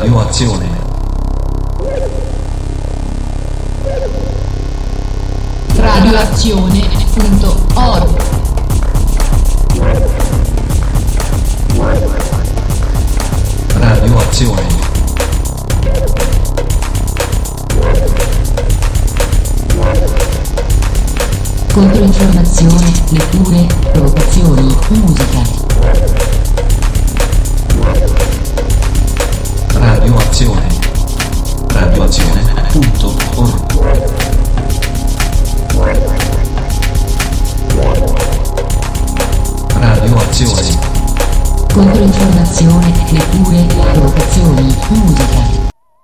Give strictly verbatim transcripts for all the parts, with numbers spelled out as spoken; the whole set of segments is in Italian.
Radioazione. Radioazione punto org. Radioazione. Controinformazione, letture, provocazioni, musica. Radioazione. Radioazione punto org. Radioazione. Controinformazione, letture, provocazioni, musica.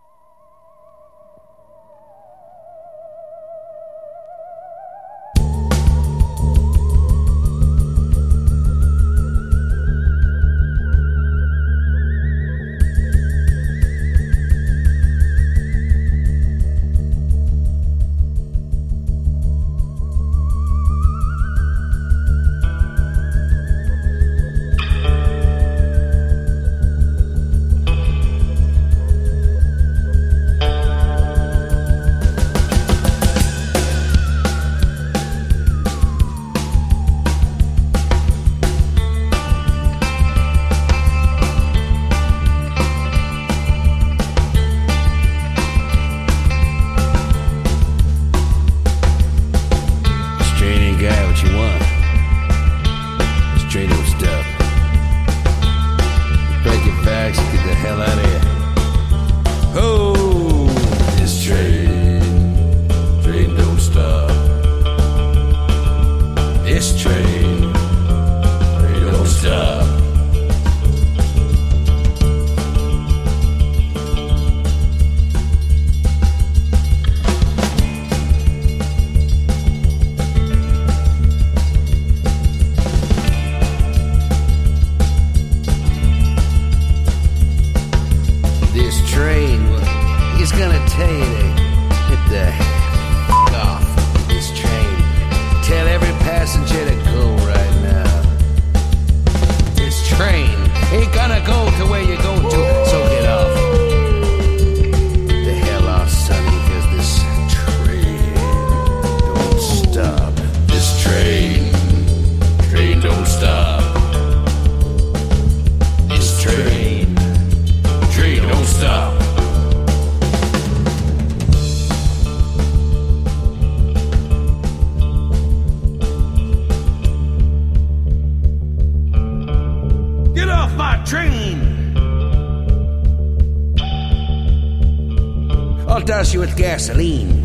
Gasoline.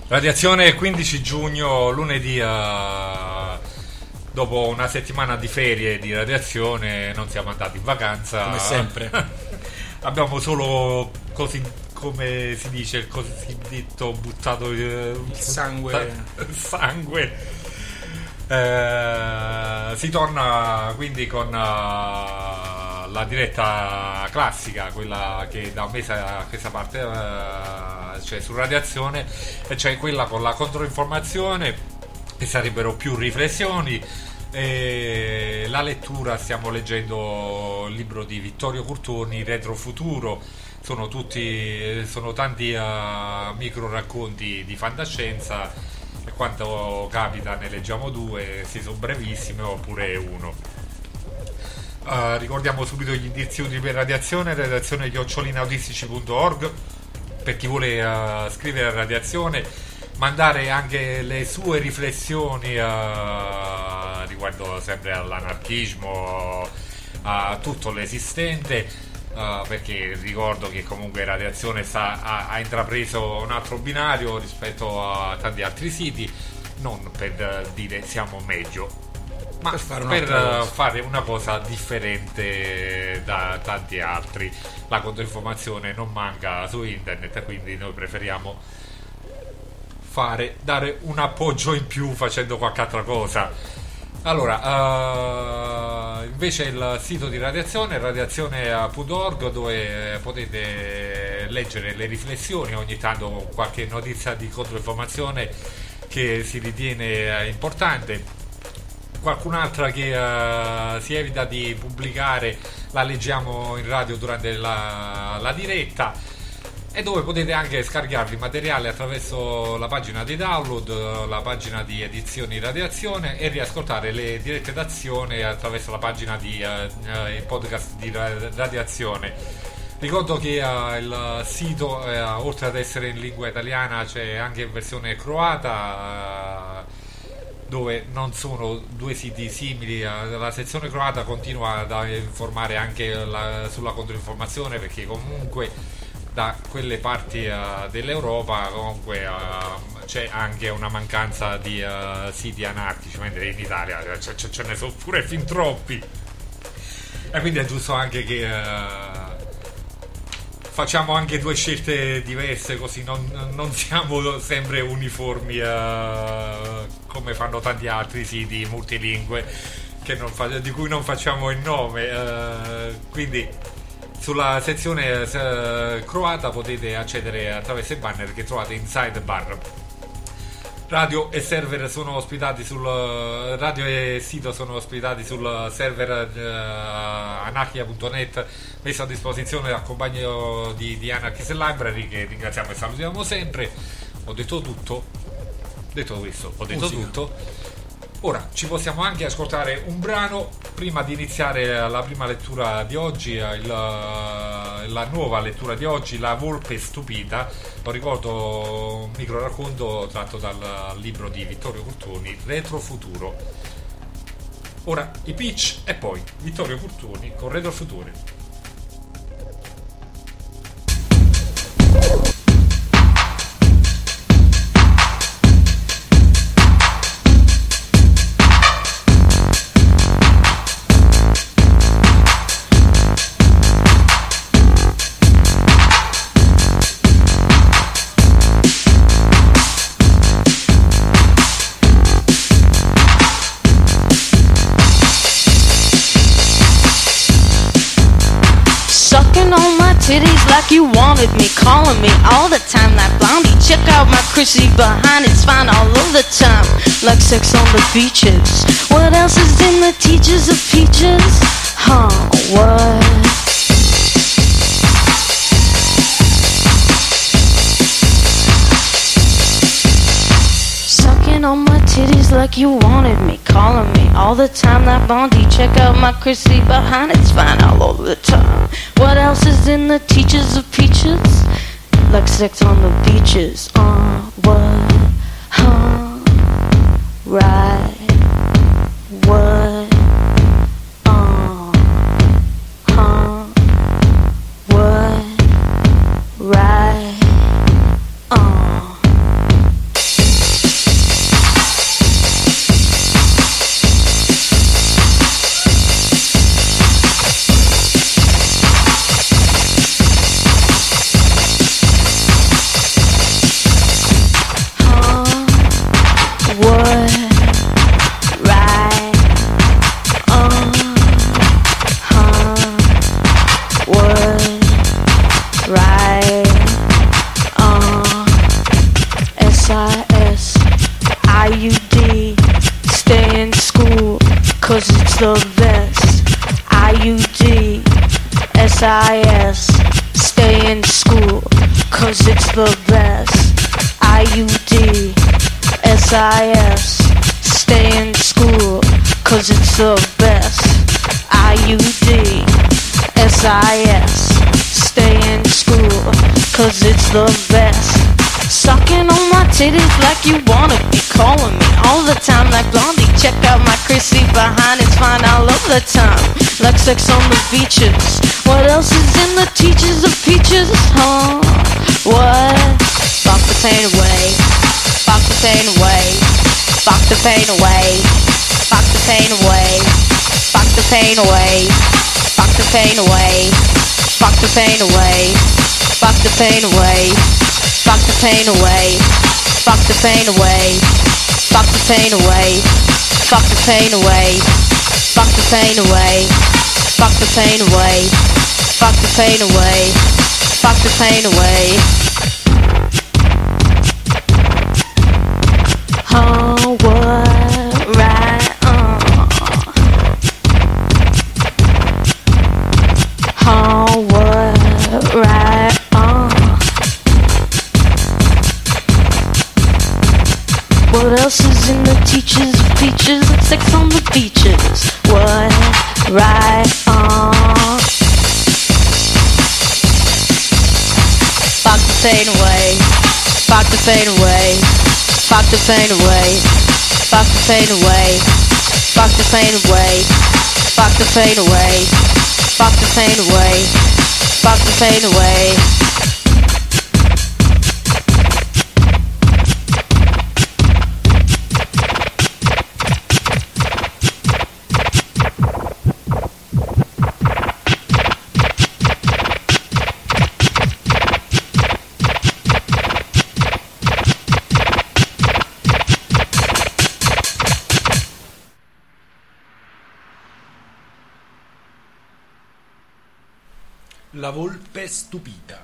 Radiazione quindici giugno, lunedì, uh, dopo una settimana di ferie di radiazione non siamo andati in vacanza. Come sempre. Abbiamo solo, così come si dice, il cosiddetto buttato uh, il sangue. Il sangue. Eh, si torna quindi con uh, la diretta classica, quella che da un mese a questa parte uh, cioè su Radiazione, e cioè quella con la controinformazione, che sarebbero più riflessioni, e la lettura. Stiamo leggendo il libro di Vittorio Curtoni, Retrofuturo. Sono tutti sono tanti uh, micro racconti di fantascienza. E quando capita ne leggiamo due, se sono brevissime, oppure uno. Uh, ricordiamo subito gli indirizzi utili per Radiazione: redazione chiocciolina autistici punto org per chi vuole uh, scrivere a Radiazione, mandare anche le sue riflessioni uh, riguardo sempre all'anarchismo, a tutto l'esistente. Uh, perché ricordo che comunque Radiazione sta, ha, ha intrapreso un altro binario rispetto a tanti altri siti, non per uh, dire siamo meglio, ma per fare, per, uh, fare una cosa differente da tanti altri. La controinformazione non manca su internet, quindi noi preferiamo fare dare un appoggio in più facendo qualche altra cosa. Allora, uh, invece il sito di Radiazione, radiazione punto org, dove potete leggere le riflessioni, ogni tanto qualche notizia di controinformazione che si ritiene importante, qualcun'altra che uh, si evita di pubblicare la leggiamo in radio durante la, la diretta, e dove potete anche scaricarvi materiale attraverso la pagina di download, la pagina di edizioni Radiazione, e riascoltare le dirette d'azione attraverso la pagina di uh, podcast di Radiazione. Ricordo che uh, il sito, uh, oltre ad essere in lingua italiana, c'è anche in versione croata, uh, dove non sono due siti simili. Uh, la sezione croata continua ad informare anche la, sulla controinformazione, perché comunque da quelle parti uh, dell'Europa comunque uh, c'è anche una mancanza di uh, siti anarchici, mentre in Italia ce, ce, ce ne sono pure fin troppi, e quindi è giusto anche che uh, facciamo anche due scelte diverse, così non, non siamo sempre uniformi uh, come fanno tanti altri siti multilingue che non fa, di cui non facciamo il nome. Uh, quindi sulla sezione uh, croata potete accedere attraverso i banner che trovate in sidebar. Radio e server sono ospitati sul radio e sito sono ospitati sul server uh, anarchia punto net, messo a disposizione dal compagno di, di Anarchist Library, che ringraziamo e salutiamo sempre. Ho detto tutto, detto questo, ho detto Musica. tutto. Ora ci possiamo anche ascoltare un brano prima di iniziare la prima lettura di oggi, il, la nuova lettura di oggi, La volpe stupita. Lo ricordo, un micro racconto tratto dal libro di Vittorio Curtoni, Retrofuturo. Ora i pitch e poi Vittorio Curtoni con Retrofuturo. Titties like you wanted me, calling me all the time like Blondie. Check out my Chrissy behind, it's fine all of the time, like sex on the beaches. What else is in the teachers of peaches? Huh, what? Sucking on my titties like you wanted me, calling me all the time like Blondie. Check out my Chrissy behind, it's fine all over the time. What else is in the teachers of peaches? Like sex on the beaches. Uh, what? Huh? Right. What? Uh, huh? What? Right. Uh. S I S I U D. Stay in school, cause it's the best. I U D S I S. Stay in school, cause it's the best. I U D S I S. Stay in school, cause it's the best. I U D S I S. Stay in school, cause it's the best. Sucking on my titties like you wanna be calling me all the time like Blondie. Check out my Chrissy behind, it's fine all of the time. Like sex on the beaches. What else is in the teachers of peaches? Huh? What? Fuck the pain away. Fuck the pain away. Fuck the pain away. Fuck the pain away. Fuck the pain away. Fuck the pain away. Fuck the pain away. Fuck the pain away. Fuck the pain away. Fuck the pain away. Fuck the pain away. Fuck the pain away. Fuck the pain away. Fuck the pain away. Fuck the pain away. Fuck the pain away. Oh, what? Right on. Oh, what? Right on. What else is in the teachers of peaches and sex on the beaches? What? Right on. Fuck the pain away. Fuck the pain away. Fuck the pain away. Fuck the pain away. Fuck the pain away. Fuck the pain away. Fuck the pain away. Fuck the pain away. La volpe stupita.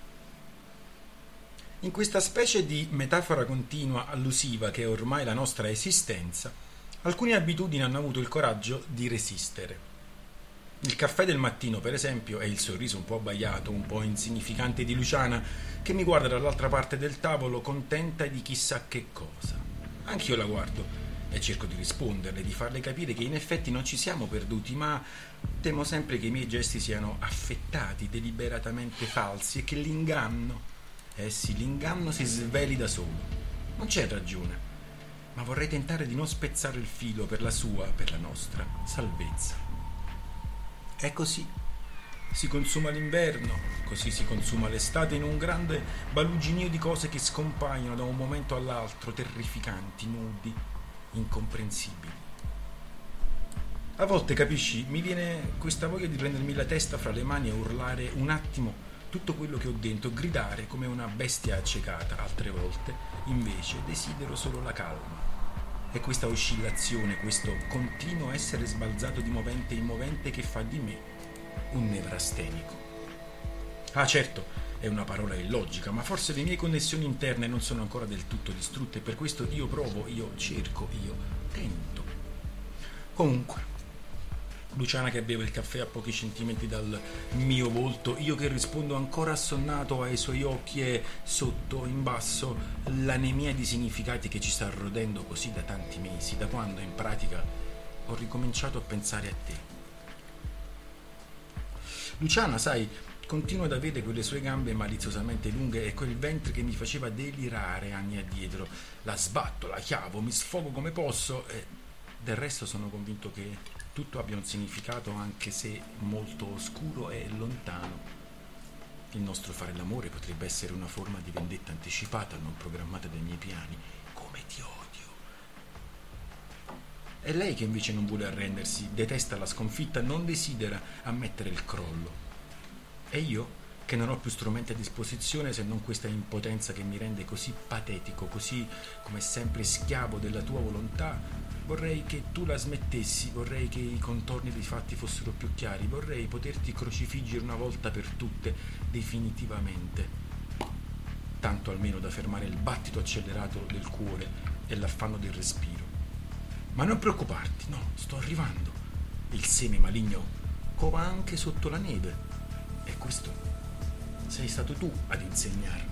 In questa specie di metafora continua allusiva che è ormai la nostra esistenza, alcune abitudini hanno avuto il coraggio di resistere. Il caffè del mattino, per esempio, è il sorriso un po' abbaiato, un po' insignificante di Luciana, che mi guarda dall'altra parte del tavolo contenta di chissà che cosa. Anch'io la guardo e cerco di risponderle, di farle capire che in effetti non ci siamo perduti, ma temo sempre che i miei gesti siano affettati, deliberatamente falsi, e che l'inganno, eh sì, l'inganno si sveli da solo. Non c'è ragione, ma vorrei tentare di non spezzare il filo per la sua, per la nostra salvezza. E così si consuma l'inverno, così si consuma l'estate in un grande baluginio di cose che scompaiono da un momento all'altro, terrificanti, nudi, incomprensibili. A volte, capisci, mi viene questa voglia di prendermi la testa fra le mani e urlare un attimo tutto quello che ho dentro, gridare come una bestia accecata. Altre volte, invece, desidero solo la calma. È questa oscillazione, questo continuo essere sbalzato di movente in movente che fa di me un nevrastenico. Ah, certo, è una parola illogica, ma forse le mie connessioni interne non sono ancora del tutto distrutte, e per questo io provo, io cerco, io tento. Comunque, Luciana che beve il caffè a pochi centimetri dal mio volto, io che rispondo ancora assonnato ai suoi occhi, e sotto, in basso, l'anemia di significati che ci sta rodendo così da tanti mesi, da quando in pratica ho ricominciato a pensare a te. Luciana, sai, continua ad avere quelle sue gambe maliziosamente lunghe e quel ventre che mi faceva delirare anni addietro. La sbatto, la chiavo, mi sfogo come posso, e del resto sono convinto che tutto abbia un significato, anche se molto oscuro e lontano. Il nostro fare l'amore potrebbe essere una forma di vendetta anticipata, non programmata dai miei piani. Come ti odio! È lei che invece non vuole arrendersi, detesta la sconfitta, non desidera ammettere il crollo. E io, che non ho più strumenti a disposizione se non questa impotenza che mi rende così patetico, così come sempre schiavo della tua volontà, vorrei che tu la smettessi, vorrei che i contorni dei fatti fossero più chiari, vorrei poterti crocifiggere una volta per tutte, definitivamente. tanto almeno da fermare il battito accelerato del cuore e l'affanno del respiro. Ma non preoccuparti, no, sto arrivando. Il seme maligno cova anche sotto la neve. E questo sei stato tu ad insegnarmelo.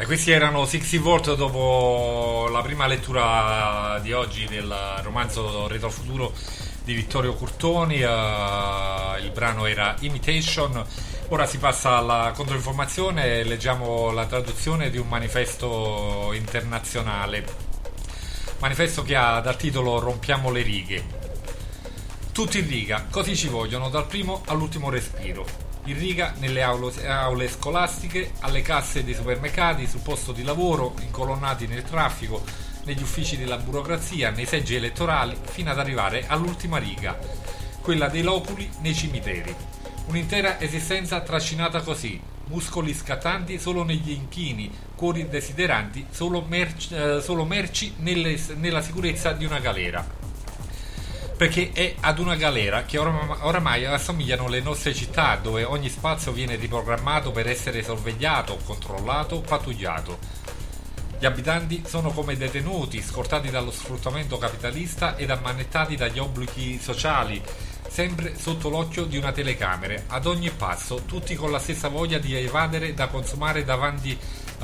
questi erano sessanta Volt dopo la prima lettura di oggi del romanzo Retrofuturo di Vittorio Curtoni. Uh, il brano era Imitation. Ora si passa alla controinformazione e leggiamo la traduzione di un manifesto internazionale. Manifesto che ha dal titolo Rompiamo le righe. Tutti in riga, così ci vogliono dal primo all'ultimo respiro. In riga nelle aule, aule scolastiche, alle casse dei supermercati, sul posto di lavoro, incolonnati nel traffico, negli uffici della burocrazia, nei seggi elettorali, fino ad arrivare all'ultima riga, quella dei loculi nei cimiteri. Un'intera esistenza trascinata così, muscoli scattanti solo negli inchini, cuori desideranti, solo merci, eh, solo merci nelle, nella sicurezza di una galera. Perché è ad una galera che oram- oramai assomigliano le nostre città, dove ogni spazio viene riprogrammato per essere sorvegliato, controllato, pattugliato. Gli abitanti sono come detenuti, scortati dallo sfruttamento capitalista ed ammanettati dagli obblighi sociali, sempre sotto l'occhio di una telecamera, ad ogni passo, tutti con la stessa voglia di evadere da consumare davanti uh,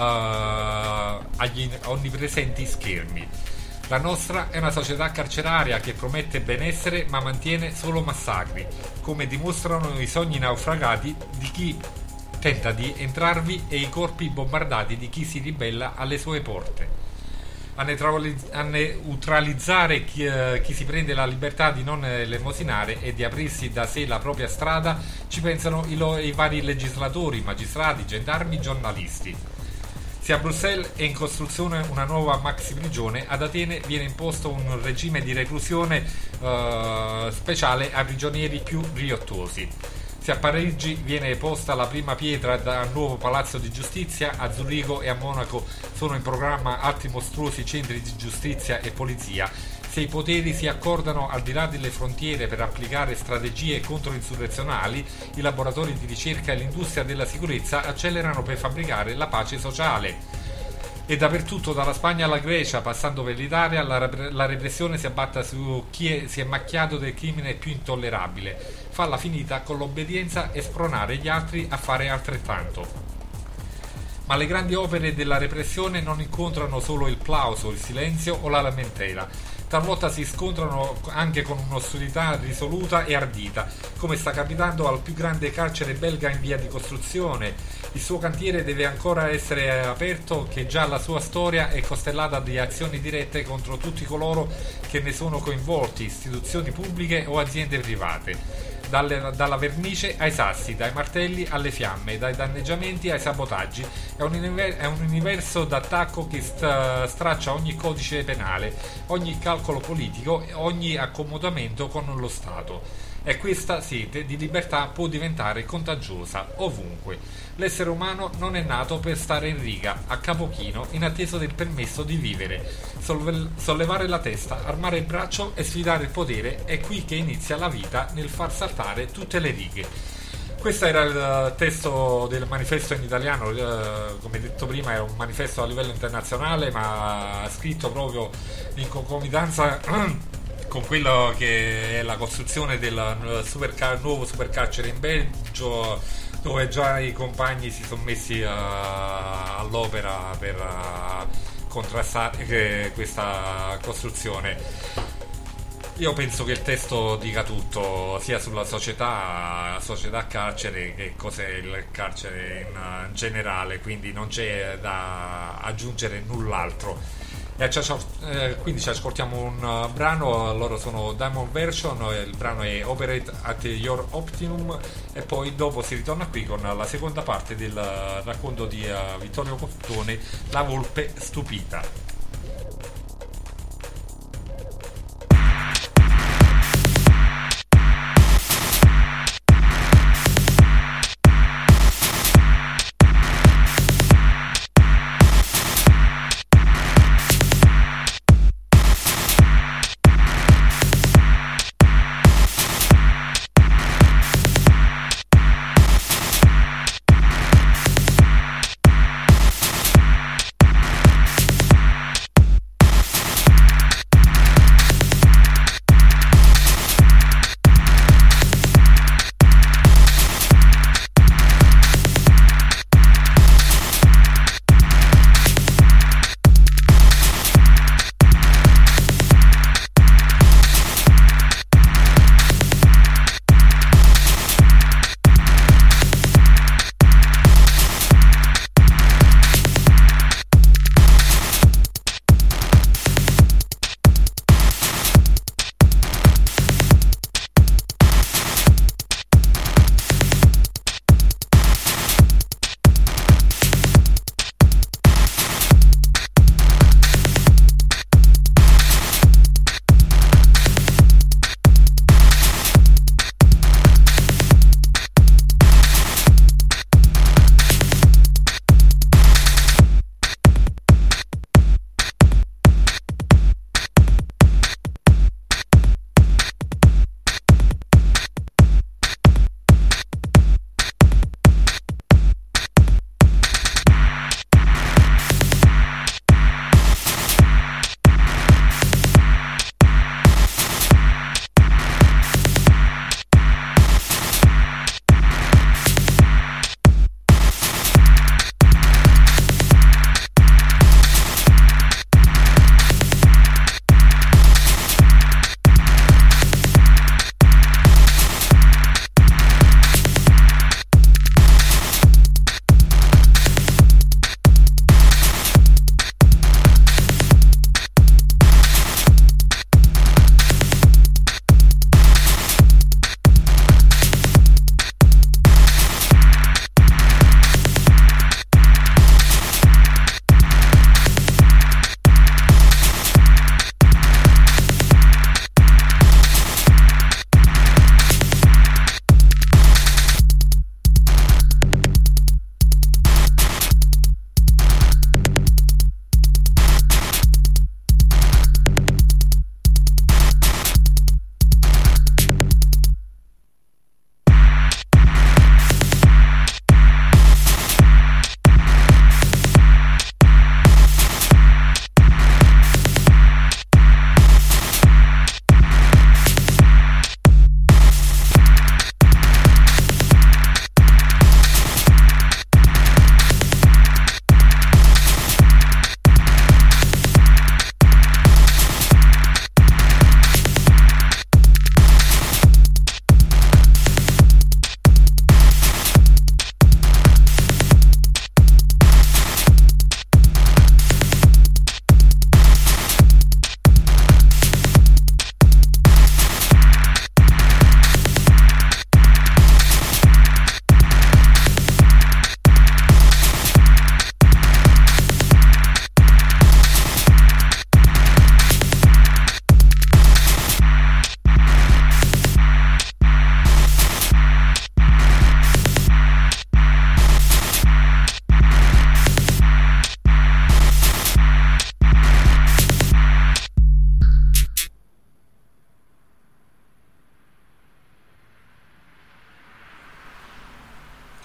agli onnipresenti schermi. La nostra è una società carceraria che promette benessere ma mantiene solo massacri, come dimostrano i sogni naufragati di chi tenta di entrarvi e i corpi bombardati di chi si ribella alle sue porte. A, neutraliz- a neutralizzare chi, eh, chi si prende la libertà di non elemosinare e di aprirsi da sé la propria strada ci pensano i, lo- i vari legislatori, magistrati, gendarmi, giornalisti. Se a Bruxelles è in costruzione una nuova maxi prigione, ad Atene viene imposto un regime di reclusione uh, speciale ai prigionieri più riottosi. Se a Parigi viene posta la prima pietra dal nuovo palazzo di giustizia, a Zurigo e a Monaco sono in programma altri mostruosi centri di giustizia e polizia. Se i poteri si accordano al di là delle frontiere per applicare strategie controinsurrezionali, i laboratori di ricerca e l'industria della sicurezza accelerano per fabbricare la pace sociale. E dappertutto, dalla Spagna alla Grecia, passando per l'Italia, la, la repressione si abbatta su chi è, si è macchiato del crimine più intollerabile, farla finita con l'obbedienza e spronare gli altri a fare altrettanto. Ma le grandi opere della repressione non incontrano solo il plauso, il silenzio o la lamentela. Talvolta si scontrano anche con un'ostilità risoluta e ardita, come sta capitando al più grande carcere belga in via di costruzione. Il suo cantiere deve ancora essere aperto, che già la sua storia è costellata di azioni dirette contro tutti coloro che ne sono coinvolti, istituzioni pubbliche o aziende private. Dalle, dalla vernice ai sassi, dai martelli alle fiamme, dai danneggiamenti ai sabotaggi. È un, univer- è un universo d'attacco che st- straccia ogni codice penale, ogni calcolo politico e ogni accomodamento con lo Stato. E questa sete di libertà può diventare contagiosa ovunque. L'essere umano non è nato per stare in riga, a capo chino, in attesa del permesso di vivere. Solve- sollevare la testa, armare il braccio e sfidare il potere è qui che inizia la vita nel far saltare tutte le righe. Questo era il testo del manifesto in italiano, eh, come detto prima è un manifesto a livello internazionale ma scritto proprio in concomitanza con quello che è la costruzione del supercar- nuovo supercarcere in Belgio, dove già i compagni si sono messi uh, all'opera per uh, contrastare questa costruzione. Io penso che il testo dica tutto, sia sulla società, società carcere, che cos'è il carcere in uh, generale, quindi non c'è da aggiungere null'altro. E ci, eh, quindi ci ascoltiamo un uh, brano, loro sono Diamond Version, il brano è Operate at Your Optimum e poi dopo si ritorna qui con la seconda parte del uh, racconto di uh, Vittorio Curtoni, La volpe stupita.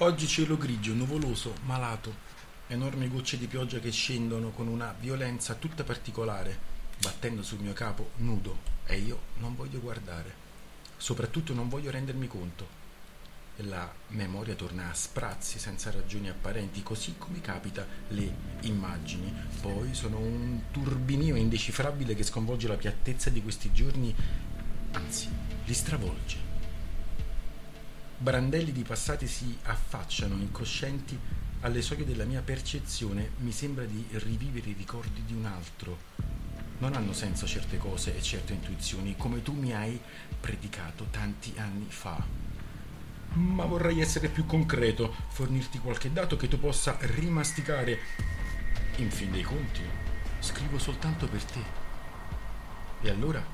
Oggi cielo grigio, nuvoloso, malato, enormi gocce di pioggia che scendono con una violenza tutta particolare, battendo sul mio capo nudo, e io non voglio guardare, soprattutto non voglio rendermi conto. E la memoria torna a sprazzi senza ragioni apparenti, così come capita le immagini. Poi sono un turbinio indecifrabile che sconvolge la piattezza di questi giorni, anzi, li stravolge. Brandelli di passati si affacciano incoscienti alle soglie della mia percezione. Mi sembra di rivivere i ricordi di un altro. Non hanno senso certe cose e certe intuizioni, come tu mi hai predicato tanti anni fa. Ma vorrei essere più concreto, fornirti qualche dato che tu possa rimasticare. In fin dei conti, scrivo soltanto per te. E allora?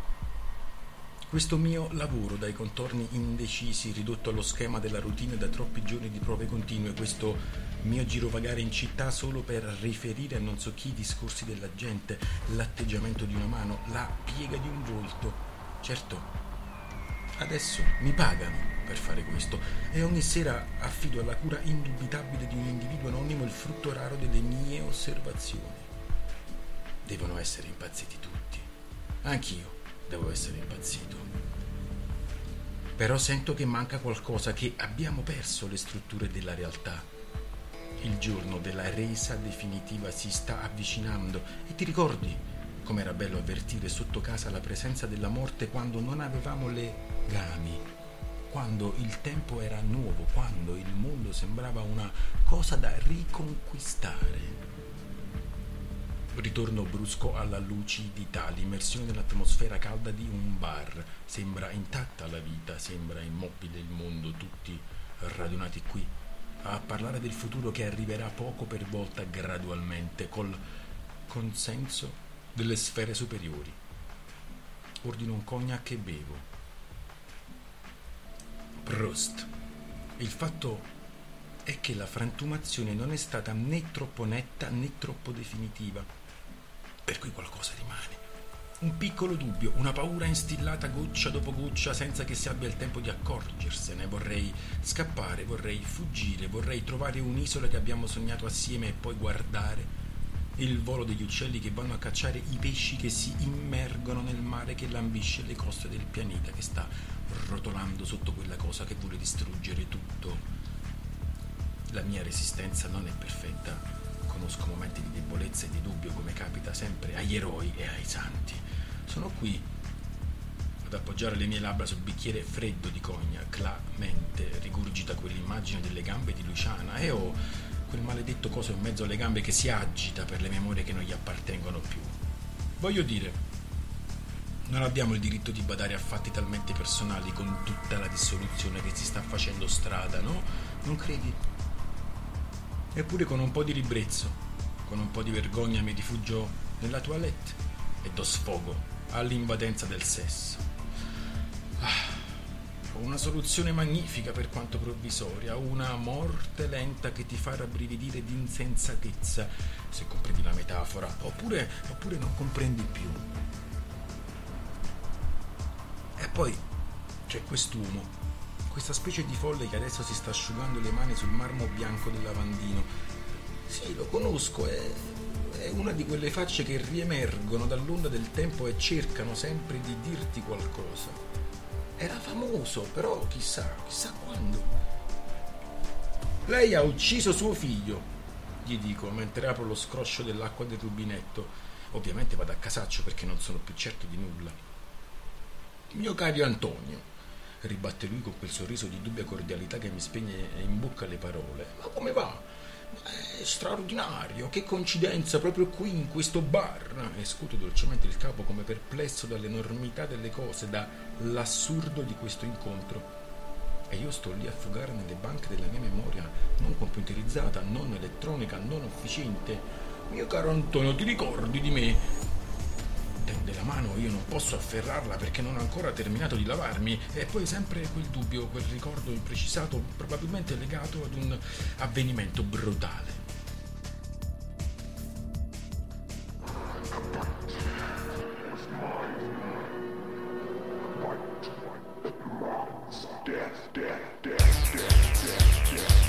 Questo mio lavoro dai contorni indecisi, ridotto allo schema della routine da troppi giorni di prove continue, questo mio girovagare in città solo per riferire a non so chi i discorsi della gente, l'atteggiamento di una mano, la piega di un volto. Certo, adesso mi pagano per fare questo e ogni sera affido alla cura indubitabile di un individuo anonimo il frutto raro delle mie osservazioni. Devono essere impazziti tutti. Anch'io devo essere impazzito. Però sento che manca qualcosa, che abbiamo perso le strutture della realtà. Il giorno della resa definitiva si sta avvicinando e ti ricordi com'era bello avvertire sotto casa la presenza della morte quando non avevamo legami, quando il tempo era nuovo, quando il mondo sembrava una cosa da riconquistare. Ritorno brusco alla lucidità, l'immersione nell'atmosfera calda di un bar. Sembra intatta la vita, sembra immobile il mondo, tutti radunati qui a parlare del futuro che arriverà poco per volta, gradualmente, col consenso delle sfere superiori. Ordino un cognac e bevo. Prost. Il fatto è che la frantumazione non è stata né troppo netta né troppo definitiva, per cui qualcosa rimane. Un piccolo dubbio, una paura instillata goccia dopo goccia senza che si abbia il tempo di accorgersene. Vorrei scappare, vorrei fuggire, vorrei trovare un'isola che abbiamo sognato assieme e poi guardare il volo degli uccelli che vanno a cacciare i pesci che si immergono nel mare che lambisce le coste del pianeta, che sta rotolando sotto quella cosa che vuole distruggere tutto. La mia resistenza non è perfetta. Conosco momenti di debolezza e di dubbio, come capita sempre agli eroi e ai santi. Sono qui ad appoggiare le mie labbra sul bicchiere freddo di cognac. La mente rigurgita quell'immagine delle gambe di Luciana e ho quel maledetto coso in mezzo alle gambe che si agita per le memorie che non gli appartengono più. Voglio dire, non abbiamo il diritto di badare a fatti talmente personali con tutta la dissoluzione che si sta facendo strada, no? Non credi? Eppure con un po' di ribrezzo, con un po' di vergogna mi rifugio nella toilette e do sfogo all'invadenza del sesso. Ah, ho una soluzione magnifica per quanto provvisoria, una morte lenta che ti fa rabbrividire di insensatezza, se comprendi la metafora, oppure, oppure non comprendi più. E poi c'è quest'uomo, questa specie di folle che adesso si sta asciugando le mani sul marmo bianco del lavandino. Sì, lo conosco, è, è una di quelle facce che riemergono dall'onda del tempo e cercano sempre di dirti qualcosa. Era famoso, però chissà, chissà quando. Lei ha ucciso suo figlio, gli dico, mentre apro lo scroscio dell'acqua del rubinetto. Ovviamente vado a casaccio perché non sono più certo di nulla. Mio caro Antonio, ribatte lui con quel sorriso di dubbia cordialità che mi spegne in bocca le parole. Ma come va? È straordinario, che coincidenza, proprio qui in questo bar. E scuoto dolcemente il capo come perplesso dall'enormità delle cose, dall'assurdo di questo incontro. E io sto lì a frugare nelle banche della mia memoria, non computerizzata, non elettronica, non efficiente. Mio caro Antonio, ti ricordi di me? Tende la mano, io non posso afferrarla perché non ho ancora terminato di lavarmi, e poi sempre quel dubbio, quel ricordo imprecisato, probabilmente legato ad un avvenimento brutale. Death, death, death, death, death, death.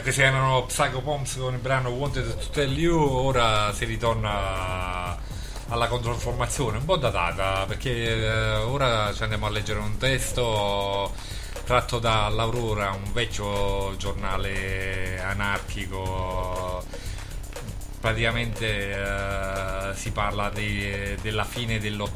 anche se erano Psycho Poms con il brano Wanted to Tell You, ora si ritorna alla controinformazione, un po' datata, perché eh, ora ci andiamo a leggere un testo tratto da L'Aurora, un vecchio giornale anarchico. Praticamente eh, si parla di, della fine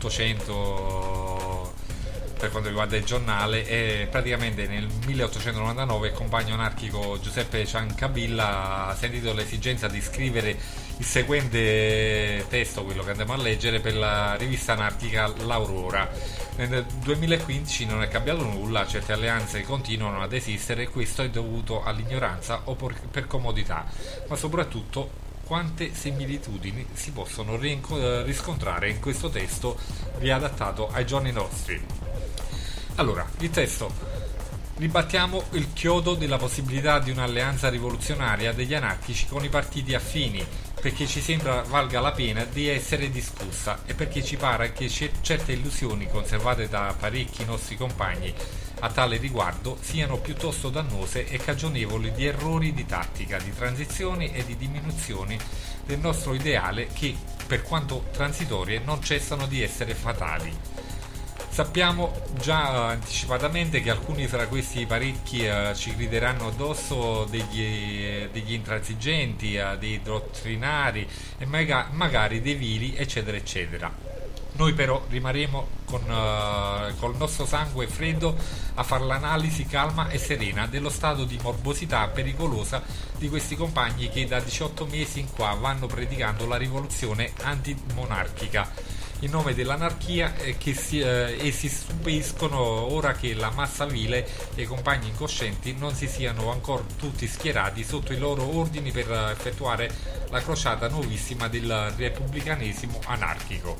dell'Ottocento per quanto riguarda il giornale, e praticamente nel milleottocentonovantanove il compagno anarchico Giuseppe Ciancabilla ha sentito l'esigenza di scrivere il seguente testo, quello che andiamo a leggere, per la rivista anarchica L'Aurora. Nel duemilaquindici non è cambiato nulla, certe alleanze continuano ad esistere e questo è dovuto all'ignoranza o per, per comodità, ma soprattutto quante similitudini si possono riscontrare in questo testo riadattato ai giorni nostri. Allora, il testo: ribattiamo il chiodo della possibilità di un'alleanza rivoluzionaria degli anarchici con i partiti affini, perché ci sembra valga la pena di essere discussa e perché ci pare che certe illusioni conservate da parecchi nostri compagni a tale riguardo siano piuttosto dannose e cagionevoli di errori di tattica, di transizioni e di diminuzioni del nostro ideale che, per quanto transitorie, non cessano di essere fatali. Sappiamo già anticipatamente che alcuni fra questi parecchi eh, ci grideranno addosso degli, degli intransigenti, eh, dei dottrinari e maga- magari dei vili, eccetera eccetera. Noi però rimarremo con uh, col nostro sangue freddo a fare l'analisi calma e serena dello stato di morbosità pericolosa di questi compagni che da diciotto mesi in qua vanno predicando la rivoluzione antimonarchica in nome dell'anarchia, eh, che si, eh, e si stupiscono ora che la massa vile e i compagni incoscienti non si siano ancora tutti schierati sotto i loro ordini per effettuare la crociata nuovissima del repubblicanesimo anarchico.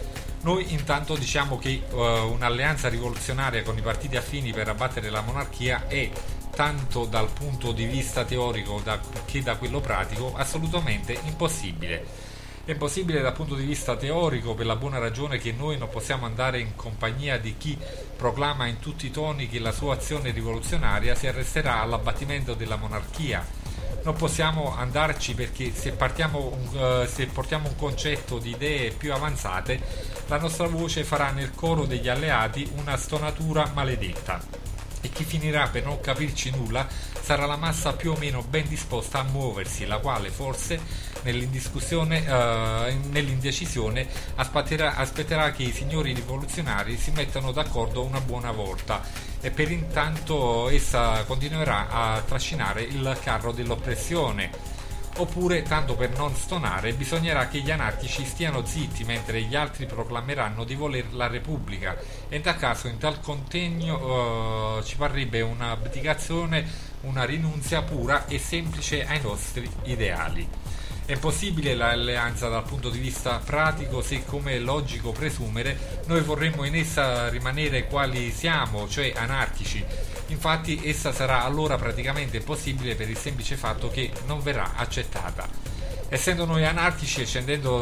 Noi intanto diciamo che uh, un'alleanza rivoluzionaria con i partiti affini per abbattere la monarchia è, tanto dal punto di vista teorico da, che da quello pratico, assolutamente impossibile. È impossibile dal punto di vista teorico per la buona ragione che noi non possiamo andare in compagnia di chi proclama in tutti i toni che la sua azione rivoluzionaria si arresterà all'abbattimento della monarchia. Non possiamo andarci perché se, partiamo un, uh, se portiamo un concetto di idee più avanzate, la nostra voce farà nel coro degli alleati una stonatura maledetta. E chi finirà per non capirci nulla sarà la massa più o meno ben disposta a muoversi, la quale forse nell'indiscussione, eh, nell'indecisione aspetterà, aspetterà che i signori rivoluzionari si mettano d'accordo una buona volta, e per intanto essa continuerà a trascinare il carro dell'oppressione. Oppure, tanto per non stonare, bisognerà che gli anarchici stiano zitti mentre gli altri proclameranno di voler la Repubblica, e in tal caso, in tal contegno, uh, ci parrebbe un'abdicazione, una rinunzia pura e semplice ai nostri ideali. È impossibile l'alleanza dal punto di vista pratico se, come è logico presumere, noi vorremmo in essa rimanere quali siamo, cioè anarchici. Infatti essa sarà allora praticamente impossibile per il semplice fatto che non verrà accettata. Essendo noi anarchici e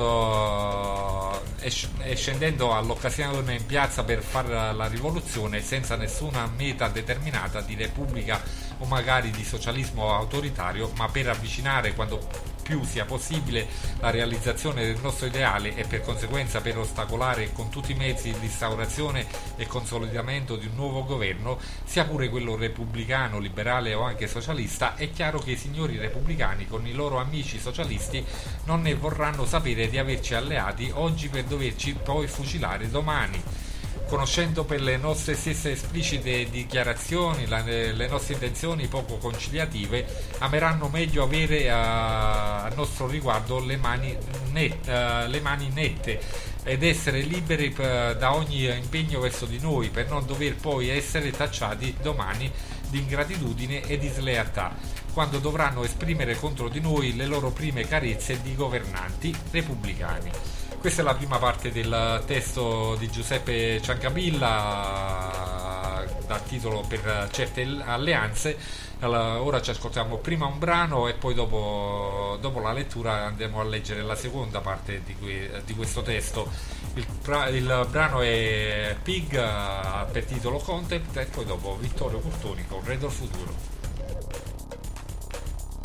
scendendo, e scendendo all'occasione in piazza per fare la rivoluzione senza nessuna meta determinata di repubblica o magari di socialismo autoritario, ma per avvicinare quando più sia possibile la realizzazione del nostro ideale e per conseguenza per ostacolare con tutti i mezzi l'instaurazione e consolidamento di un nuovo governo, sia pure quello repubblicano, liberale o anche socialista, è chiaro che i signori repubblicani con i loro amici socialisti non ne vorranno sapere di averci alleati oggi per doverci poi fucilare domani. Conoscendo per le nostre stesse esplicite dichiarazioni la, le nostre intenzioni poco conciliative, ameranno meglio avere a, a nostro riguardo le mani, net, uh, le mani nette ed essere liberi uh, da ogni impegno verso di noi, per non dover poi essere tacciati domani di ingratitudine e di slealtà, quando dovranno esprimere contro di noi le loro prime carezze di governanti repubblicani. Questa è la prima parte del testo di Giuseppe Ciancabilla, dal titolo Per certe alleanze. Allora, ora ci ascoltiamo prima un brano e poi dopo, dopo la lettura andiamo a leggere la seconda parte di, que, di questo testo. Il, il brano è Pig per titolo Contempt, e poi dopo Vittorio Curtoni con Re del Futuro.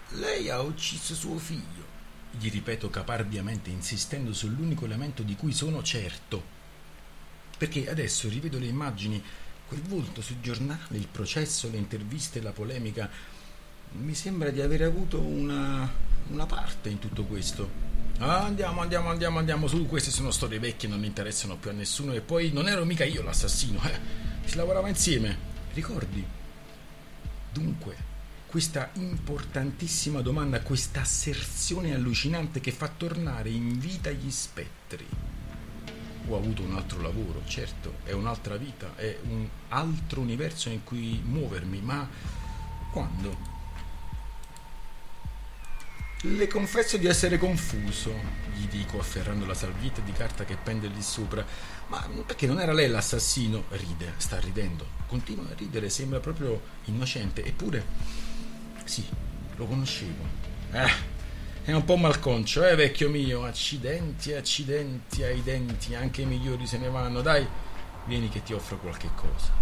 lei ha ucciso suo figlio, gli ripeto caparbiamente, insistendo sull'unico elemento di cui sono certo. Perché adesso rivedo le immagini, quel volto sui giornali, il processo, le interviste, la polemica. Mi sembra di aver avuto una, una parte in tutto questo. Ah, andiamo, andiamo, andiamo, andiamo su, queste sono storie vecchie, non interessano più a nessuno, e poi non ero mica io l'assassino, eh. Si lavorava insieme, ricordi? Dunque, questa importantissima domanda, questa asserzione allucinante che fa tornare in vita gli spettri. Ho avuto un altro lavoro, certo, è un'altra vita, è un altro universo in cui muovermi, ma quando? Le confesso di essere confuso, gli dico afferrando la salvietta di carta che pende lì sopra. Ma perché non era lei l'assassino? Ride, sta ridendo, continua a ridere, sembra proprio innocente. Eppure, sì, lo conoscevo. Eh, è un po' malconcio, eh, vecchio mio. Accidenti, accidenti ai denti, anche i migliori se ne vanno. Dai, vieni che ti offro qualche cosa.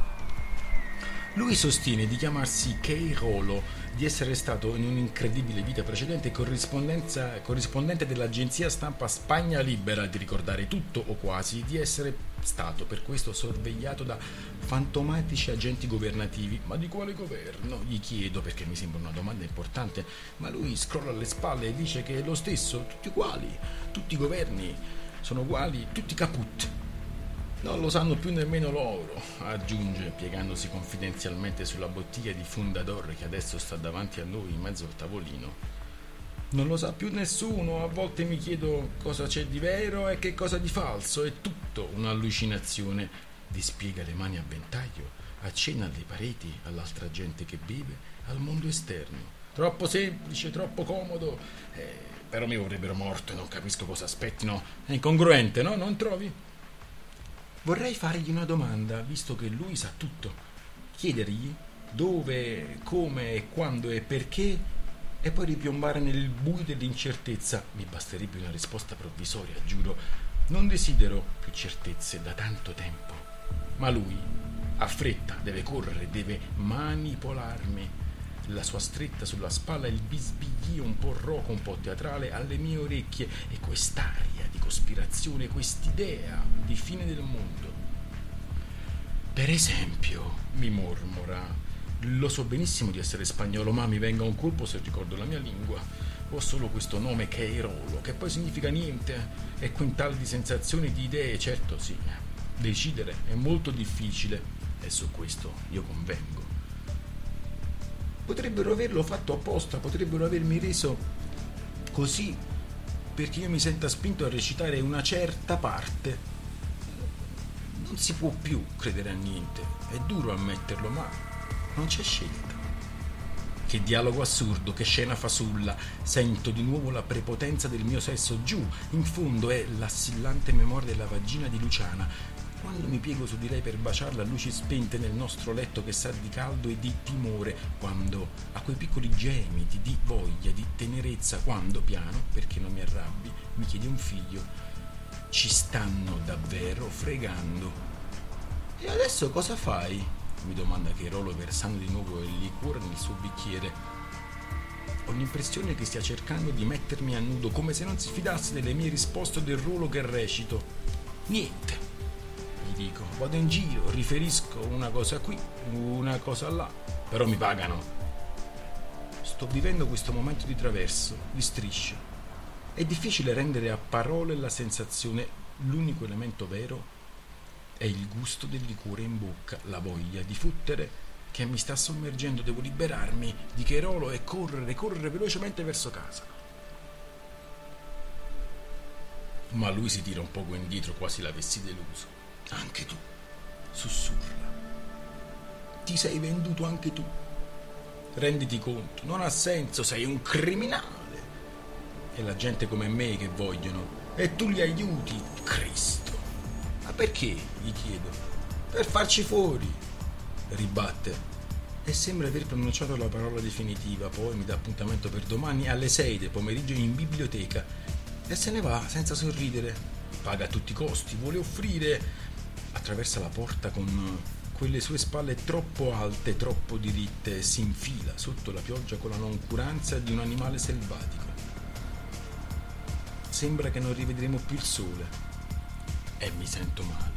Lui sostiene di chiamarsi Keirolo, di essere stato in un'incredibile vita precedente corrispondente dell'agenzia stampa Spagna Libera, di ricordare tutto o quasi, di essere stato per questo sorvegliato da fantomatici agenti governativi. Ma di quale governo? Gli chiedo, perché mi sembra una domanda importante, ma lui scrolla le spalle e dice che è lo stesso, tutti uguali, tutti i governi sono uguali, tutti caput. Non lo sanno più nemmeno loro, aggiunge, piegandosi confidenzialmente sulla bottiglia di Fundador che adesso sta davanti a noi in mezzo al tavolino. Non lo sa più nessuno, a volte mi chiedo cosa c'è di vero e che cosa di falso, è tutto un'allucinazione. Dispiega le mani a ventaglio, accenna alle pareti, all'altra gente che beve, al mondo esterno. Troppo semplice, troppo comodo, eh, però mi vorrebbero morto e non capisco cosa aspettino. È incongruente, no? Non trovi? Vorrei fargli una domanda, visto che lui sa tutto. Chiedergli dove, come, quando e perché, e poi ripiombare nel buio dell'incertezza. Mi basterebbe una risposta provvisoria, giuro. Non desidero più certezze da tanto tempo. Ma lui ha fretta, deve correre, deve manipolarmi. La sua stretta sulla spalla, il bisbiglio un po' roco, un po' teatrale alle mie orecchie, e quest'aria di cospirazione, quest'idea di fine del mondo. Per esempio, mi mormora, lo so benissimo di essere spagnolo, ma mi venga un colpo se ricordo la mia lingua. Ho solo questo nome Keirolo, che poi significa niente, e quintali di sensazioni, di idee. Certo, sì, decidere è molto difficile, e su questo io convengo. Potrebbero averlo fatto apposta, potrebbero avermi reso così perché io mi senta spinto a recitare una certa parte. Non si può più credere a niente, è duro ammetterlo, ma non c'è scelta. Che dialogo assurdo, che scena fasulla. Sento di nuovo la prepotenza del mio sesso. Giù, in fondo, è l'assillante memoria della vagina di Luciana. Quando mi piego su di lei per baciarla a luci spente nel nostro letto che sa di caldo e di timore, quando a quei piccoli gemiti di voglia, di tenerezza, quando piano, perché non mi arrabbi, mi chiede un figlio. Ci stanno davvero fregando. E adesso cosa fai? Mi domanda Keirolo, versando di nuovo il liquore nel suo bicchiere. Ho l'impressione che stia cercando di mettermi a nudo, come se non si fidasse delle mie risposte o del ruolo che recito. Niente. Dico, vado in giro, riferisco una cosa qui, una cosa là, però mi pagano. Sto vivendo questo momento di traverso, di striscia. È difficile rendere a parole la sensazione. L'unico elemento vero è il gusto del liquore in bocca, la voglia di fottere che mi sta sommergendo. Devo liberarmi di Keirolo e correre, correre velocemente verso casa. Ma lui si tira un poco indietro, quasi l'avessi deluso. Anche tu, sussurra. Ti sei venduto anche tu. Renditi conto, non ha senso, sei un criminale. È la gente come me che vogliono, e tu li aiuti, Cristo. Ma perché? Gli chiedo. Per farci fuori, ribatte. E sembra aver pronunciato la parola definitiva. Poi mi dà appuntamento per domani alle sei del pomeriggio in biblioteca e se ne va senza sorridere. Paga a tutti i costi, vuole offrire. Attraversa la porta con quelle sue spalle troppo alte, troppo diritte, si infila sotto la pioggia con la noncuranza di un animale selvatico. Sembra che non rivedremo più il sole e mi sento male.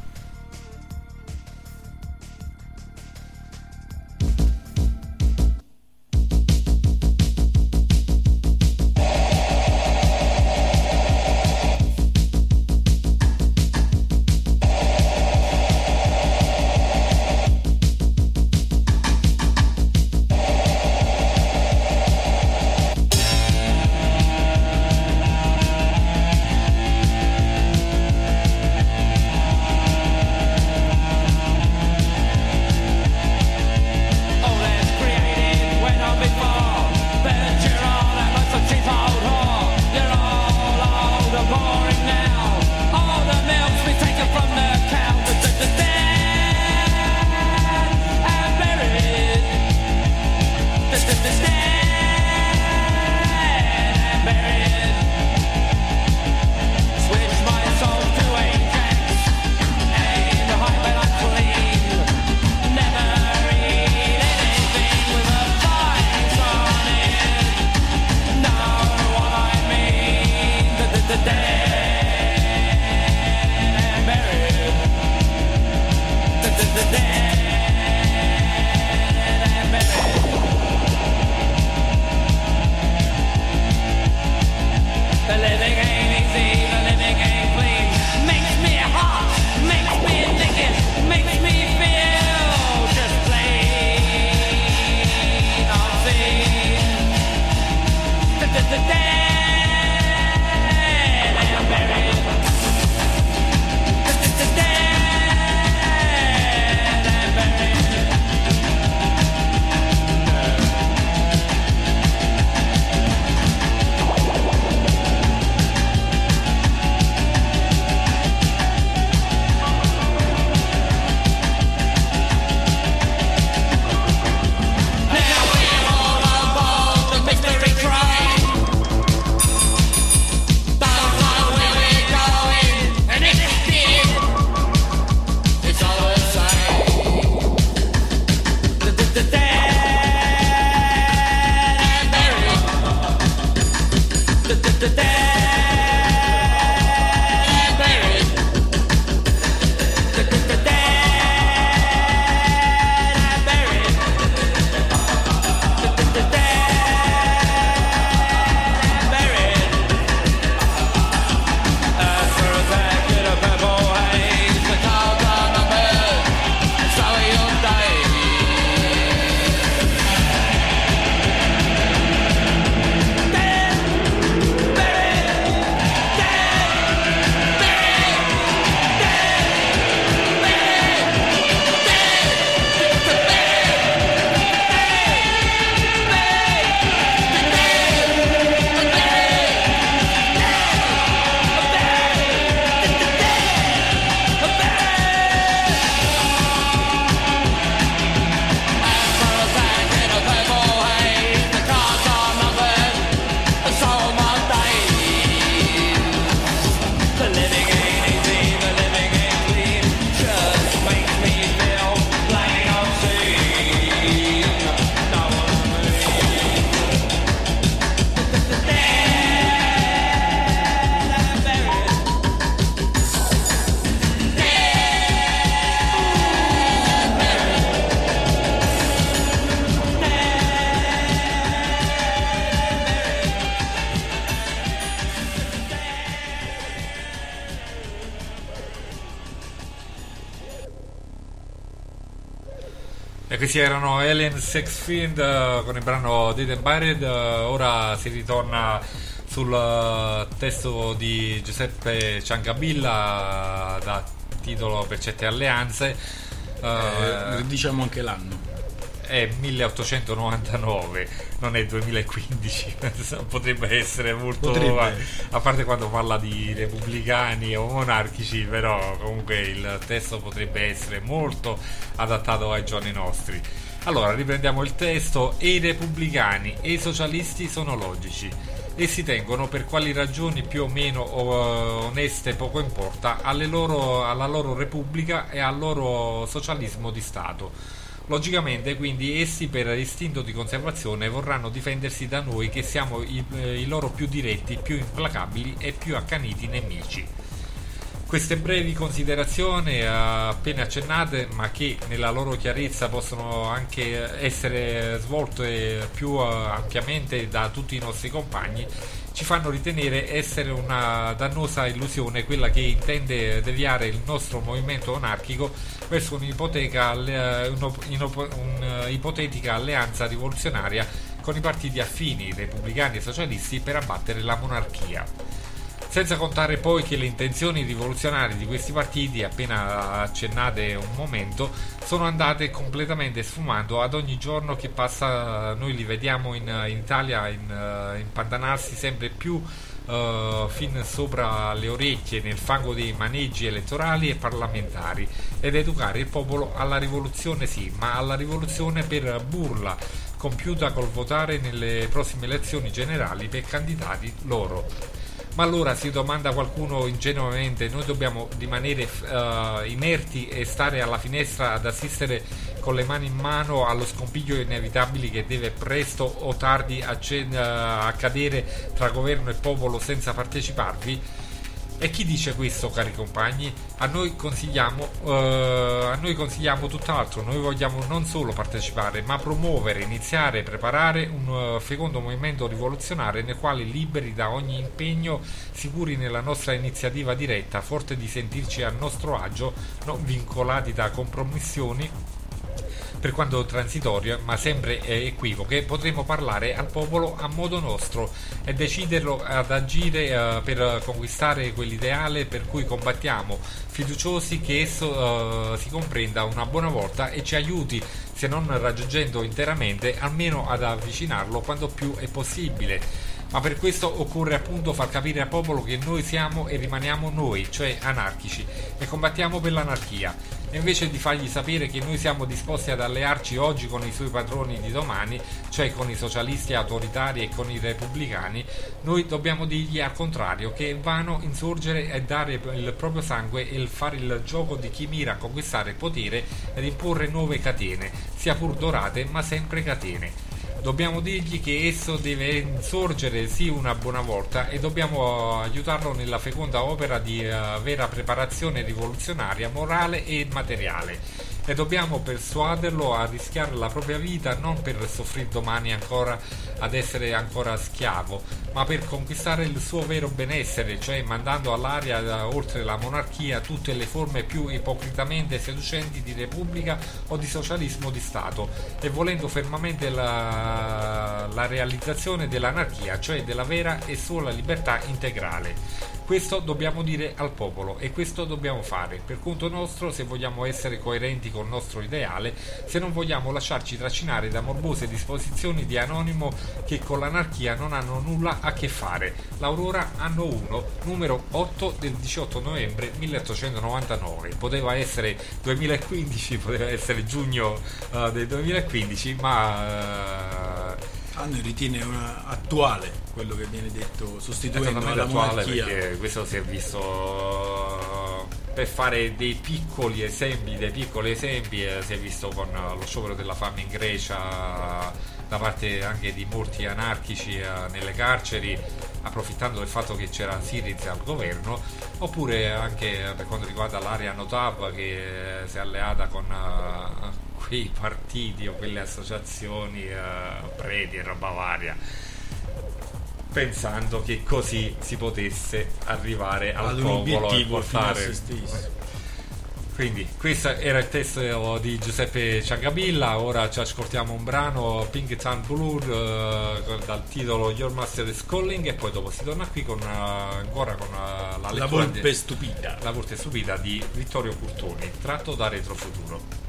E questi erano Helen Sexfield uh, con il brano Dead and Buried. Uh, ora si ritorna sul uh, testo di Giuseppe Ciancabilla, uh, da titolo Per certe alleanze. Uh, eh, diciamo anche l'anno. È milleottocentonovantanove, non è duemilaquindici. Potrebbe essere molto, Potrebbe. a parte quando parla di repubblicani o monarchici, però comunque il testo potrebbe essere molto adattato ai giorni nostri. Allora riprendiamo il testo. E i repubblicani e i socialisti sono logici, Essi tengono, per quali ragioni più o meno uh, oneste poco importa, alle loro, alla loro repubblica e al loro socialismo di Stato. Logicamente, quindi, essi per istinto di conservazione vorranno difendersi da noi che siamo i, i loro più diretti, più implacabili e più accaniti nemici. Queste brevi considerazioni, appena accennate, ma che nella loro chiarezza possono anche essere svolte più ampiamente da tutti i nostri compagni, ci fanno ritenere essere una dannosa illusione quella che intende deviare il nostro movimento anarchico verso un'ipotetica, un'ipotetica alleanza rivoluzionaria con i partiti affini, repubblicani e socialisti, per abbattere la monarchia. Senza contare poi che le intenzioni rivoluzionarie di questi partiti, appena accennate un momento, sono andate completamente sfumando. Ad ogni giorno che passa noi li vediamo in, in Italia in, impantanarsi sempre più uh, fin sopra le orecchie nel fango dei maneggi elettorali e parlamentari, ed educare il popolo alla rivoluzione, sì, ma alla rivoluzione per burla, compiuta col votare nelle prossime elezioni generali per candidati loro. Ma allora, si domanda qualcuno ingenuamente, noi dobbiamo rimanere uh, inerti e stare alla finestra ad assistere con le mani in mano allo scompiglio inevitabile che deve presto o tardi accen- uh, accadere tra governo e popolo senza parteciparvi? E chi dice questo, cari compagni? A noi consigliamo, uh, a noi consigliamo tutt'altro. Noi vogliamo non solo partecipare, ma promuovere, iniziare, preparare un uh, fecondo movimento rivoluzionario nel quale, liberi da ogni impegno, sicuri nella nostra iniziativa diretta, forte di sentirci a nostro agio, non vincolati da compromissioni, per quanto transitorie, ma sempre eh, equivoche, potremo parlare al popolo a modo nostro e deciderlo ad agire eh, per conquistare quell'ideale per cui combattiamo, fiduciosi che esso eh, si comprenda una buona volta e ci aiuti, se non raggiungendo interamente, almeno ad avvicinarlo quanto più è possibile. Ma per questo occorre appunto far capire al popolo che noi siamo e rimaniamo noi, cioè anarchici, e combattiamo per l'anarchia. E invece di fargli sapere che noi siamo disposti ad allearci oggi con i suoi padroni di domani, cioè con i socialisti autoritari e con i repubblicani, noi dobbiamo dirgli al contrario che è vano insorgere e dare il proprio sangue e il fare il gioco di chi mira a conquistare il potere ed imporre nuove catene, sia pur dorate, ma sempre catene. Dobbiamo dirgli che esso deve insorgere sì una buona volta e dobbiamo aiutarlo nella feconda opera di uh, vera preparazione rivoluzionaria, morale e materiale. E dobbiamo persuaderlo a rischiare la propria vita non per soffrire domani ancora ad essere ancora schiavo, ma per conquistare il suo vero benessere, cioè mandando all'aria, oltre la monarchia, tutte le forme più ipocritamente seducenti di repubblica o di socialismo di Stato, e volendo fermamente la, la realizzazione dell'anarchia, cioè della vera e sola libertà integrale. Questo dobbiamo dire al popolo e questo dobbiamo fare per conto nostro, se vogliamo essere coerenti col nostro ideale, se non vogliamo lasciarci trascinare da morbose disposizioni di anonimo che con l'anarchia non hanno nulla a che fare. L'Aurora anno uno, numero otto del diciotto novembre milleottocentonovantanove. Poteva essere duemilaquindici, poteva essere giugno uh, del duemilaquindici, ma... Uh, Anno ritiene una, attuale quello che viene detto, sostituendo la attuale, monarchia. perché questo si è visto, per fare dei piccoli esempi, dei piccoli esempi eh, si è visto con lo sciopero della fame in Grecia da parte anche di molti anarchici eh, nelle carceri, approfittando del fatto che c'era Syriza al governo, oppure anche per quanto riguarda l'area Notav che eh, si è alleata con uh, quei partiti o quelle associazioni uh, preti e roba varia, pensando che così si potesse arrivare al ad un popolo e obiettivo fino a portare. se stesso. Quindi questo era il testo di Giuseppe Ciangabilla. Ora ci ascoltiamo un brano, Pink Tan Blue, uh, dal titolo Your Master is Calling, e poi dopo si torna qui con uh, ancora con uh, la lettura La volpe de- stupida. La volpe stupida di Vittorio Curtoni, tratto da Retrofuturo.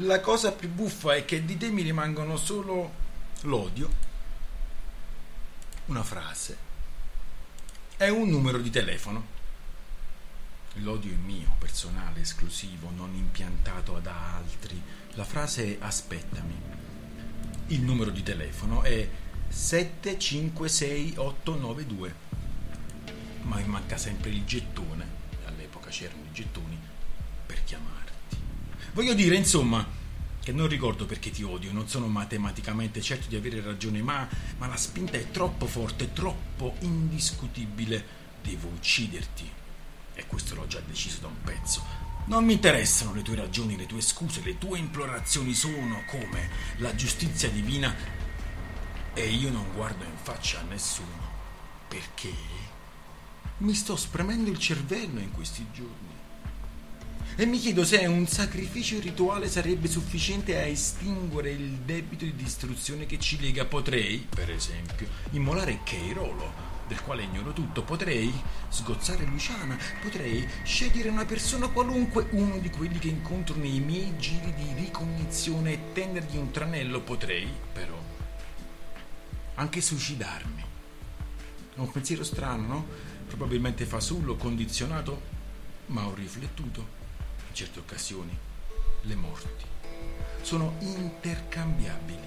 La cosa più buffa è che di te mi rimangono solo l'odio, una frase e un numero di telefono. L'odio è mio, personale, esclusivo, non impiantato ad altri. La frase è aspettami. Il numero di telefono è sette cinque sei otto nove due. Ma mi manca sempre il gettone, all'epoca c'erano i gettoni, per chiamarti. Voglio dire, insomma, che non ricordo perché ti odio, non sono matematicamente certo di avere ragione, ma, ma la spinta è troppo forte, troppo indiscutibile. Devo ucciderti. E questo l'ho già deciso da un pezzo. Non mi interessano le tue ragioni, le tue scuse, le tue implorazioni sono come la giustizia divina e io non guardo in faccia a nessuno. Perché? Mi sto spremendo il cervello in questi giorni e mi chiedo se un sacrificio rituale sarebbe sufficiente a estinguere il debito di distruzione che ci lega. Potrei, per esempio, immolare Keirolo, del quale ignoro tutto, potrei sgozzare Luciana, potrei scegliere una persona qualunque, uno di quelli che incontro nei miei giri di ricognizione e tendergli un tranello, potrei, però, anche suicidarmi. È un pensiero strano, no? Probabilmente fasullo, condizionato, ma ho riflettuto. In certe occasioni le morti sono intercambiabili.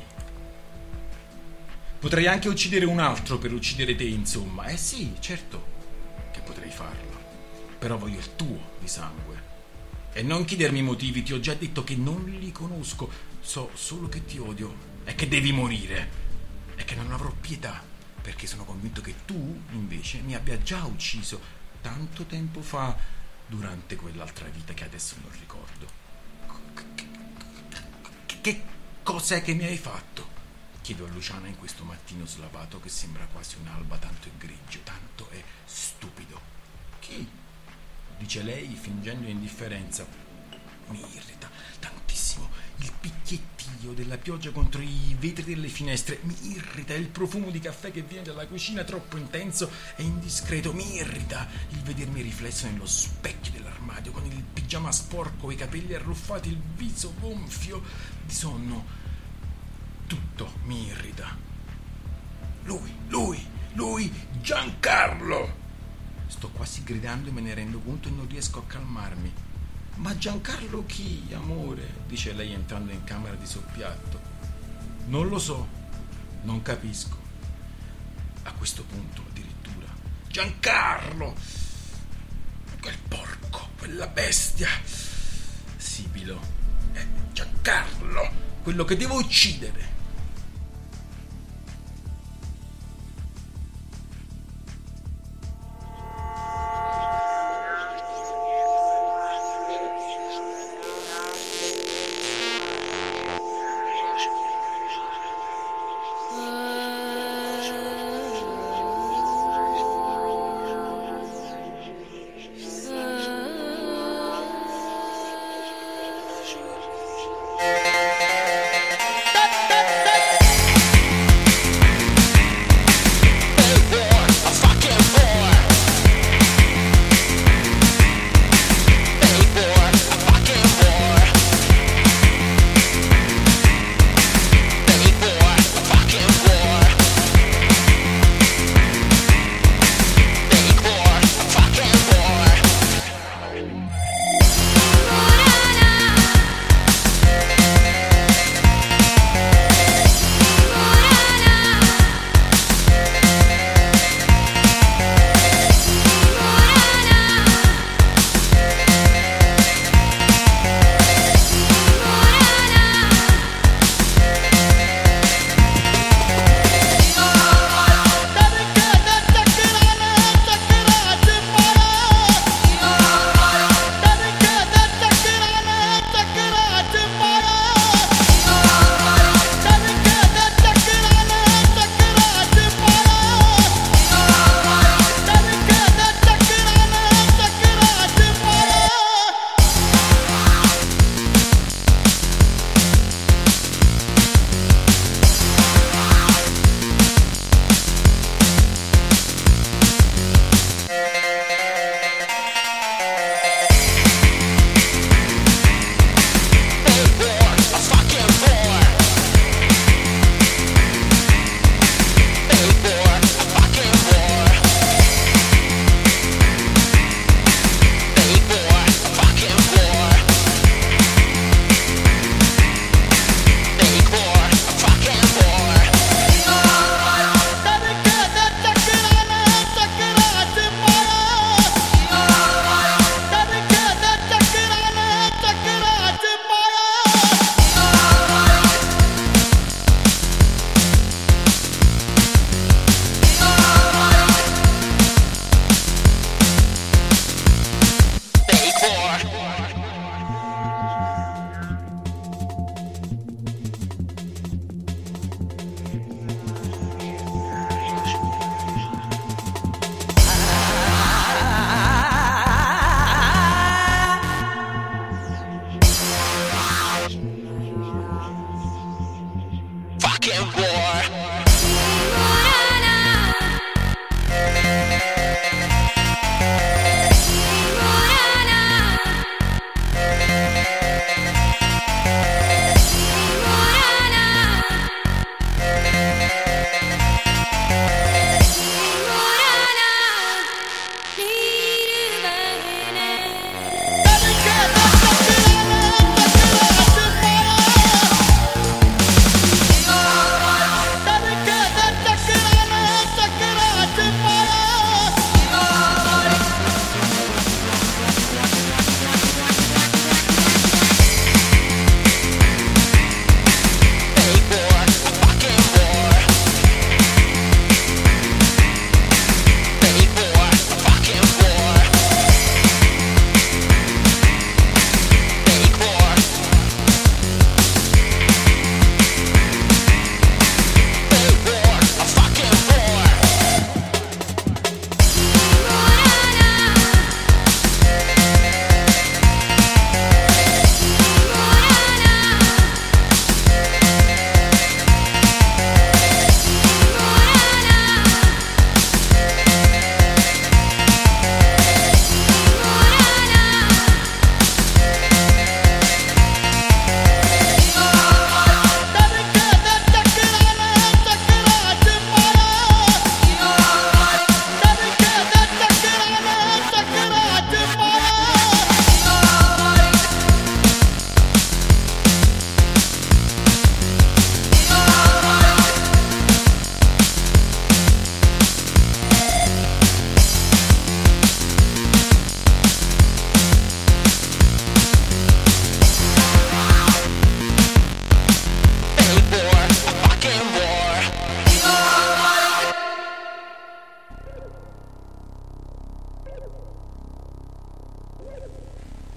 Potrei anche uccidere un altro per uccidere te, insomma. Eh sì, certo che potrei farlo. Però voglio il tuo di sangue. E non chiedermi i motivi, ti ho già detto che non li conosco. So solo che ti odio e che devi morire. E che non avrò pietà, perché sono convinto che tu, invece, mi abbia già ucciso tanto tempo fa, durante quell'altra vita che adesso non ricordo. Che cos'è che mi hai fatto? Chiedo a Luciana in questo mattino slavato che sembra quasi un'alba, tanto è grigio, tanto è stupido. Chi? Dice lei fingendo indifferenza. Mi irrita tantissimo il picchiettio della pioggia contro i vetri delle finestre. Mi irrita il profumo di caffè che viene dalla cucina, troppo intenso e indiscreto. Mi irrita il vedermi riflesso nello specchio dell'armadio con il pigiama sporco, i capelli arruffati, il viso gonfio di sonno. Tutto mi irrita. Lui, lui, lui, Giancarlo! Sto quasi gridando e me ne rendo conto e non riesco a calmarmi. Ma Giancarlo chi, amore? Dice lei entrando in camera di soppiatto. Non lo so, non capisco. A questo punto addirittura. Giancarlo! Quel porco, quella bestia! Sibilo. È Giancarlo, quello che devo uccidere.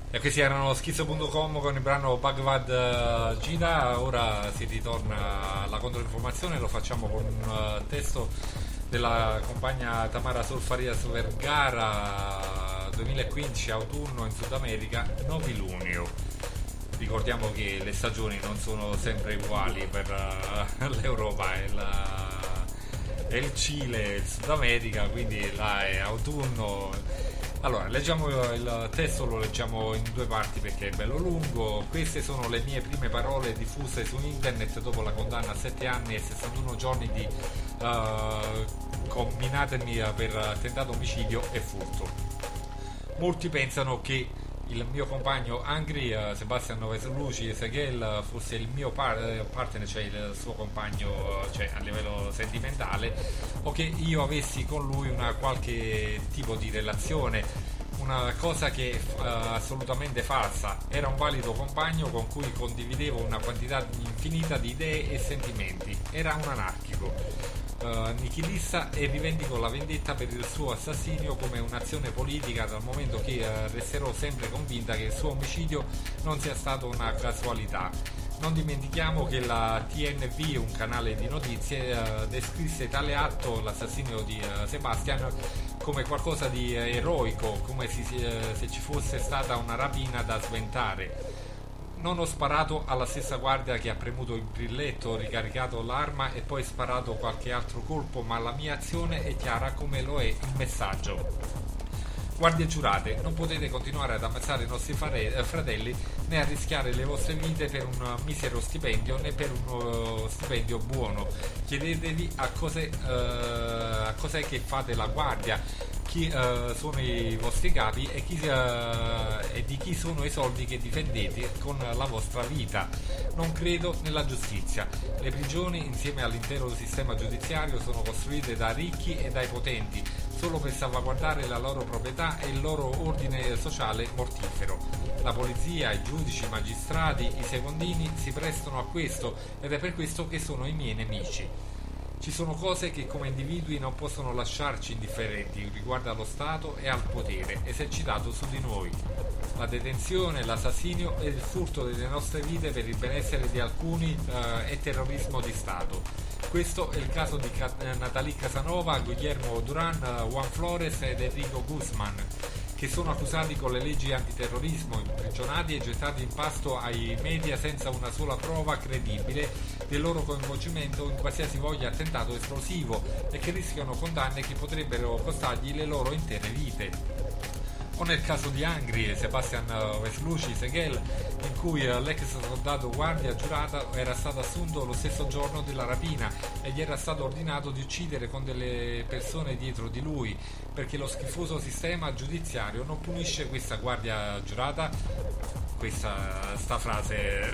E questi erano Schizzo punto com con il brano Bhagavad Gita. Ora si ritorna alla controinformazione, lo facciamo con un testo della compagna Tamara Solfarias Vergara, duemilaquindici, autunno in Sud America, novilunio. Ricordiamo che le stagioni non sono sempre uguali per uh, l'Europa e, la, e il Cile e il Sud America, quindi là è autunno. Allora, leggiamo il testo, lo leggiamo in due parti perché è bello lungo. Queste sono le mie prime parole diffuse su internet dopo la condanna a sette anni e sessantuno giorni di uh, comminatemi per tentato omicidio e furto. Molti pensano che il mio compagno Angry, uh, Sebastian Vesluci Seguel, fosse il mio par- partner, cioè il suo compagno, cioè a livello sentimentale, o che io avessi con lui una qualche tipo di relazione, una cosa che è uh, assolutamente falsa. Era un valido compagno con cui condividevo una quantità infinita di idee e sentimenti. Era un anarchico. Uh, nichilista, e rivendico la vendetta per il suo assassinio come un'azione politica, dal momento che uh, resterò sempre convinta che il suo omicidio non sia stato una casualità. Non dimentichiamo che la T N V, un canale di notizie, uh, descrisse tale atto, l'assassinio di uh, Sebastian, come qualcosa di uh, eroico, come si, uh, se ci fosse stata una rapina da sventare. Non ho sparato alla stessa guardia che ha premuto il grilletto, ricaricato l'arma e poi sparato qualche altro colpo, ma la mia azione è chiara come lo è il messaggio. Guardie giurate, non potete continuare ad ammazzare i nostri fare- fratelli né a rischiare le vostre vite per un misero stipendio né per uno stipendio buono. Chiedetevi a cos'è, uh, a cos'è che fate la guardia, chi uh, sono i vostri capi e, chi, uh, e di chi sono i soldi che difendete con la vostra vita. Non credo nella giustizia. Le prigioni, insieme all'intero sistema giudiziario, sono costruite da ricchi e dai potenti, solo per salvaguardare la loro proprietà e il loro ordine sociale mortifero. La polizia, i giudici, i magistrati, i secondini si prestano a questo, ed è per questo che sono i miei nemici. Ci sono cose che come individui non possono lasciarci indifferenti riguardo allo Stato e al potere esercitato su di noi. La detenzione, l'assassinio e il furto delle nostre vite per il benessere di alcuni eh, è terrorismo di Stato. Questo è il caso di Natalie Casanova, Guillermo Duran, Juan Flores ed Enrico Guzman, che sono accusati con le leggi antiterrorismo, imprigionati e gettati in pasto ai media senza una sola prova credibile del loro coinvolgimento in qualsiasi voglia attentato esplosivo, e che rischiano condanne che potrebbero costargli le loro intere vite. O nel caso di Angry, Sebastian Vesluci Seguel, in cui l'ex soldato guardia giurata era stato assunto lo stesso giorno della rapina e gli era stato ordinato di uccidere con delle persone dietro di lui, perché lo schifoso sistema giudiziario non punisce questa guardia giurata. Questa sta frase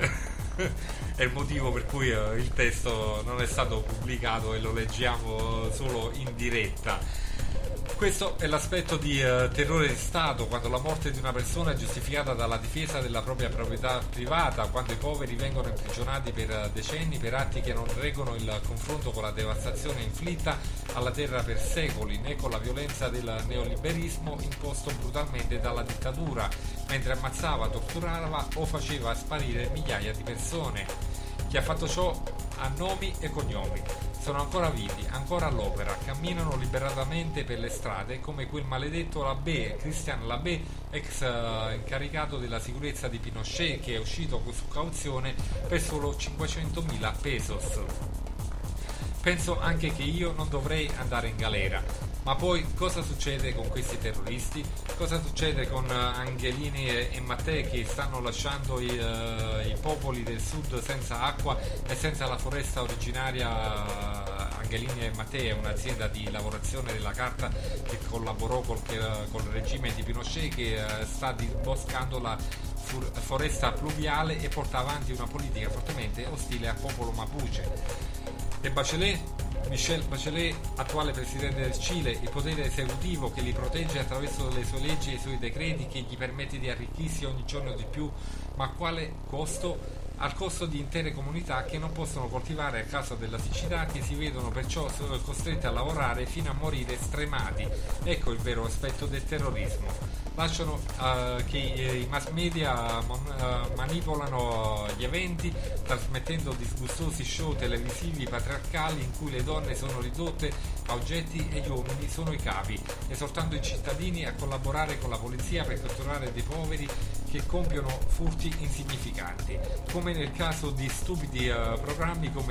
è il motivo per cui il testo non è stato pubblicato e lo leggiamo solo in diretta. Questo è l'aspetto di uh, terrore di Stato, quando la morte di una persona è giustificata dalla difesa della propria proprietà privata, quando i poveri vengono imprigionati per decenni per atti che non reggono il confronto con la devastazione inflitta alla terra per secoli, né con la violenza del neoliberismo imposto brutalmente dalla dittatura, mentre ammazzava, torturava o faceva sparire migliaia di persone. Chi ha fatto ciò ha nomi e cognomi, sono ancora vivi, ancora all'opera, camminano liberatamente per le strade come quel maledetto Labé, Christian Labé, ex uh, incaricato della sicurezza di Pinochet, che è uscito su cauzione per solo cinquecentomila pesos. Penso anche che io non dovrei andare in galera. Ma poi cosa succede con questi terroristi? Cosa succede con Angelini e Mattei, che stanno lasciando i, uh, i popoli del sud senza acqua e senza la foresta originaria? Angelini e Mattei è un'azienda di lavorazione della carta che collaborò col, col regime di Pinochet, che uh, sta disboscando la fur- foresta pluviale e porta avanti una politica fortemente ostile al popolo mapuche. E Bachelet, Michelle Bachelet, attuale presidente del Cile, il potere esecutivo che li protegge attraverso le sue leggi e i suoi decreti, che gli permette di arricchirsi ogni giorno di più, ma a quale costo? al costo di intere comunità che non possono coltivare a causa della siccità, che si vedono perciò costrette a lavorare fino a morire stremati. Ecco il vero aspetto del terrorismo. Lasciano uh, che i mass media mon- uh, manipolano gli eventi, trasmettendo disgustosi show televisivi patriarcali in cui le donne sono ridotte a oggetti e gli uomini sono i capi, esortando i cittadini a collaborare con la polizia per catturare dei poveri che compiono furti insignificanti, come nel caso di stupidi uh, programmi come,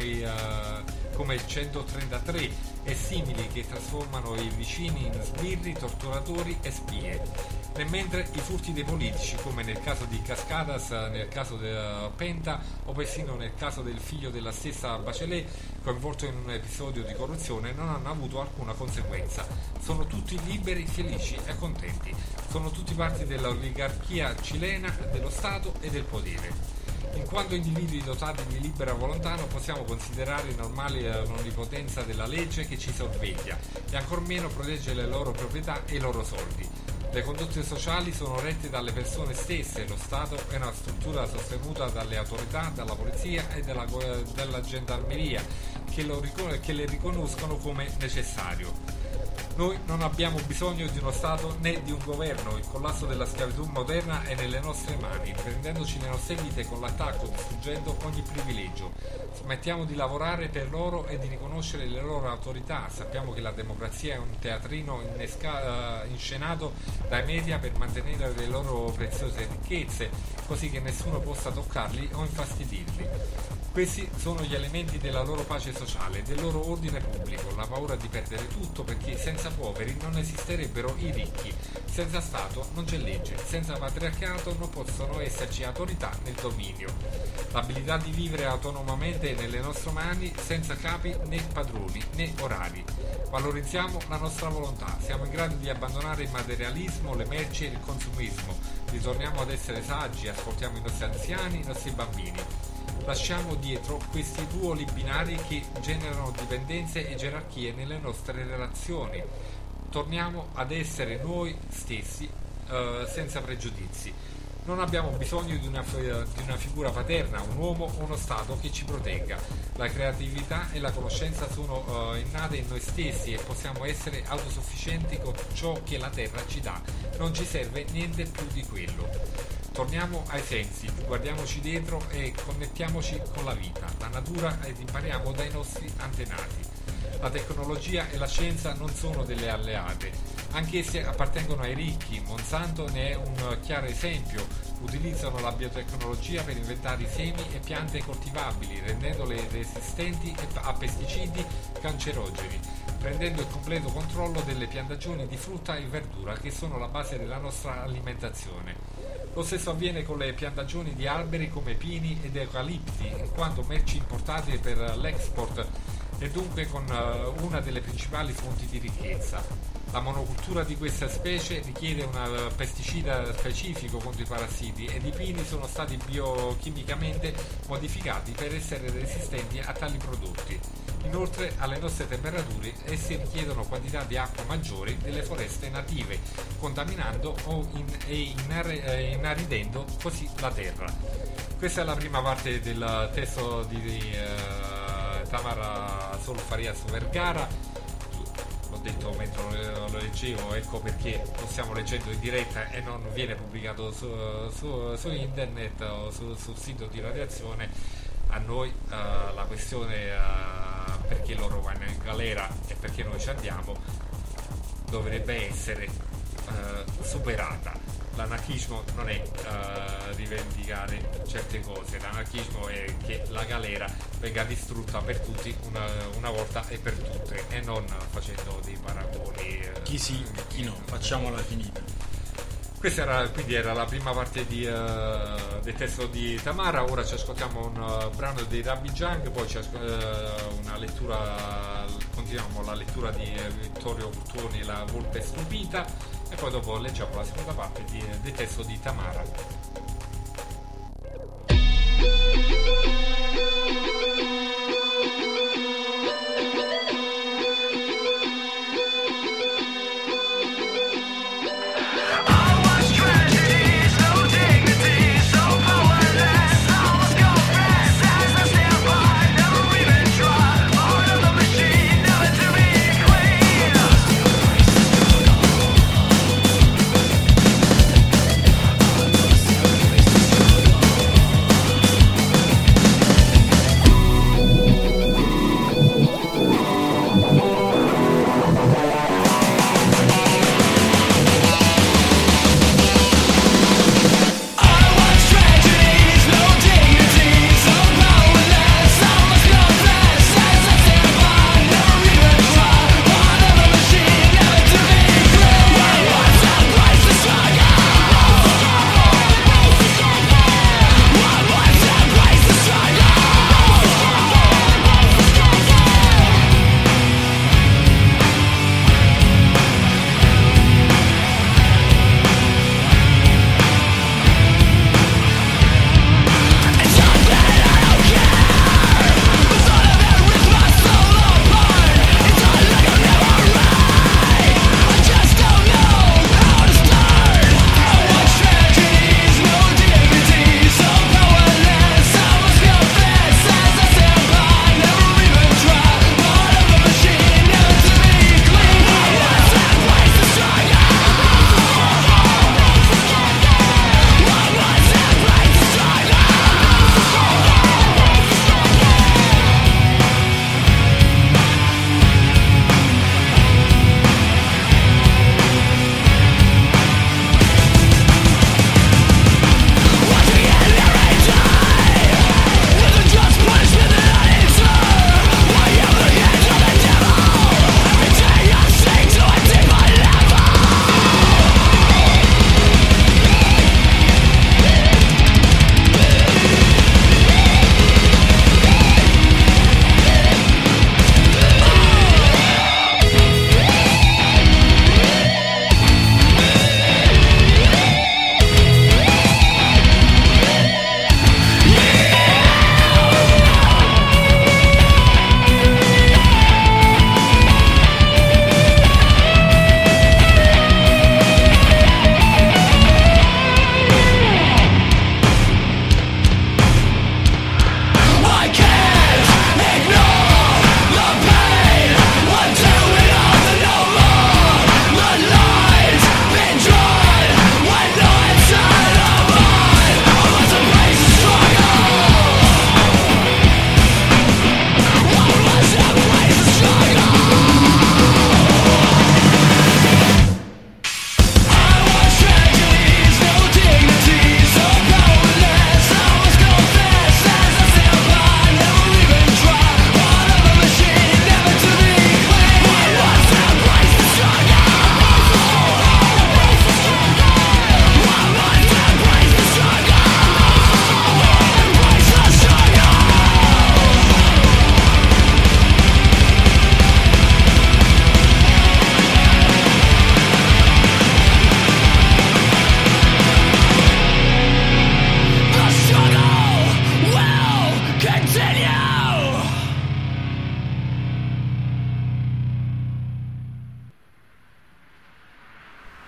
uh, come il centotrentatré e simili, che trasformano i vicini in sbirri, torturatori e spie. E mentre i furti dei politici, come nel caso di Cascadas, nel caso del Penta o persino nel caso del figlio della stessa Bachelet, coinvolto in un episodio di corruzione, non hanno avuto alcuna conseguenza. Sono tutti liberi, felici e contenti. Sono tutti parte dell'oligarchia cilena, dello Stato e del potere. In quanto individui dotati di libera volontà non possiamo considerare normale l'onnipotenza della legge che ci sorveglia e ancor meno protegge le loro proprietà e i loro soldi. Le condotte sociali sono rette dalle persone stesse, lo Stato è una struttura sostenuta dalle autorità, dalla polizia e della, della gendarmeria che, lo, che le riconoscono come necessario. Noi non abbiamo bisogno di uno Stato né di un governo, il collasso della schiavitù moderna è nelle nostre mani, prendendoci le nostre vite con l'attacco, distruggendo ogni privilegio. Smettiamo di lavorare per loro e di riconoscere le loro autorità, sappiamo che la democrazia è un teatrino innesca, uh, inscenato dai media per mantenere le loro preziose ricchezze, così che nessuno possa toccarli o infastidirli. Questi sono gli elementi della loro pace sociale, del loro ordine pubblico, la paura di perdere tutto, perché senza poveri non esisterebbero i ricchi, senza Stato non c'è legge, senza patriarcato non possono esserci autorità nel dominio. L'abilità di vivere autonomamente nelle nostre mani, senza capi né padroni né orari. Valorizziamo la nostra volontà, siamo in grado di abbandonare il materialismo, le merci e il consumismo, ritorniamo ad essere saggi, ascoltiamo i nostri anziani, i nostri bambini. Lasciamo dietro questi ruoli binari che generano dipendenze e gerarchie nelle nostre relazioni. Torniamo ad essere noi stessi eh, senza pregiudizi. Non abbiamo bisogno di una, di una figura paterna, un uomo o uno Stato che ci protegga. La creatività e la conoscenza sono eh, innate in noi stessi e possiamo essere autosufficienti con ciò che la terra ci dà. Non ci serve niente più di quello. Torniamo ai sensi, guardiamoci dietro e connettiamoci con la vita, la natura, ed impariamo dai nostri antenati. La tecnologia e la scienza non sono delle alleate, anch'esse appartengono ai ricchi. Monsanto ne è un chiaro esempio. Utilizzano la biotecnologia per inventare semi e piante coltivabili, rendendole resistenti a pesticidi cancerogeni, prendendo il completo controllo delle piantagioni di frutta e verdura che sono la base della nostra alimentazione. Lo stesso avviene con le piantagioni di alberi come pini ed eucalipti, in quanto merci importate per l'export e dunque con una delle principali fonti di ricchezza. La monocultura di questa specie richiede un pesticida specifico contro i parassiti ed i pini sono stati biochimicamente modificati per essere resistenti a tali prodotti. Inoltre, alle nostre temperature, essi richiedono quantità di acqua maggiori delle foreste native, contaminando o in, e inar- inaridendo così la terra. Questa è la prima parte del testo di, di uh, Tamara Sol Farias Vergara. L'ho detto mentre lo, lo leggevo, ecco perché lo stiamo leggendo in diretta e non viene pubblicato su, su, su internet o su, sul sito di Radiazione. A noi uh, la questione uh, perché loro vanno in galera e perché noi ci andiamo dovrebbe essere uh, superata. L'anarchismo non è uh, rivendicare certe cose, l'anarchismo è che la galera venga distrutta per tutti una, una volta e per tutte, e non facendo dei paragoni. Uh, chi sì, chi no, facciamola finita. Questa era, quindi era la prima parte di, uh, del testo di Tamara. Ora ci ascoltiamo un uh, brano dei Rabbi Jang, poi ci ascol- uh, una lettura, continuiamo la lettura di uh, Vittorio Curtoni, La volpe stupita, e poi dopo leggiamo la seconda parte di, del testo di Tamara. Tragedy, so dignity, so powerless, almost gone.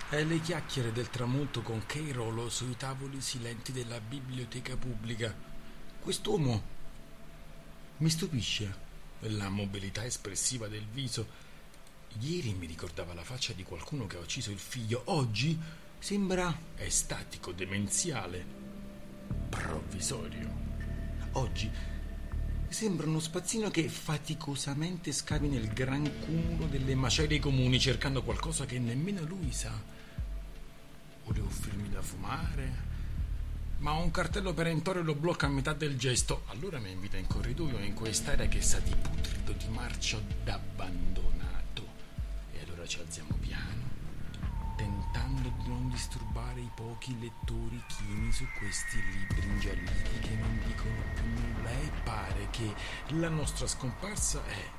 E le chiacchiere del tramonto con Keirolo sui tavoli silenti della biblioteca pubblica. Quest'uomo mi stupisce, la mobilità espressiva del viso. Ieri mi ricordava la faccia di qualcuno che ha ucciso il figlio, oggi sembra estatico, demenziale, provvisorio. Oggi sembra uno spazzino che faticosamente scavi nel gran cumulo delle macerie comuni cercando qualcosa che nemmeno lui sa. Volevo offrirmi da fumare, ma un cartello perentorio lo blocca a metà del gesto. Allora mi invita in corridoio in quest'area che sa di putrido, di marcio d'abbandonato. E allora ci alziamo piano, tentando di non disturbare i pochi lettori chini su questi libri ingialliti che non dicono più nulla. E pare che la nostra scomparsa è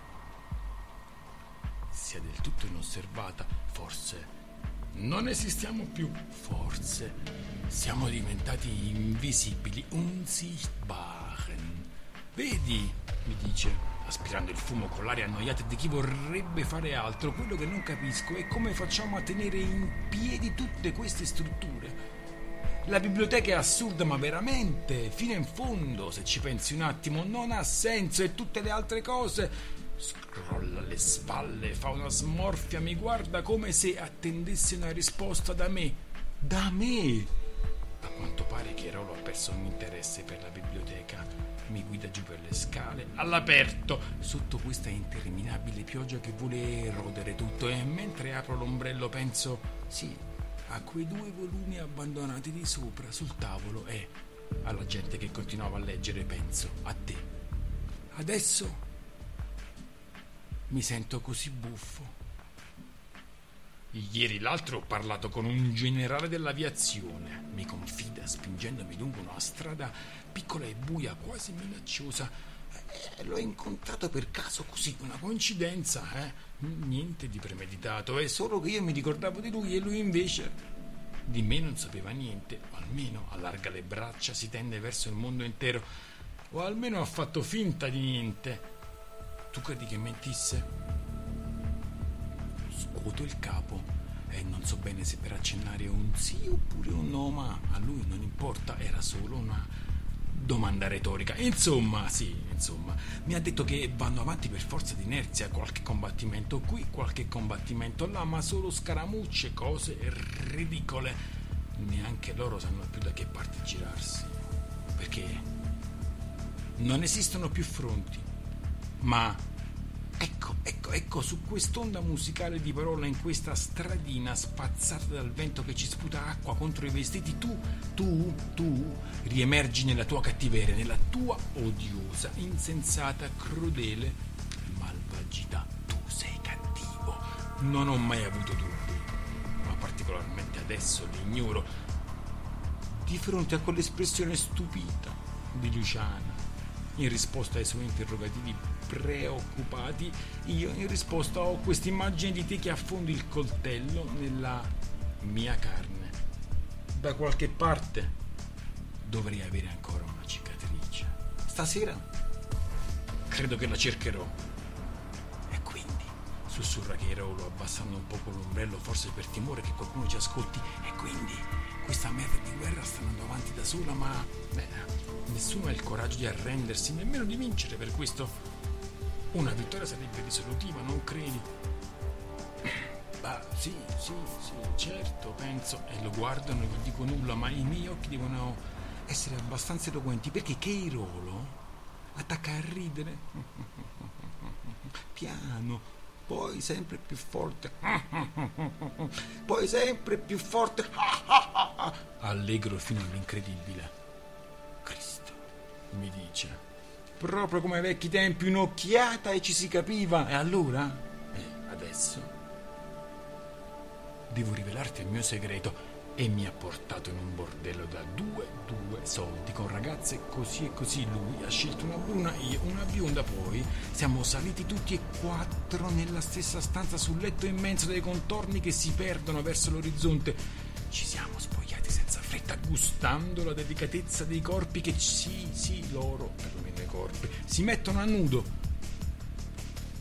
sia del tutto inosservata. Forse non esistiamo più, forse siamo diventati invisibili, unsichtbaren. Vedi, mi dice, aspirando il fumo con l'aria annoiata di chi vorrebbe fare altro, quello che non capisco è come facciamo a tenere in piedi tutte queste strutture. La biblioteca è assurda, ma veramente, fino in fondo, se ci pensi un attimo, non ha senso. E tutte le altre cose... Scrolla le spalle, fa una smorfia, mi guarda come se attendesse una risposta da me. Da me! A quanto pare Keirolo ha perso ogni interesse per la biblioteca. Mi guida giù per le scale, all'aperto, sotto questa interminabile pioggia che vuole erodere tutto. E mentre apro l'ombrello penso, sì, a quei due volumi abbandonati di sopra sul tavolo e alla gente che continuava a leggere penso, a te. Adesso mi sento così buffo. Ieri l'altro ho parlato con un generale dell'aviazione. Mi confida spingendomi lungo una strada piccola e buia, quasi minacciosa. Eh, l'ho incontrato per caso, così, una coincidenza, eh? Niente di premeditato, è solo che io mi ricordavo di lui e lui invece di me non sapeva niente. O almeno allarga le braccia, si tende verso il mondo intero, o almeno ha fatto finta di niente. Tu credi che mentisse? Scuoto il capo e non so bene se per accennare un sì oppure un no, ma a lui non importa, era solo una domanda retorica. Insomma, sì, insomma, mi ha detto che vanno avanti per forza di inerzia, qualche combattimento qui, qualche combattimento là, ma solo scaramucce, cose ridicole. Neanche loro sanno più da che parte girarsi, perché non esistono più fronti. Ma ecco, ecco, ecco, su quest'onda musicale di parole, in questa stradina spazzata dal vento che ci sputa acqua contro i vestiti, tu, tu, tu riemergi nella tua cattiveria, nella tua odiosa, insensata, crudele malvagità. Tu sei cattivo. Non ho mai avuto dubbi, ma particolarmente adesso li ignoro. Di fronte a quell'espressione stupita di Luciana, in risposta ai suoi interrogativi preoccupati, io in risposta ho quest'immagine di te che affondi il coltello nella mia carne. Da qualche parte dovrei avere ancora una cicatrice. Stasera credo che la cercherò. E quindi, sussurra Keirolo abbassando un poco l'ombrello, forse per timore che qualcuno ci ascolti, e quindi questa merda di guerra sta andando avanti da sola, ma beh, nessuno ha il coraggio di arrendersi, nemmeno di vincere. Per questo una vittoria sarebbe risolutiva, non credi? Bah, sì, sì, sì, certo, penso. E lo guardo, non gli dico nulla, ma i miei occhi devono essere abbastanza eloquenti, perché Keirolo attacca a ridere piano, poi sempre più forte, poi sempre più forte, allegro fino all'incredibile. Cristo, mi dice, proprio come ai vecchi tempi, un'occhiata e ci si capiva. E allora? Eh, adesso devo rivelarti il mio segreto. E mi ha portato in un bordello da due, due soldi, con ragazze così e così. Lui ha scelto una bruna, io una bionda. Poi siamo saliti tutti e quattro nella stessa stanza, sul letto immenso dei contorni che si perdono verso l'orizzonte. Ci siamo spogliati senza fretta, gustando la delicatezza dei corpi che, sì, sì, loro, perlomeno i corpi, si mettono a nudo.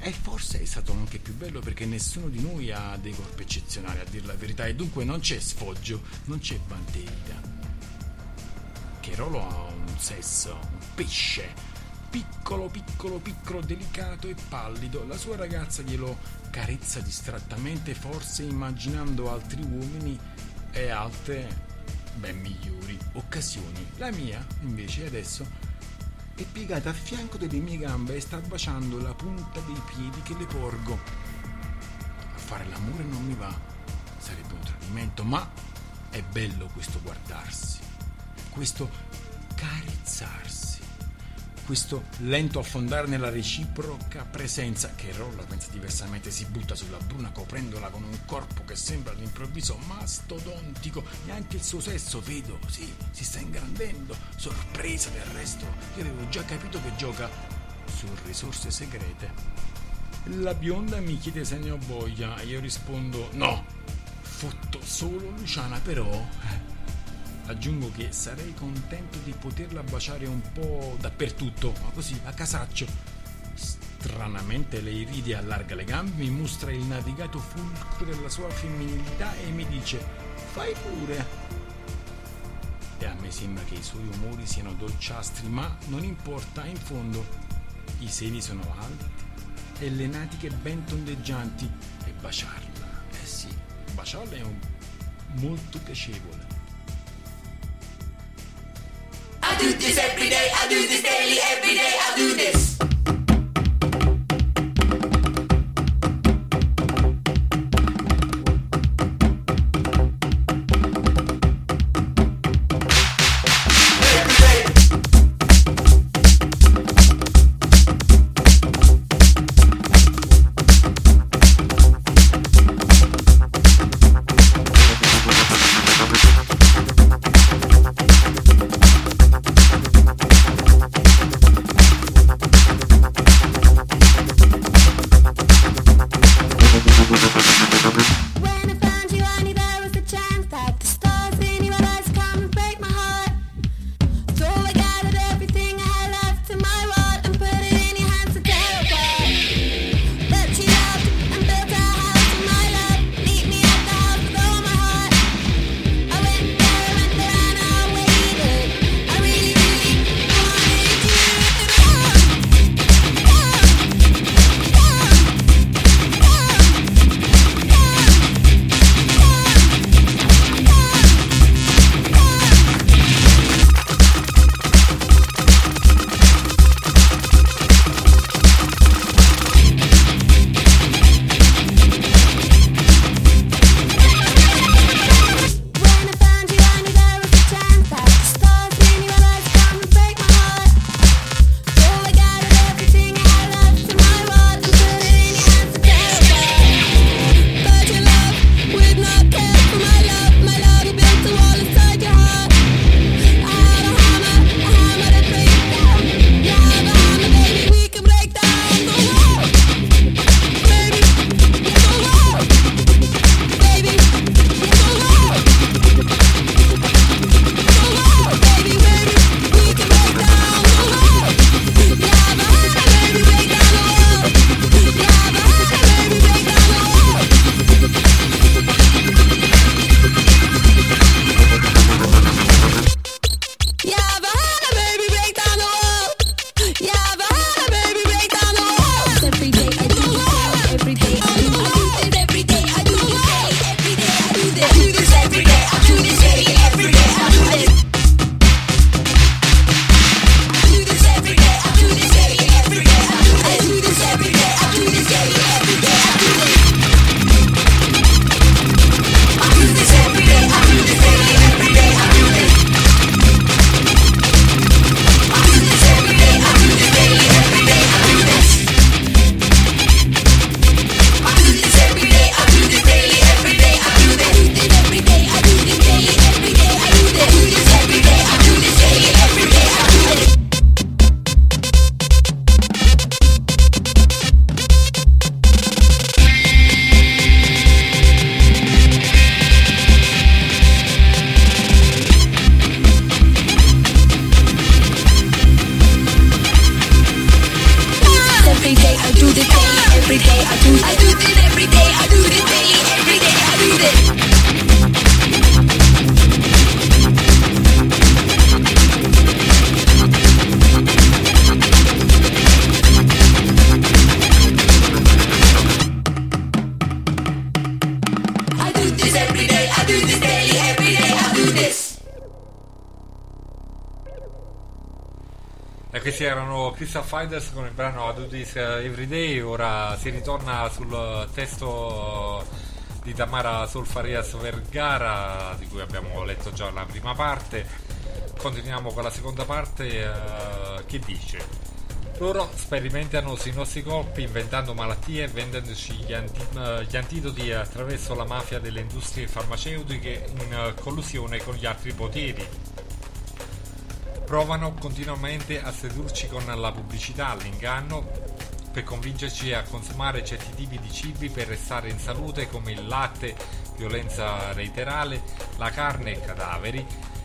E forse è stato anche più bello perché nessuno di noi ha dei corpi eccezionali, a dir la verità, e dunque non c'è sfoggio, non c'è banderia. Che Rolo ha un sesso, un pesce, piccolo, piccolo, piccolo, delicato e pallido. La sua ragazza glielo carezza distrattamente, forse immaginando altri uomini e altre ben migliori occasioni. La mia, invece, adesso è piegata a fianco delle mie gambe e sta baciando la punta dei piedi che le porgo. A fare l'amore non mi va, sarebbe un tradimento, ma è bello questo guardarsi, questo carezzarsi, questo lento affondare nella reciproca presenza. Che Rolla pensa diversamente, si butta sulla bruna coprendola con un corpo che sembra all'improvviso mastodontico, e anche il suo sesso, vedo, sì, si sta ingrandendo. Sorpresa del resto, io avevo già capito che gioca su risorse segrete. La bionda mi chiede se ne ho voglia e io rispondo no, fotto solo Luciana, però aggiungo che sarei contento di poterla baciare un po' dappertutto, ma così, a casaccio. Stranamente lei ride, allarga le gambe, mi mostra il navigato fulcro della sua femminilità e mi dice fai pure. E a me sembra che i suoi umori siano dolciastri, ma non importa, in fondo i seni sono alti e le natiche ben tondeggianti, e baciarla, eh sì, baciarla è un... molto piacevole. I do this every day, I do this daily, every day I do this. do this daily, every day I do this. E questi erano Crystal Fighters con il brano I Do This Everyday. Ora si ritorna sul testo di Tamara Solfarias Vergara, di cui abbiamo letto già la prima parte. Continuiamo con la seconda parte, uh, che dice: loro sperimentano sui nostri corpi inventando malattie e vendendoci gli, anti- uh, gli antidoti attraverso la mafia delle industrie farmaceutiche in uh, collusione con gli altri poteri. Provano continuamente a sedurci con la pubblicità, l'inganno, per convincerci a consumare certi tipi di cibi per restare in salute, come il latte, violenza reiterale, la carne e cadaveri.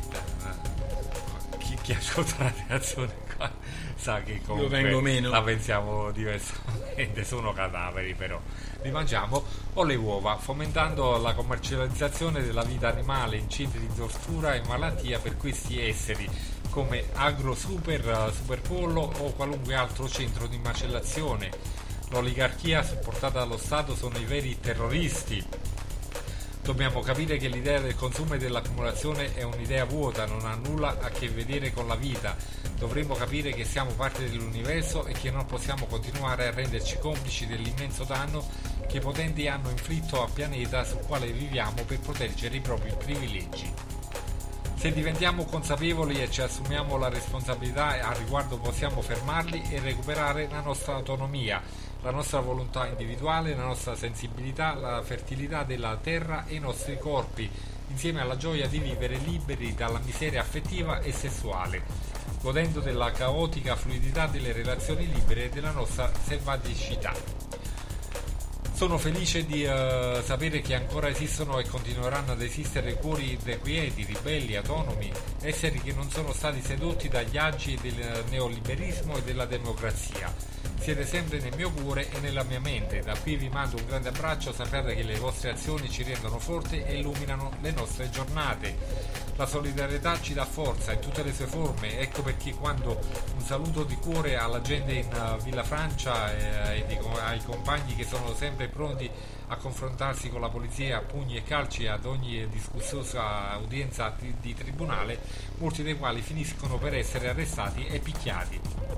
Chi, chi ascolta la reazione qua sa che comunque la pensiamo diversamente, sono cadaveri, però li mangiamo, o le uova, fomentando la commercializzazione della vita animale in centri di tortura e malattia per questi esseri, come Agro Super, Superpollo o qualunque altro centro di macellazione. L'oligarchia supportata dallo Stato sono i veri terroristi. Dobbiamo capire che l'idea del consumo e dell'accumulazione è un'idea vuota, non ha nulla a che vedere con la vita. Dovremmo capire che siamo parte dell'universo e che non possiamo continuare a renderci complici dell'immenso danno che i potenti hanno inflitto al pianeta sul quale viviamo per proteggere i propri privilegi. Se diventiamo consapevoli e ci assumiamo la responsabilità al riguardo, possiamo fermarli e recuperare la nostra autonomia, la nostra volontà individuale, la nostra sensibilità, la fertilità della terra e i nostri corpi, insieme alla gioia di vivere liberi dalla miseria affettiva e sessuale, godendo della caotica fluidità delle relazioni libere e della nostra selvaticità. Sono felice di uh, sapere che ancora esistono e continueranno ad esistere cuori irrequieti, ribelli, autonomi, esseri che non sono stati sedotti dagli agi del neoliberismo e della democrazia. Siete sempre nel mio cuore e nella mia mente. Da qui vi mando un grande abbraccio, sappiate che le vostre azioni ci rendono forti e illuminano le nostre giornate. La solidarietà ci dà forza in tutte le sue forme, ecco perché quando un saluto di cuore alla gente in uh, Villa Francia e, e di, ai compagni che sono sempre pronti a confrontarsi con la polizia a pugni e calci ad ogni disgustosa udienza di, di tribunale, molti dei quali finiscono per essere arrestati e picchiati.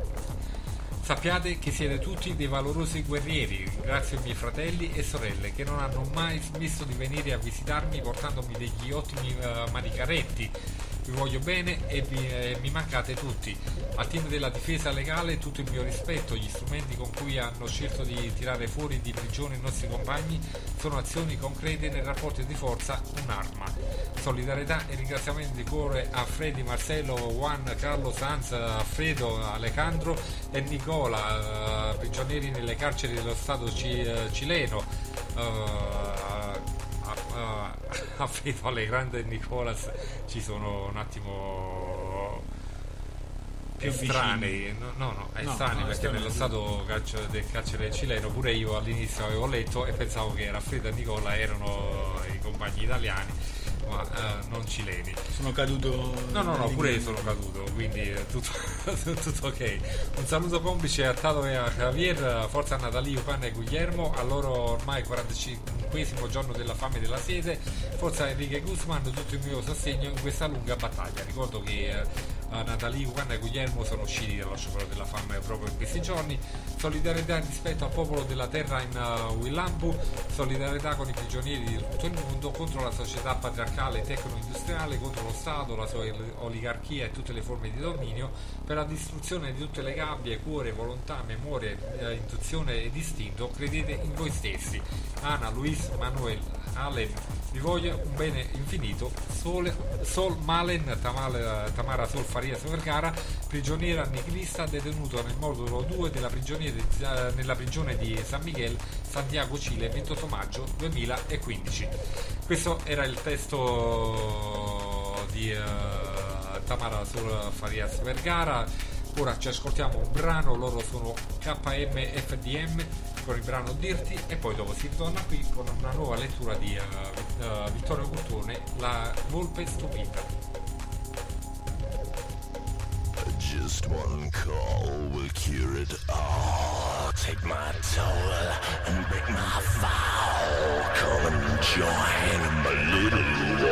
Sappiate che siete tutti dei valorosi guerrieri. Ringrazio i miei fratelli e sorelle che non hanno mai smesso di venire a visitarmi portandomi degli ottimi uh, manicaretti. Vi voglio bene e vi, eh, mi mancate tutti. Al team della difesa legale tutto il mio rispetto. Gli strumenti con cui hanno scelto di tirare fuori di prigione i nostri compagni sono azioni concrete nel rapporto di forza, un'arma. Solidarietà e ringraziamenti di cuore a Freddy, Marcello, Juan, Carlo, Sanz, Alfredo, Alejandro e Nicola, uh, prigionieri nelle carceri dello Stato ci, uh, cileno. Uh, a Alfredo, Alegrande e Nicolas ci sono un attimo più strani, no no, no è no, strani no, perché nello stato calcio, del carcere cileno pure io all'inizio avevo letto e pensavo che Alfredo e Nicola erano i compagni italiani, ma uh, non cileni. Sono caduto. No, no, no, pure io sono caduto, quindi tutto, tutto ok. Un saluto complice a Tato e a Javier, forza Natalie, Juan e Guillermo, al loro ormai quarantacinquesimo giorno della fame e della sete, forza Enrique Guzman, tutto il mio sostegno in questa lunga battaglia. Ricordo che uh, Natalie, Juan e Guillermo sono usciti dallo sciopero della fame proprio in questi giorni. Solidarietà rispetto al popolo della terra in uh, Willambu, solidarietà con i prigionieri di tutto il mondo, contro la società patriarcale e tecno-industriale, contro lo Stato, la sua oligarchia e tutte le forme di dominio, per la distruzione di tutte le gabbie, cuore, volontà, memoria, eh, intuizione ed istinto. Credete in voi stessi. Ana, Luis, Manuel, Allen, vi voglio un bene infinito. Sole, Sol Malen, Tamale, Tamara Sol Farias Vergara, prigioniera nichilista, detenuto nel modulo due della prigione di, eh, nella prigione di San Miguel, Santiago, Cile, ventotto maggio duemilaquindici. Questo era il testo di uh, Tamara Sol Farias Vergara. Ora ci ascoltiamo un brano, loro sono K M F D M con il brano Dirty e poi dopo si ritorna qui con una nuova lettura di uh, uh, Vittorio Curtone, La Volpe Stupita. Just one call will cure it all. Take my toll and break my vow. Come and join my little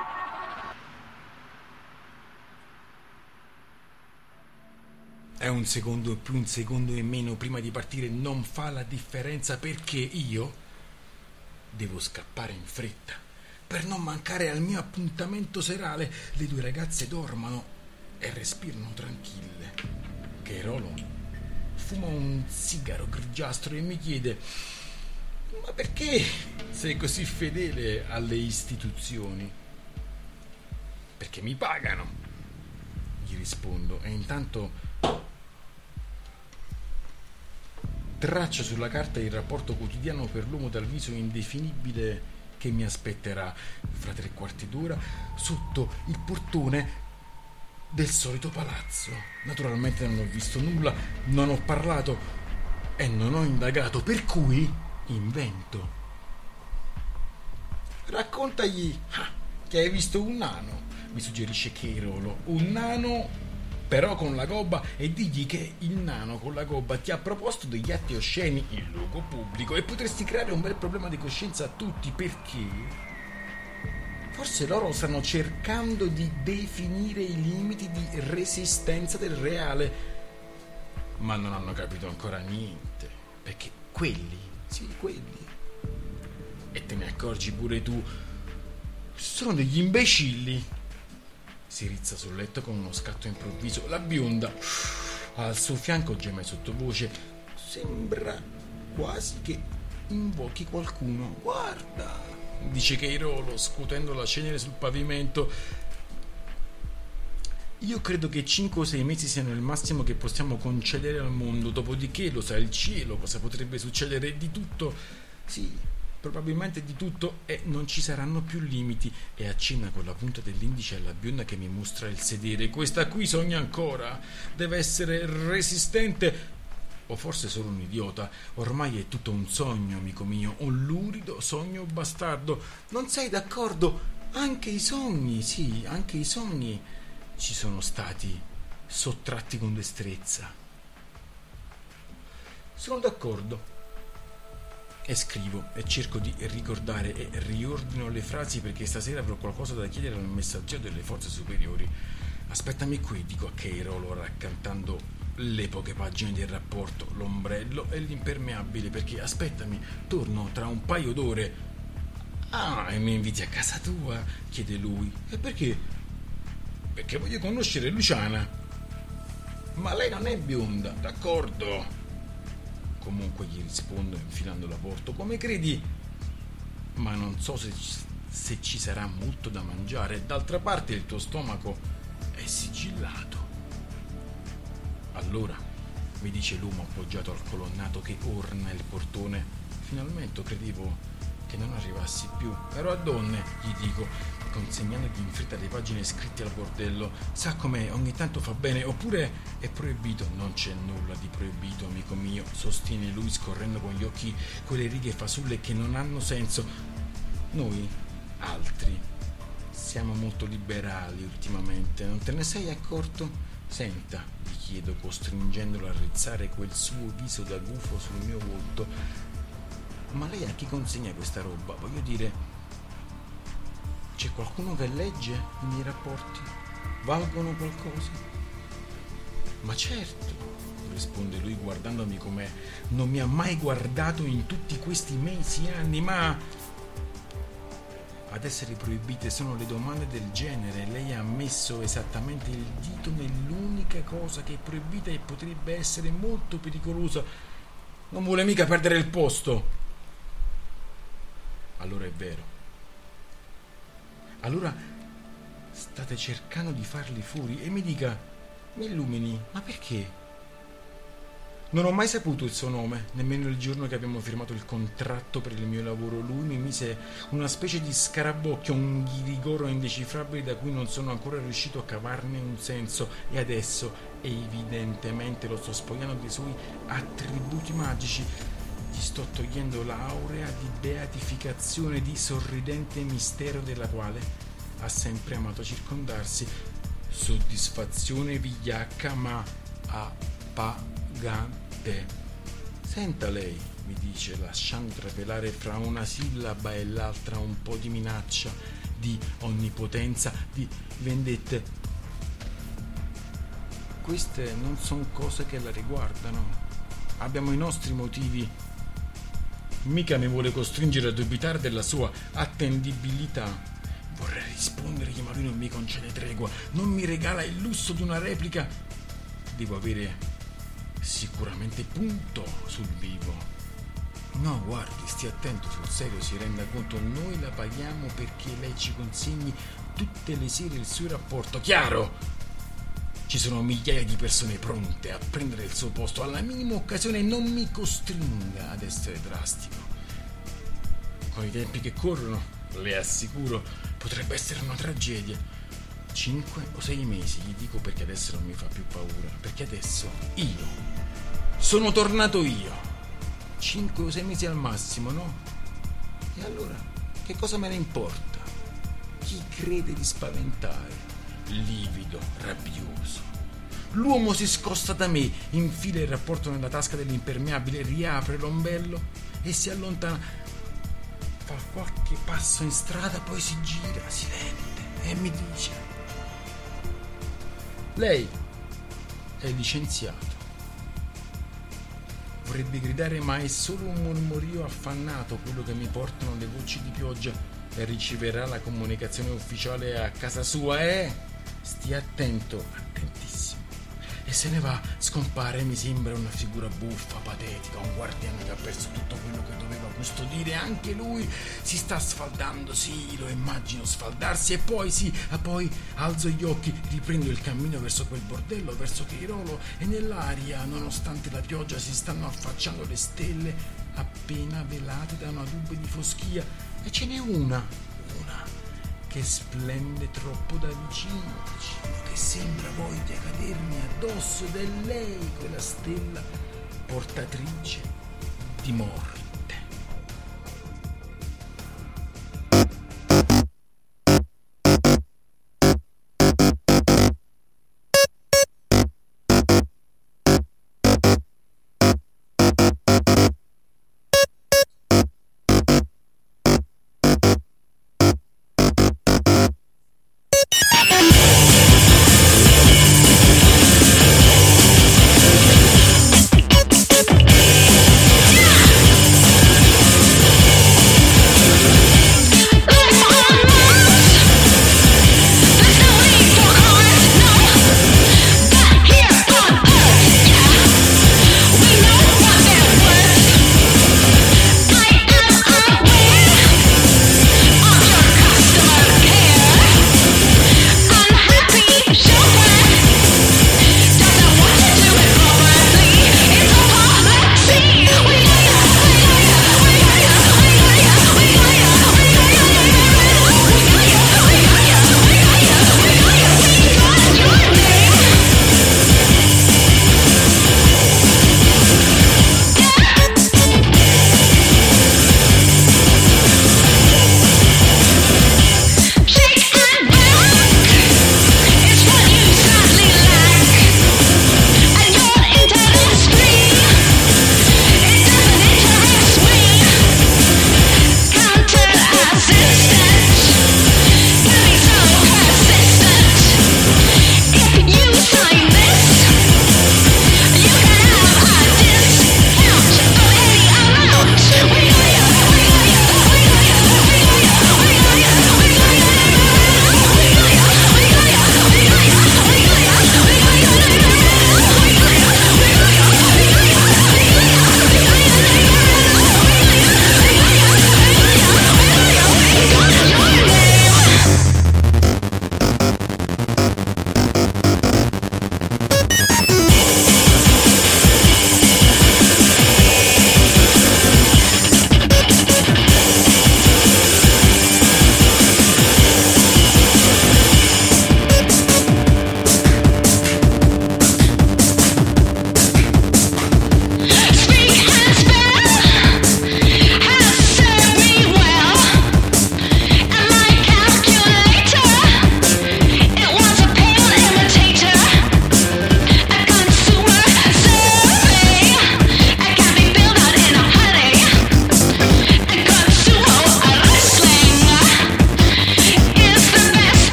È un secondo in più, un secondo in meno prima di partire non fa la differenza, perché io devo scappare in fretta per non mancare al mio appuntamento serale. Le due ragazze dormono e respirano tranquille. Keirolo fuma un sigaro grigiastro e mi chiede: ma perché sei così fedele alle istituzioni? Perché mi pagano, gli rispondo, e intanto traccio sulla carta il rapporto quotidiano per l'uomo dal viso indefinibile che mi aspetterà fra tre quarti d'ora sotto il portone del solito palazzo. Naturalmente non ho visto nulla, non ho parlato e non ho indagato, per cui invento. Raccontagli ah, che hai visto un nano, mi suggerisce Keirolo, un nano però con la gobba, e digli che il nano con la gobba ti ha proposto degli atti osceni in luogo pubblico e potresti creare un bel problema di coscienza a tutti, perché forse loro stanno cercando di definire i limiti di resistenza del reale, ma non hanno capito ancora niente, perché quelli, sì, quelli, e te ne accorgi pure tu, sono degli imbecilli. Si rizza sul letto con uno scatto improvviso. La bionda al suo fianco geme sottovoce: sembra quasi che invochi qualcuno. Guarda, dice Keirolo scuotendo la cenere sul pavimento. Io credo che cinque o sei mesi siano il massimo che possiamo concedere al mondo, dopodiché lo sa il cielo cosa potrebbe succedere. Di tutto, sì, probabilmente di tutto, e non ci saranno più limiti. E accenna con la punta dell'indice alla bionda che mi mostra il sedere. Questa qui sogna ancora, deve essere resistente, o forse solo un idiota. Ormai è tutto un sogno, amico mio, un lurido sogno bastardo. Non sei d'accordo? Anche i sogni, sì, anche i sogni ci sono stati sottratti con destrezza. Sono d'accordo. E scrivo e cerco di ricordare e riordino le frasi, perché stasera avrò qualcosa da chiedere al messaggero delle forze superiori. Aspettami qui, dico a Keirolo, raccantando le poche pagine del rapporto, l'ombrello e l'impermeabile, perché aspettami, torno tra un paio d'ore. Ah, e mi inviti a casa tua? Chiede lui. E perché? Perché voglio conoscere Luciana. Ma lei non è bionda, d'accordo? Comunque gli rispondo infilando la porta: come credi? Ma non so se ci, se ci sarà molto da mangiare. D'altra parte il tuo stomaco è sigillato. Allora, mi dice l'uomo appoggiato al colonnato che orna il portone. Finalmente credevo che non arrivassi più. Ero a donne, gli dico, consegnandogli in fretta le pagine scritte al bordello. Sa com'è, ogni tanto fa bene, oppure è proibito? Non c'è nulla di proibito, amico mio, sostiene lui scorrendo con gli occhi quelle righe fasulle che non hanno senso. Noi, altri, siamo molto liberali ultimamente, non te ne sei accorto? Senta, gli chiedo, costringendolo a rizzare quel suo viso da gufo sul mio volto, ma lei a chi consegna questa roba? Voglio dire, c'è qualcuno che legge i miei rapporti? Valgono qualcosa? Ma certo, risponde lui guardandomi come non mi ha mai guardato in tutti questi mesi e anni, ma ad essere proibite sono le domande del genere. Lei ha messo esattamente il dito nell'unica cosa che è proibita e potrebbe essere molto pericolosa. Non vuole mica perdere il posto. Allora è vero. Allora state cercando di farli fuori, e mi dica, mi illumini, ma perché? Non ho mai saputo il suo nome, nemmeno il giorno che abbiamo firmato il contratto per il mio lavoro. Lui mi mise una specie di scarabocchio, un ghirigoro indecifrabile da cui non sono ancora riuscito a cavarne un senso, e adesso evidentemente lo sto spogliando dei suoi attributi magici. Gli sto togliendo l'aurea di beatificazione, di sorridente mistero della quale ha sempre amato circondarsi. Soddisfazione vigliacca ma appagante. Senta lei, mi dice, lasciando trapelare fra una sillaba e l'altra un po' di minaccia, di onnipotenza, di vendette. Queste non sono cose che la riguardano. Abbiamo i nostri motivi. Mica mi vuole costringere a dubitare della sua attendibilità. Vorrei rispondergli, ma lui non mi concede tregua, non mi regala il lusso di una replica. Devo avere sicuramente punto sul vivo. No, guardi, stia attento, sul serio, si renda conto, noi la paghiamo perché lei ci consegni tutte le sere il suo rapporto, chiaro? Ci sono migliaia di persone pronte a prendere il suo posto alla minima occasione, non mi costringa ad essere drastico. Con i tempi che corrono, le assicuro, potrebbe essere una tragedia. Cinque o sei mesi, gli dico, perché adesso non mi fa più paura, perché adesso io sono tornato io. Cinque o sei mesi al massimo, no? E allora, che cosa me ne importa? Chi crede di spaventare? Livido, rabbioso. L'uomo si scosta da me, infila il rapporto nella tasca dell'impermeabile, riapre l'ombrello e si allontana. Fa qualche passo in strada, poi si gira, silente, e mi dice: lei è licenziato. Vorrebbe gridare, ma è solo un mormorio affannato quello che mi portano le voci di pioggia, e riceverà la comunicazione ufficiale a casa sua, eh? Stia attento, attentissimo. E se ne va, scompare, mi sembra una figura buffa, patetica, un guardiano che ha perso tutto quello che doveva custodire. Anche lui si sta sfaldando, sì, lo immagino sfaldarsi, e poi sì, e poi alzo gli occhi, riprendo il cammino verso quel bordello, verso Cheirolo, e nell'aria, nonostante la pioggia, si stanno affacciando le stelle appena velate da una nube di foschia, e ce n'è una, una che splende troppo da vicino, vicino, che sembra voglia cadermi addosso, ed è lei quella stella portatrice di morte.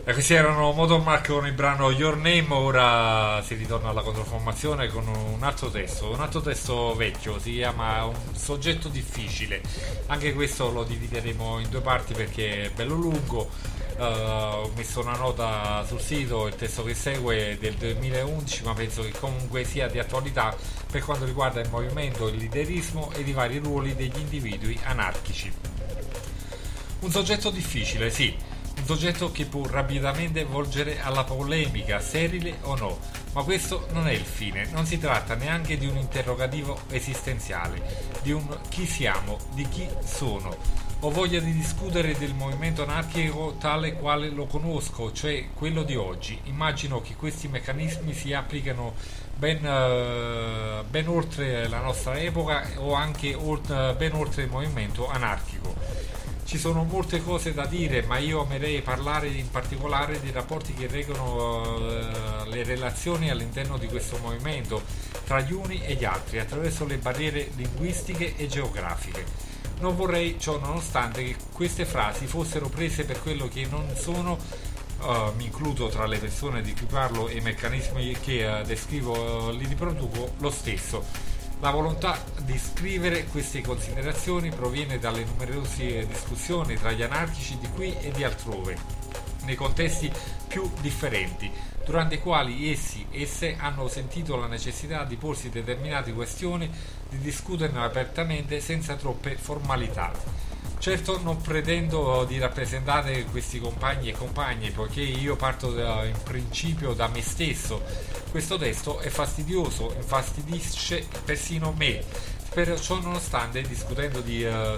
E questi erano Motormark con il brano Your Name. Ora si ritorna alla controformazione con un altro testo, un altro testo vecchio, si chiama Un soggetto difficile. Anche questo lo divideremo in due parti perché è bello lungo. Uh, ho messo una nota sul sito, il testo che segue è del duemilaundici, ma penso che comunque sia di attualità per quanto riguarda il movimento, il liderismo e i vari ruoli degli individui anarchici. Un soggetto difficile, sì, un soggetto che può rapidamente volgere alla polemica, sterile o no, ma questo non è il fine, non si tratta neanche di un interrogativo esistenziale, di un chi siamo, di chi sono. Ho voglia di discutere del movimento anarchico tale quale lo conosco, cioè quello di oggi. Immagino che questi meccanismi si applicano ben, uh, ben oltre la nostra epoca o anche olt- ben oltre il movimento anarchico. Ci sono molte cose da dire, ma io amerei parlare in particolare dei rapporti che reggono uh, le relazioni all'interno di questo movimento tra gli uni e gli altri attraverso le barriere linguistiche e geografiche. Non vorrei, ciò nonostante, che queste frasi fossero prese per quello che non sono, uh, mi includo tra le persone di cui parlo e i meccanismi che uh, descrivo uh, li riproduco lo stesso. La volontà di scrivere queste considerazioni proviene dalle numerose discussioni tra gli anarchici di qui e di altrove, nei contesti più differenti, durante i quali essi esse hanno sentito la necessità di porsi determinate questioni, di discuterne apertamente senza troppe formalità. Certo non pretendo di rappresentare questi compagni e compagne, poiché io parto da, in principio da me stesso. Questo testo è fastidioso, infastidisce persino me. Per ciò nonostante, discutendo di uh,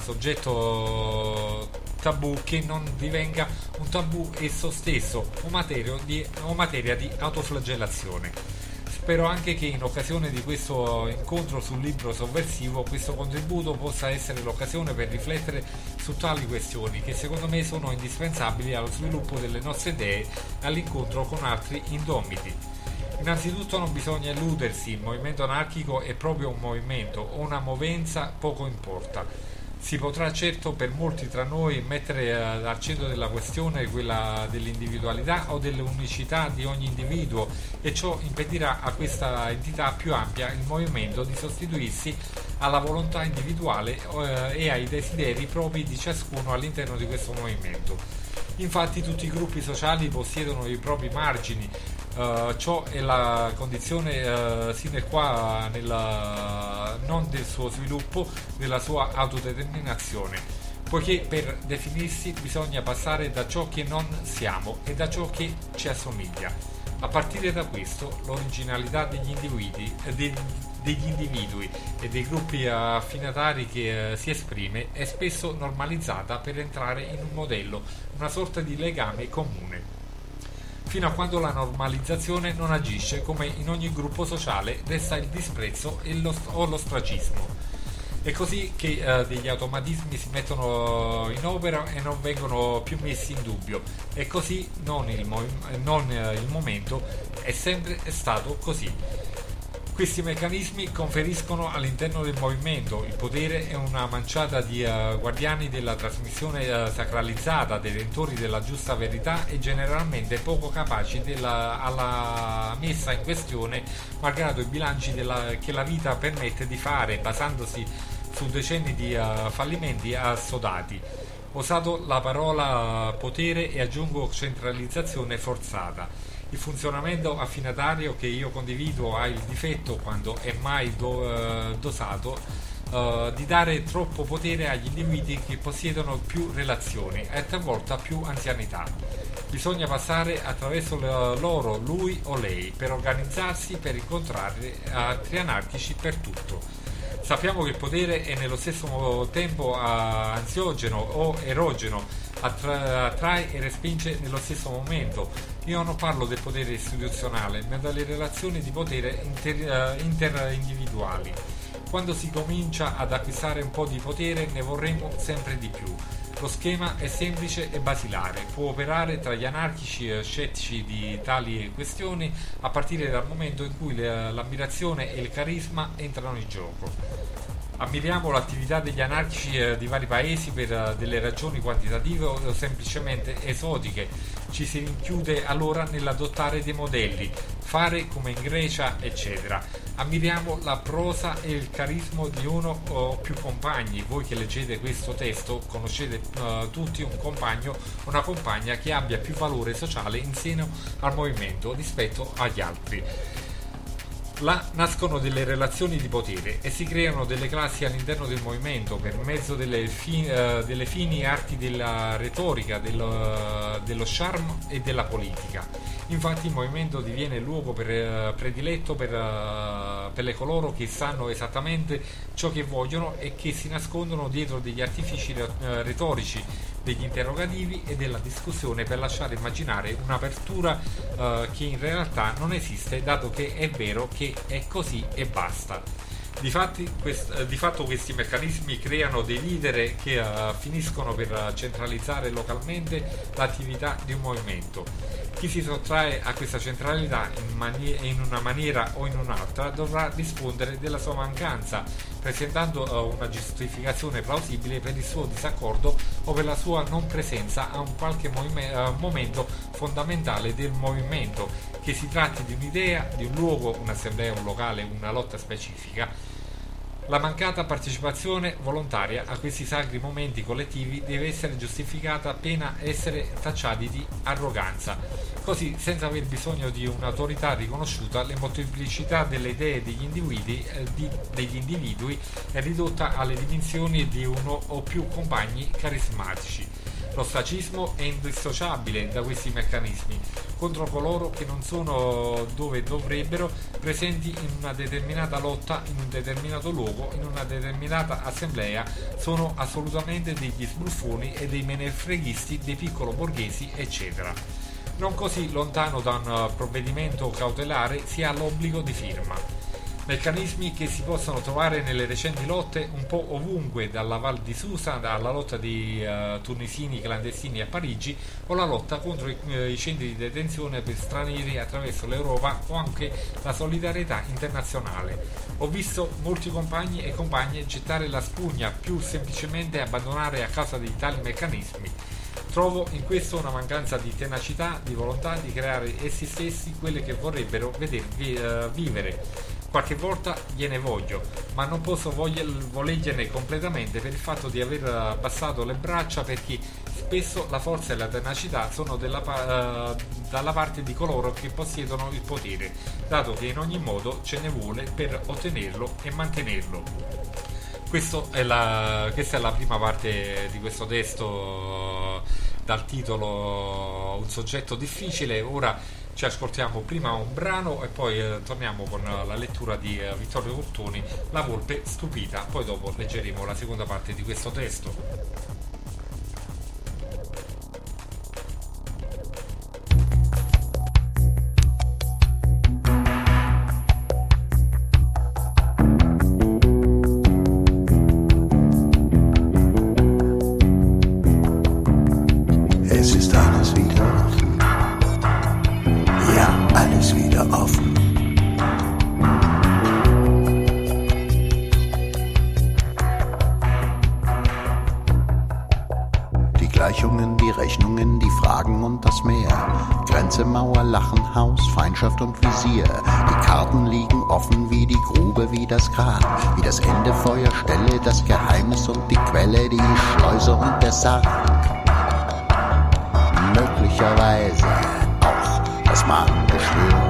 soggetto tabù, che non divenga un tabù esso stesso o materia di, o materia di autoflagellazione. Spero anche che in occasione di questo incontro sul libro sovversivo questo contributo possa essere l'occasione per riflettere su tali questioni che secondo me sono indispensabili allo sviluppo delle nostre idee e all'incontro con altri indomiti. Innanzitutto non bisogna illudersi, il movimento anarchico è proprio un movimento o una movenza, poco importa. Si potrà certo per molti tra noi mettere eh, al centro della questione quella dell'individualità o dell'unicità di ogni individuo e ciò impedirà a questa entità più ampia il movimento di sostituirsi alla volontà individuale eh, e ai desideri propri di ciascuno all'interno di questo movimento. Infatti tutti i gruppi sociali possiedono i propri margini. Uh, ciò è la condizione uh, sine qua nella, non del suo sviluppo, della sua autodeterminazione, poiché per definirsi bisogna passare da ciò che non siamo e da ciò che ci assomiglia. A partire da questo, l'originalità degli individui, eh, de, degli individui e dei gruppi affinatari che eh, si esprime è spesso normalizzata per entrare in un modello, una sorta di legame comune. Fino a quando la normalizzazione non agisce, come in ogni gruppo sociale, resta il disprezzo e lo, o l'ostracismo. È così che eh, degli automatismi si mettono in opera e non vengono più messi in dubbio. E così non il, mo- non, eh, il momento è sempre stato così. Questi meccanismi conferiscono all'interno del movimento il potere e una manciata di uh, guardiani della trasmissione uh, sacralizzata, detentori della giusta verità e generalmente poco capaci della, alla messa in questione, malgrado i bilanci della, che la vita permette di fare, basandosi su decenni di uh, fallimenti assodati. Ho usato la parola uh, potere e aggiungo centralizzazione forzata. Il funzionamento affinatario che io condivido ha il difetto, quando è mai do, eh, dosato, eh, di dare troppo potere agli individui che possiedono più relazioni e talvolta più anzianità. Bisogna passare attraverso le, loro, lui o lei, per organizzarsi, per incontrare altri anarchici per tutto. Sappiamo che il potere è nello stesso tempo ansiogeno o erogeno, attra- attrae e respinge nello stesso momento. Io non parlo del potere istituzionale, ma delle relazioni di potere inter- interindividuali. Quando si comincia ad acquistare un po' di potere ne vorremmo sempre di più. Lo schema è semplice e basilare, può operare tra gli anarchici e scettici di tali questioni a partire dal momento in cui le, l'ammirazione e il carisma entrano in gioco. Ammiriamo l'attività degli anarchici eh, di vari paesi per eh, delle ragioni quantitative o semplicemente esotiche. Ci si rinchiude allora nell'adottare dei modelli, fare come in Grecia, eccetera. Ammiriamo la prosa e il carisma di uno o più compagni. Voi che leggete questo testo conoscete uh, tutti un compagno, una compagna che abbia più valore sociale in seno al movimento rispetto agli altri. Là nascono delle relazioni di potere e si creano delle classi all'interno del movimento per mezzo delle, fi, uh, delle fini arti della retorica, dello, dello charme e della politica. Infatti il movimento diviene il luogo per, uh, prediletto per, uh, per le coloro che sanno esattamente ciò che vogliono e che si nascondono dietro degli artifici uh, retorici, degli interrogativi e della discussione per lasciare immaginare un'apertura uh, che in realtà non esiste, dato che è vero che è così e basta. Difatti, quest, di fatto questi meccanismi creano dei leader che uh, finiscono per centralizzare localmente l'attività di un movimento. Chi si sottrae a questa centralità in, mani- in una maniera o in un'altra dovrà rispondere della sua mancanza, presentando uh, una giustificazione plausibile per il suo disaccordo o per la sua non presenza a un qualche movime- uh, momento fondamentale del movimento, che si tratti di un'idea, di un luogo, un'assemblea, un locale, una lotta specifica. La mancata partecipazione volontaria a questi sacri momenti collettivi deve essere giustificata appena essere tacciati di arroganza. Così, senza aver bisogno di un'autorità riconosciuta, la molteplicità delle idee degli individui, eh, di, degli individui è ridotta alle dimensioni di uno o più compagni carismatici. L'ostracismo è indissociabile da questi meccanismi. Contro coloro che non sono dove dovrebbero, presenti in una determinata lotta, in un determinato luogo, in una determinata assemblea, sono assolutamente degli sbruffoni e dei menefreghisti, dei piccolo borghesi, eccetera. Non così lontano da un provvedimento cautelare si ha l'obbligo di firma. Meccanismi che si possono trovare nelle recenti lotte un po' ovunque, dalla Val di Susa alla lotta di uh, tunisini clandestini a Parigi o la lotta contro i, uh, i centri di detenzione per stranieri attraverso l'Europa o anche la solidarietà internazionale. Ho visto molti compagni e compagne gettare la spugna, più semplicemente abbandonare a causa di tali meccanismi. Trovo in questo una mancanza di tenacità, di volontà di creare essi stessi quelle che vorrebbero vedervi uh, vivere. Qualche volta gliene voglio, ma non posso volergliene completamente per il fatto di aver abbassato le braccia, perché spesso la forza e la tenacità sono della, uh, dalla parte di coloro che possiedono il potere, dato che in ogni modo ce ne vuole per ottenerlo e mantenerlo. Questo è la, questa è la prima parte di questo testo dal titolo Un soggetto difficile. Ora ci ascoltiamo prima un brano e poi eh, torniamo con la lettura di eh, Vittorio Cortoni, La volpe stupita. Poi dopo leggeremo la seconda parte di questo testo. Es ist alles wieder offen. Ja, alles wieder offen. Die Gleichungen, die Rechnungen, die Fragen und das Meer. Grenze, Mauer, Lachen, Haus, Feindschaft und Visier. Die Karten liegen offen wie die Grube, wie das Grab. Wie das Ende, Feuer, Stelle, das Geheimnis und die Quelle, die Schleuse und der Sarg. Möglicherweise auch das Mahngeschwür.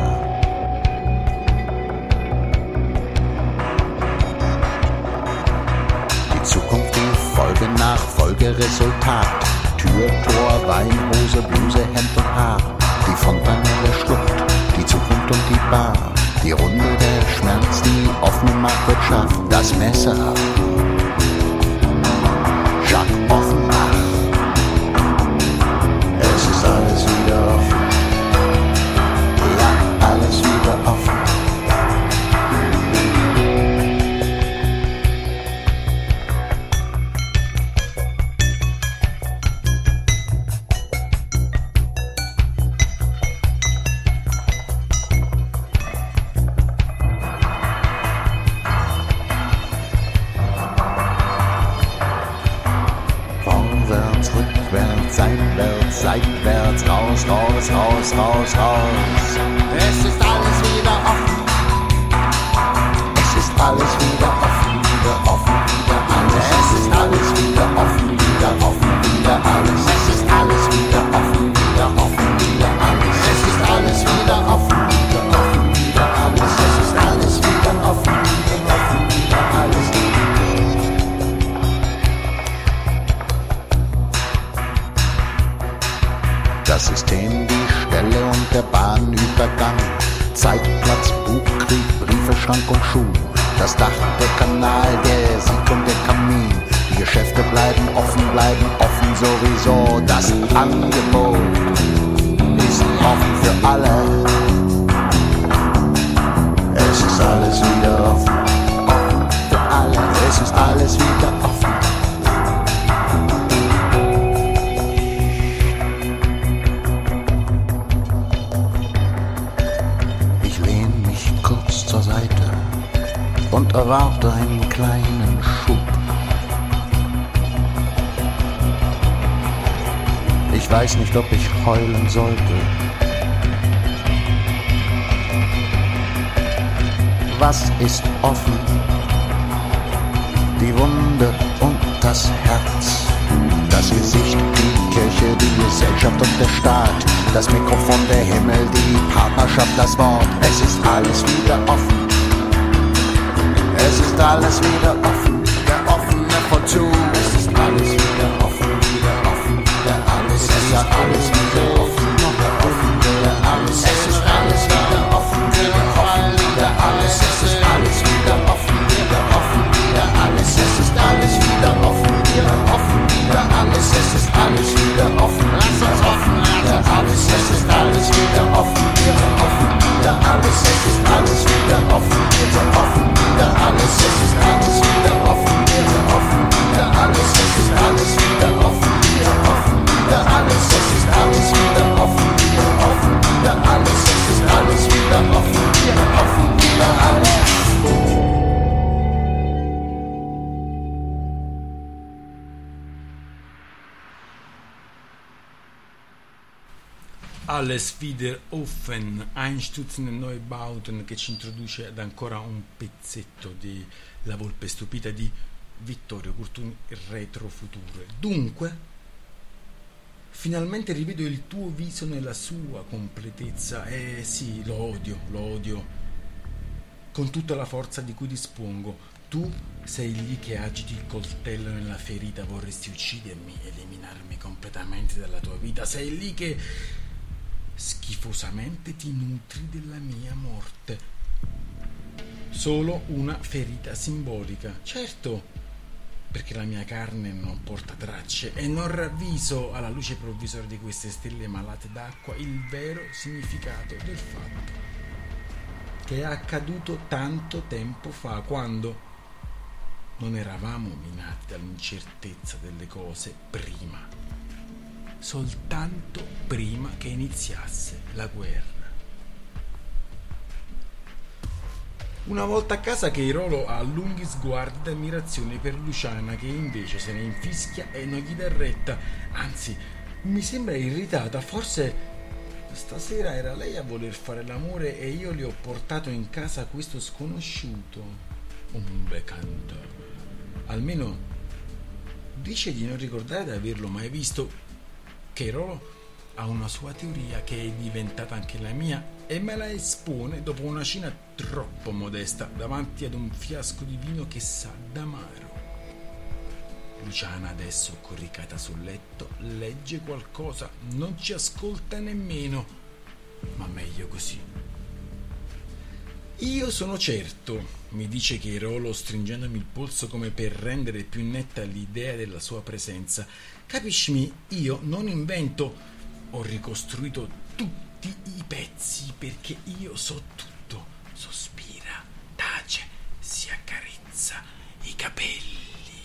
Die Zukunft, die Folge nach Folge, Resultat. Tür, Tor, Wein, Hose, Bluse, Hemd und Haar. Die Fontanelle, Schlucht, die Zukunft und die Bar. Die Runde, der Schmerz, die offene Marktwirtschaft. Das Messer, Jacques Offenbach. Es ist alles wieder offen. Ja, alles wieder offen. Vorwärts, rückwärts, seitwärts, seitwärts, raus, raus, raus, raus, raus. Es ist alles wieder offen. Es ist alles wieder offen, wieder offen, wieder alles. Es ist alles wieder offen, wieder offen, wieder alles. Es ist alles wieder offen, wieder offen, wieder alles. Es ist alles wieder offen, wieder offen, wieder alles. Es ist alles wieder offen, wieder offen, wieder alles. Das System, die Stelle und der Bahnübergang, Zeitplatz, Bugkrieg, Briefe, Schrank und Schuh, das Dach, der Kanal, der Sieg und der Kamin, die Geschäfte bleiben offen, bleiben offen sowieso, das Angebot ist offen für alle, es ist alles wieder offen, offen für alle, es ist alles wieder offen. Zur Seite und erwarte einen kleinen Schub. Ich weiß nicht, ob ich heulen sollte. Was ist offen? Die Wunde und das Herz. Das Gesicht, die Kirche, die Gesellschaft und der Staat. Das Mikrofon, der Himmel, die Partnerschaft, das Wort. Es ist alles wieder offen. Es ist alles wieder offen. Der offene Vollzug. Es ist alles wieder offen, wieder offen, wieder alles. Es ist alles wieder offen, wieder offen, wieder alles. Es ist alles wieder offen, wieder offen, wieder alles. Es ist alles wieder offen, wieder offen, wieder alles. Es ist alles wieder offen, wieder offen, wieder alles. Es ist alles wieder offen. Lass uns offen, wieder alles. Es ist alles wieder offen, wieder offen, wieder alles. Es ist alles wieder offen, wieder offen, wieder alles. Es ist alles wieder offen, wieder offen, wieder alles. Es ist alles wieder offen, wieder offen, wieder alles. Es ist alles wieder offen, wieder offen, wieder alles. Es ist alles wieder offen, wieder offen, wieder alles. Alles wieder offen, Einstürzen e Neubauten, che ci introduce ad ancora un pezzetto di La Volpe Stupita di Vittorio Curtuni, Retrofuturo. Dunque, finalmente rivedo il tuo viso nella sua completezza. Eh sì, lo odio, lo odio con tutta la forza di cui dispongo. Tu sei lì che agiti il coltello nella ferita, vorresti uccidermi, eliminarmi completamente dalla tua vita. Sei lì che schifosamente ti nutri della mia morte. Solo una ferita simbolica, certo, perché la mia carne non porta tracce e non ravviso alla luce provvisoria di queste stelle malate d'acqua il vero significato del fatto che è accaduto tanto tempo fa, quando non eravamo minati dall'incertezza delle cose prima, soltanto prima che iniziasse la guerra. Una volta a casa Cheirolo ha lunghi sguardi d'ammirazione per Luciana, che invece se ne infischia e non gli dà retta, anzi mi sembra irritata. Forse stasera era lei a voler fare l'amore e io le ho portato in casa questo sconosciuto. Un becando. Almeno dice di non ricordare di averlo mai visto. Cheirolo ha una sua teoria che è diventata anche la mia e me la espone dopo una cena troppo modesta davanti ad un fiasco di vino che sa d'amaro. Luciana adesso, coricata sul letto, legge qualcosa, non ci ascolta nemmeno, ma meglio così. Io sono certo, mi dice Cheirolo stringendomi il polso come per rendere più netta l'idea della sua presenza. Capisci, io non invento, ho ricostruito tutti i pezzi perché io so tutto. Sospira, tace, si accarezza i capelli.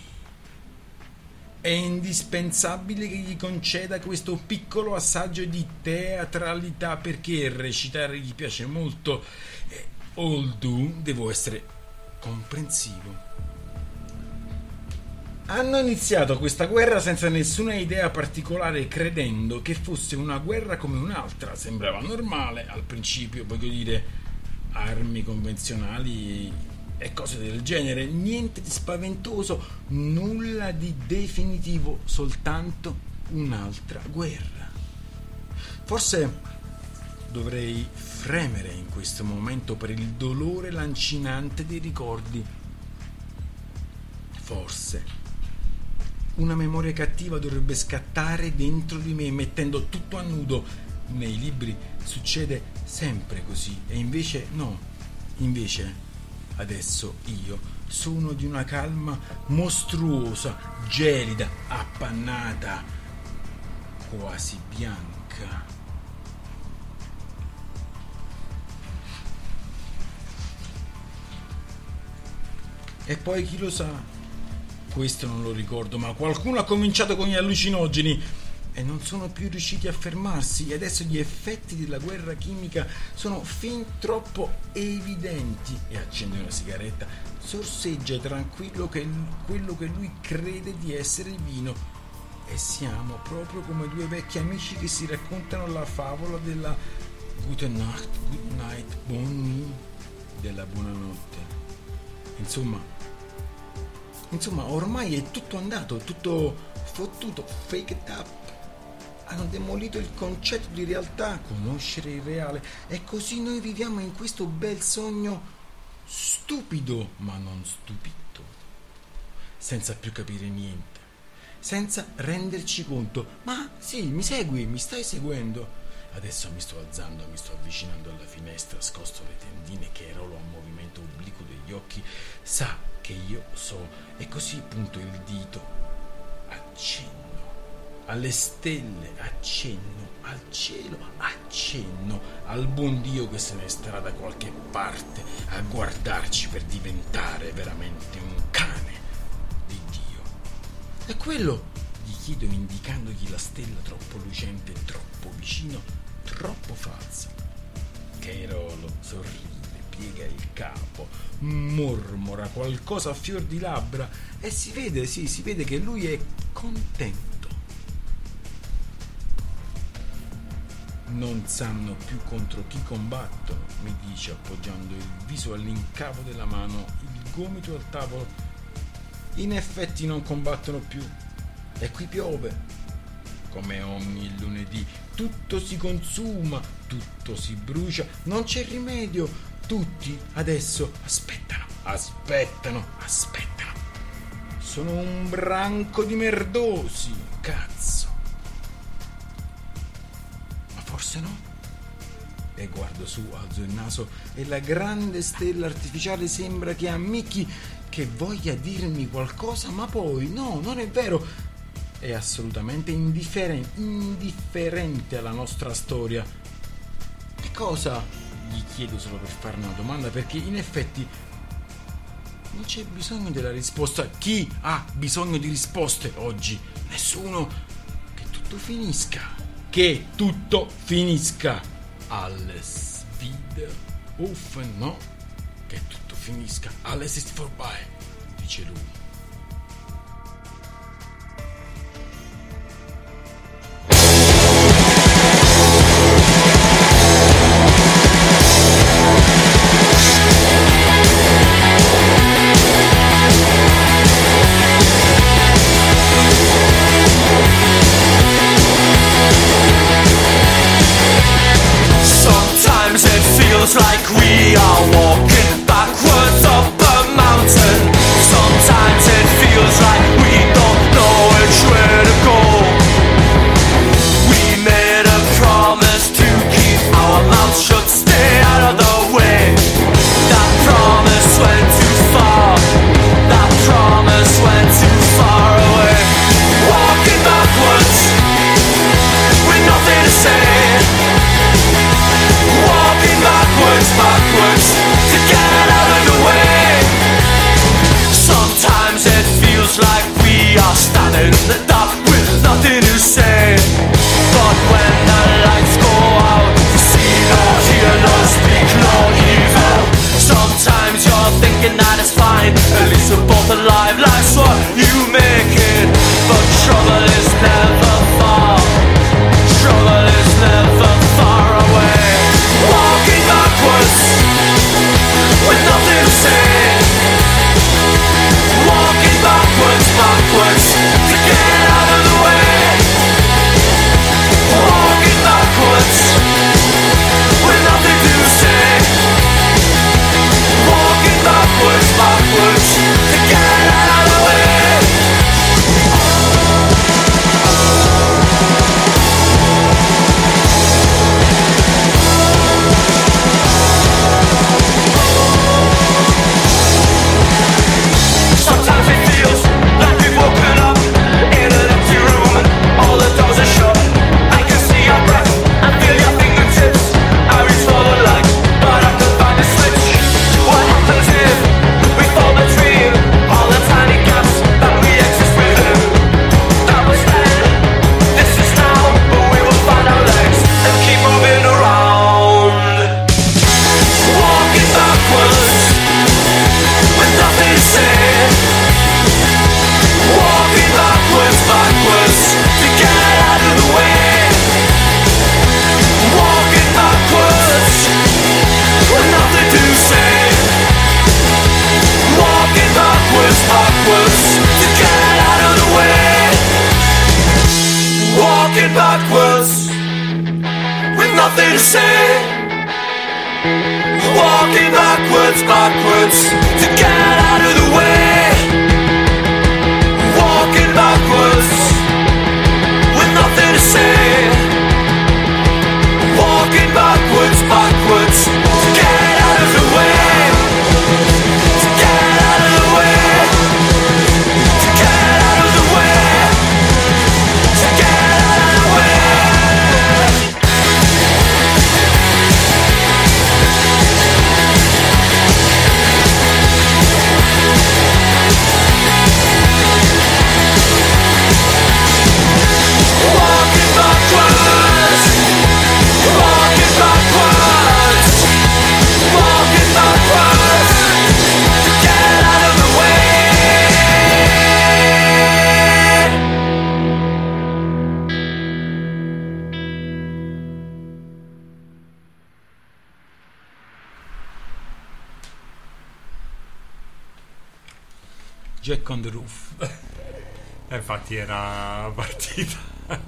È indispensabile che gli conceda questo piccolo assaggio di teatralità perché recitare gli piace molto. E, although devo essere comprensivo. Hanno iniziato questa guerra senza nessuna idea particolare, credendo che fosse una guerra come un'altra. Sembrava normale al principio, voglio dire, armi convenzionali e cose del genere, niente di spaventoso, nulla di definitivo, soltanto un'altra guerra. Forse dovrei fremere in questo momento per il dolore lancinante dei ricordi. Forse una memoria cattiva dovrebbe scattare dentro di me, mettendo tutto a nudo. Nei libri succede sempre così, e invece no, invece adesso io sono di una calma mostruosa, gelida, appannata, quasi bianca. E poi chi lo sa? Questo non lo ricordo, ma qualcuno ha cominciato con gli allucinogeni e non sono più riusciti a fermarsi, e adesso gli effetti della guerra chimica sono fin troppo evidenti. E accende una sigaretta, sorseggia tranquillo che quello che lui crede di essere il vino, e siamo proprio come due vecchi amici che si raccontano la favola della Gute Nacht, Good Night, Bonnie, della buonanotte. Insomma Insomma, ormai è tutto andato, tutto fottuto, fake it up. Hanno demolito il concetto di realtà, conoscere il reale, e così noi viviamo in questo bel sogno stupido, ma non stupito, senza più capire niente, senza renderci conto. Ma sì, mi segui, mi stai seguendo? Adesso mi sto alzando, mi sto avvicinando alla finestra, scosto le tendine che rolo a movimento obliquo degli occhi. Sa che io so, e così punto il dito, accenno alle stelle, accenno al cielo, accenno al buon Dio che se ne starà da qualche parte a guardarci per diventare veramente un cane di Dio. E quello gli chiedo, indicandogli la stella troppo lucente, troppo vicino, troppo falsa. Cairolo sorride, piega il capo, mormora qualcosa a fior di labbra, e si vede, sì, si vede che lui è contento. Non sanno più contro chi combattono, mi dice, appoggiando il viso all'incavo della mano, il gomito al tavolo. In effetti non combattono più, e qui piove come ogni lunedì, tutto si consuma, tutto si brucia, non c'è rimedio. Tutti adesso aspettano, aspettano, aspettano. Sono un branco di merdosi, cazzo. Ma forse no? E guardo su, alzo il naso, e la grande stella artificiale sembra che ammicchi, che voglia dirmi qualcosa, ma poi no, non è vero. È assolutamente indifferente, indifferente alla nostra storia. Che cosa? Gli chiedo solo per fare una domanda, perché in effetti non c'è bisogno della risposta. Chi ha bisogno di risposte oggi? Nessuno. Che tutto finisca. Che tutto finisca. Alles Wiederhoffen, no? Che tutto finisca. Alles ist vorbei, dice lui. Like we are walking backwards up a mountain. Sometimes it feels like we don't know which way to go. We made a promise to keep our mouths shut, stay out of the way. That promise went too far. That promise went too far away. Walking backwards with nothing to say. Walking backwards, backwards to get out of the way. Sometimes it feels like we are standing in the dark with nothing to say. But when the lights go out, you see no, hear no, speak no evil. Sometimes you're thinking that it's fine, at least we're both alive. Life's what you make nothing to say. Walking backwards, backwards to get out of the way. Walking backwards with nothing to say. Walking backwards, backwards to get out of the way. To get out of the way. To get out of the way. To get out of the way. Walking backwards, walking backwards, walking backwards to get out of the way. Jack on the Roof. E infatti era partita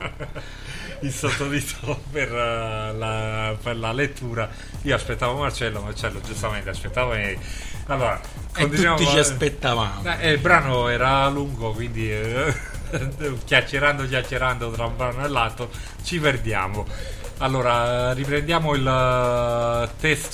il sottotitolo per, uh, la, per la lettura. Io aspettavo Marcello, Marcello giustamente aspettava me. Allora, e tutti ci aspettavamo. Eh, il brano era lungo, quindi eh, chiacchierando chiacchierando tra un brano e l'altro ci perdiamo. Allora, riprendiamo il uh,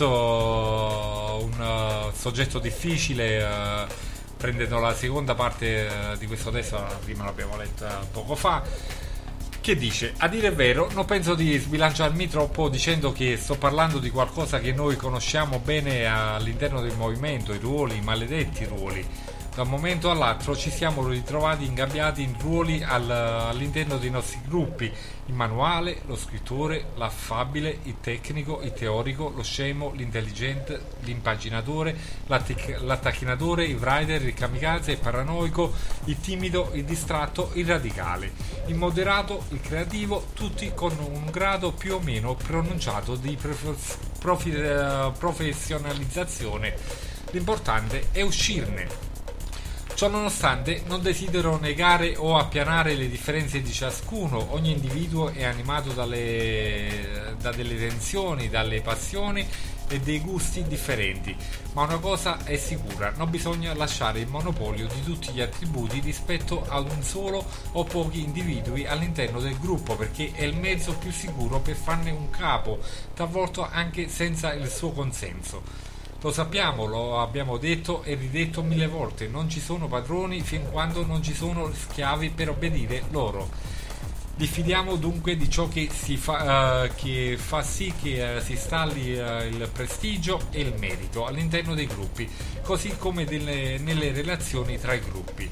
testo, un uh, soggetto difficile, uh, prendendo la seconda parte uh, di questo testo, la prima l'abbiamo letta poco fa, che dice: a dire il vero non penso di sbilanciarmi troppo dicendo che sto parlando di qualcosa che noi conosciamo bene all'interno del movimento, i ruoli, i maledetti ruoli. Da un momento all'altro ci siamo ritrovati ingabbiati in ruoli al, all'interno dei nostri gruppi: il manuale, lo scrittore, l'affabile, il tecnico, il teorico, lo scemo, l'intelligente, l'impaginatore, l'attac- l'attacchinatore, il writer, il kamikaze, il paranoico, il timido, il distratto, il radicale, il moderato, il creativo, tutti con un grado più o meno pronunciato di prof- profi- uh, professionalizzazione. L'importante è uscirne. Ciò nonostante, non desidero negare o appianare le differenze di ciascuno. Ogni individuo è animato dalle, da delle tensioni, dalle passioni e dei gusti differenti, ma una cosa è sicura: non bisogna lasciare il monopolio di tutti gli attributi rispetto ad un solo o pochi individui all'interno del gruppo, perché è il mezzo più sicuro per farne un capo, talvolta anche senza il suo consenso. Lo sappiamo, lo abbiamo detto e ridetto mille volte: non ci sono padroni fin quando non ci sono schiavi per obbedire loro. Diffidiamo dunque di ciò che, si fa, uh, che fa sì che uh, si installi uh, il prestigio e il merito all'interno dei gruppi, così come delle, nelle relazioni tra i gruppi.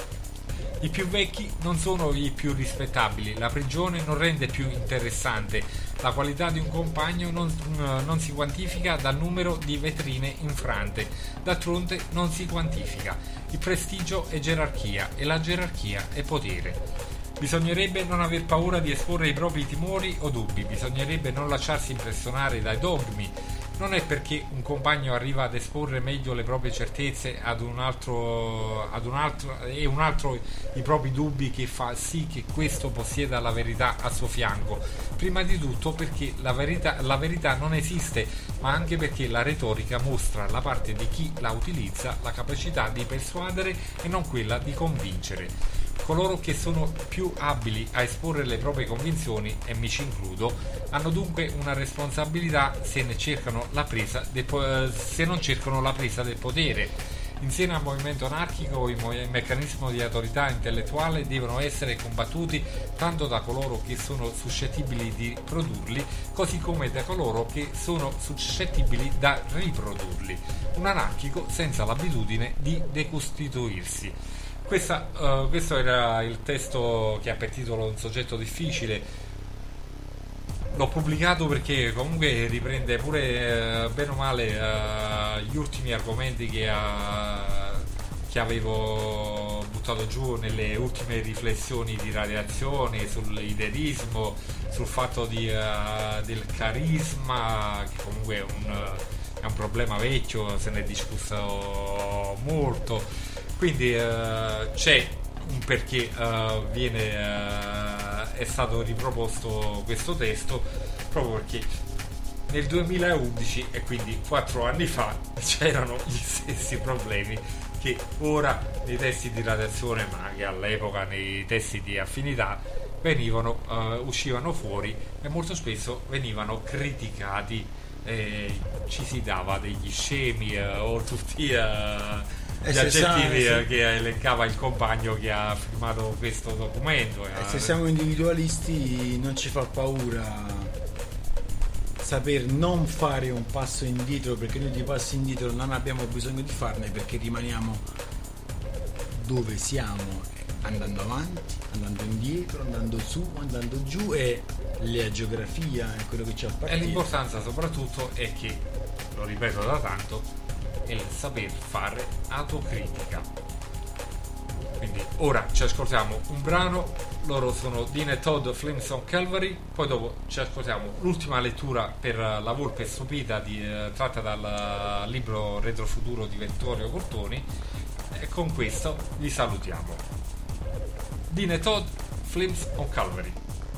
I più vecchi non sono i più rispettabili, la prigione non rende più interessante, la qualità di un compagno non, non si quantifica dal numero di vetrine infrante, d'altronde non si quantifica. Il prestigio è gerarchia e la gerarchia è potere. Bisognerebbe non aver paura di esporre i propri timori o dubbi, bisognerebbe non lasciarsi impressionare dai dogmi. Non è perché un compagno arriva ad esporre meglio le proprie certezze ad un altro, ad un altro e un altro i propri dubbi che fa sì che questo possieda la verità a suo fianco. Prima di tutto perché la verità, la verità non esiste, ma anche perché la retorica mostra la parte di chi la utilizza, la capacità di persuadere e non quella di convincere. Coloro che sono più abili a esporre le proprie convinzioni, e mi ci includo, hanno dunque una responsabilità se ne cercano la presa del po- se non cercano la presa del potere. Insieme al movimento anarchico, i, mo- i meccanismi di autorità intellettuale devono essere combattuti tanto da coloro che sono suscettibili di produrli, così come da coloro che sono suscettibili da riprodurli. Un anarchico senza l'abitudine di decostituirsi. Questa, uh, questo era il testo che ha per titolo Un soggetto difficile. L'ho pubblicato perché comunque riprende pure uh, bene o male uh, gli ultimi argomenti che, uh, che avevo buttato giù nelle ultime riflessioni di radiazione, sull'idealismo, sul fatto di, uh, del carisma, che comunque è un, è un problema vecchio, se ne è discusso molto. Quindi uh, c'è un perché uh, viene uh, è stato riproposto questo testo proprio perché nel duemilaundici, e quindi quattro anni fa, c'erano gli stessi problemi che ora nei testi di radiazione, ma anche all'epoca nei testi di affinità, venivano uh, uscivano fuori e molto spesso venivano criticati, eh, ci si dava degli scemi uh, o tutti uh, gli aggettivi sa, uh, che elencava il compagno che ha firmato questo documento. E se siamo individualisti non ci fa paura saper non fare un passo indietro, perché noi di passi indietro non abbiamo bisogno di farne, perché rimaniamo dove siamo, andando avanti, andando indietro, andando su, andando giù, e la geografia è quello che ci appartiene. E l'importanza soprattutto è che, lo ripeto da tanto, è il saper fare autocritica. Quindi ora ci ascoltiamo un brano, loro sono Dean e Todd, Flames on Calvary, poi dopo ci ascoltiamo l'ultima lettura per La Volpe Stupita di, eh, tratta dal libro Retrofuturo di Vittorio Cortoni, e con questo vi salutiamo. Dean e Todd, Flames on Calvary.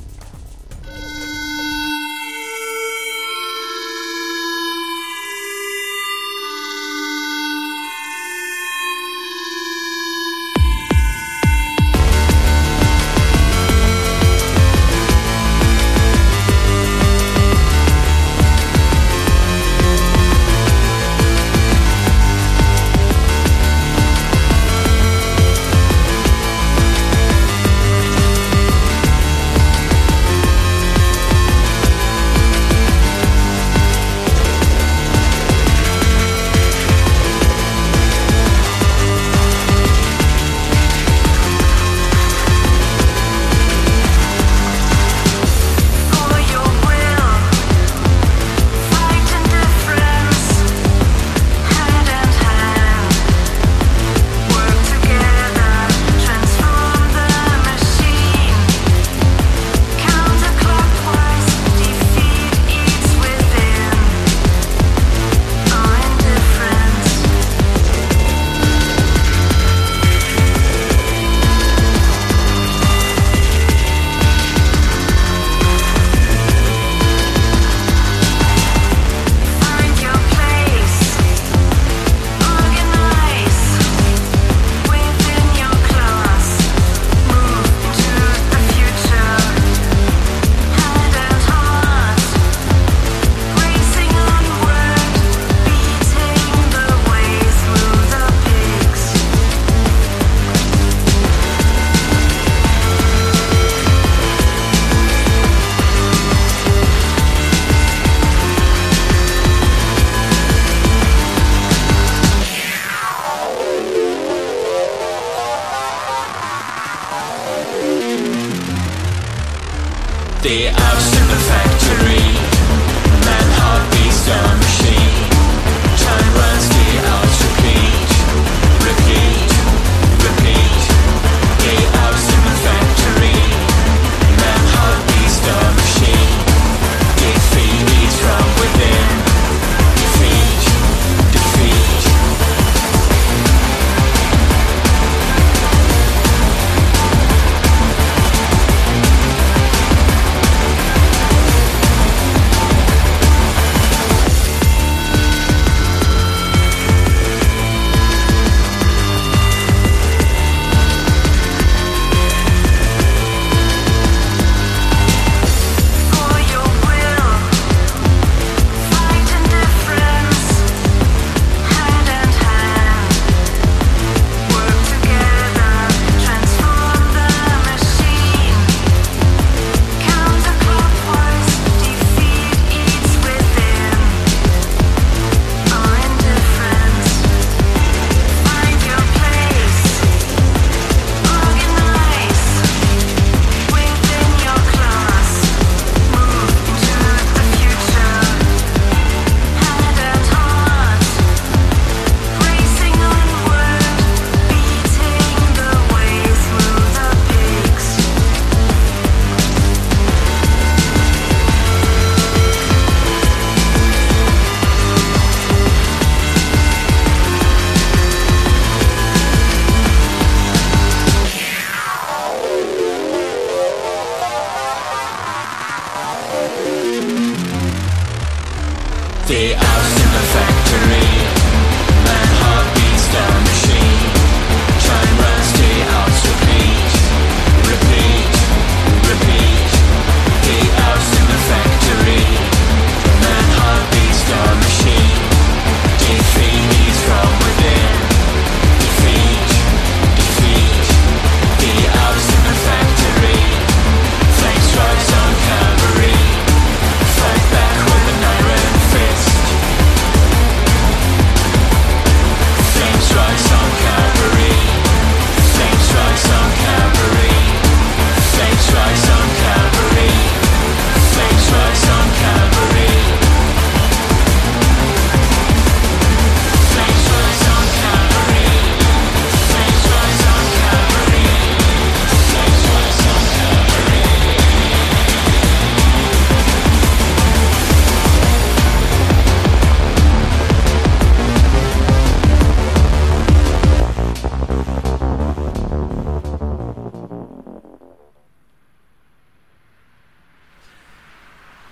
The house in the factory, man heartbeats the machine. Time runs, the hours repeat, repeat, repeat. The house in the factory, man heartbeats the machine. Defeat leads from within, defeat, defeat.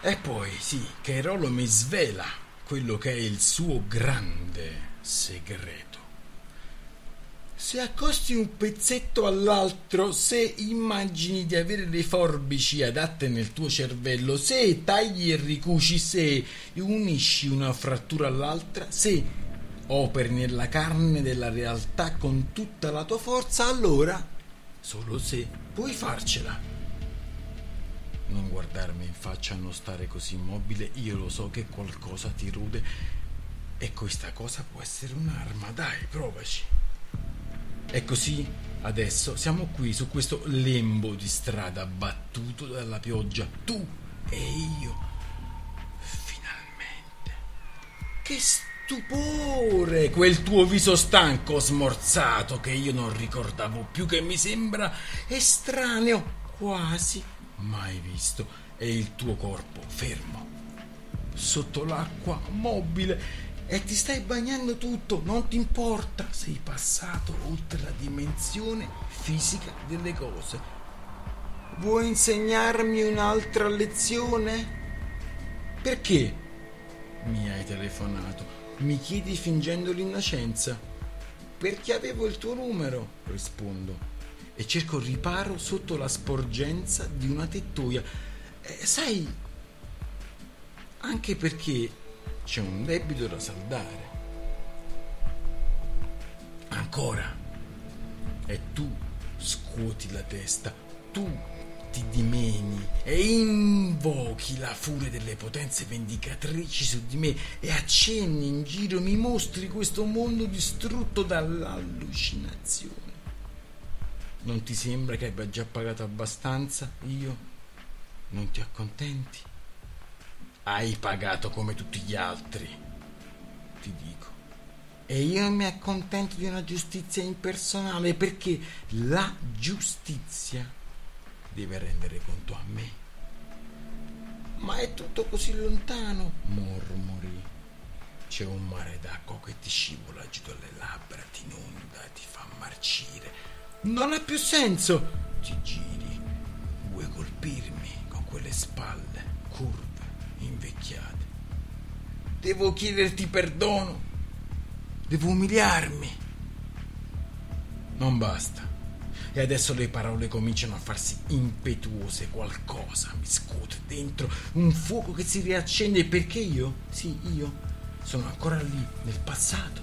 E poi, sì, Cairolo mi svela quello che è il suo grande segreto. Se accosti un pezzetto all'altro, se immagini di avere le forbici adatte nel tuo cervello, se tagli e ricuci, se unisci una frattura all'altra, se operi nella carne della realtà con tutta la tua forza, allora, solo se, puoi farcela. Non guardarmi in faccia, non stare così immobile, io lo so che qualcosa ti rude e questa cosa può essere un'arma, dai, provaci. E così, adesso, siamo qui su questo lembo di strada battuto dalla pioggia, tu e io. Finalmente. Che stupore! Quel tuo viso stanco, smorzato, che io non ricordavo più, che mi sembra estraneo, quasi mai visto, e il tuo corpo fermo, sotto l'acqua, mobile. E ti stai bagnando tutto, non ti importa, sei passato oltre la dimensione fisica delle cose. Vuoi insegnarmi un'altra lezione? Perché mi hai telefonato? Mi chiedi fingendo l'innocenza. Perché avevo il tuo numero, rispondo, e cerco riparo sotto la sporgenza di una tettoia. Eh, sai, anche perché c'è un debito da saldare. Ancora. E tu scuoti la testa, tu ti dimeni e invochi la furia delle potenze vendicatrici su di me e accenni in giro, mi mostri questo mondo distrutto dall'allucinazione. Non ti sembra che abbia già pagato abbastanza? Io? Non ti accontenti? Hai pagato come tutti gli altri, ti dico. E io mi accontento di una giustizia impersonale, perché la giustizia deve rendere conto a me. Ma è tutto così lontano, mormori. C'è un mare d'acqua che ti scivola giù dalle labbra, ti inonda, ti fa marcire. Non ha più senso. Ti giri, vuoi colpirmi con quelle spalle curve, invecchiate. Devo chiederti perdono, devo umiliarmi. Non basta. E adesso le parole cominciano a farsi impetuose, qualcosa mi scuote dentro, un fuoco che si riaccende, perché io, sì io, sono ancora lì nel passato,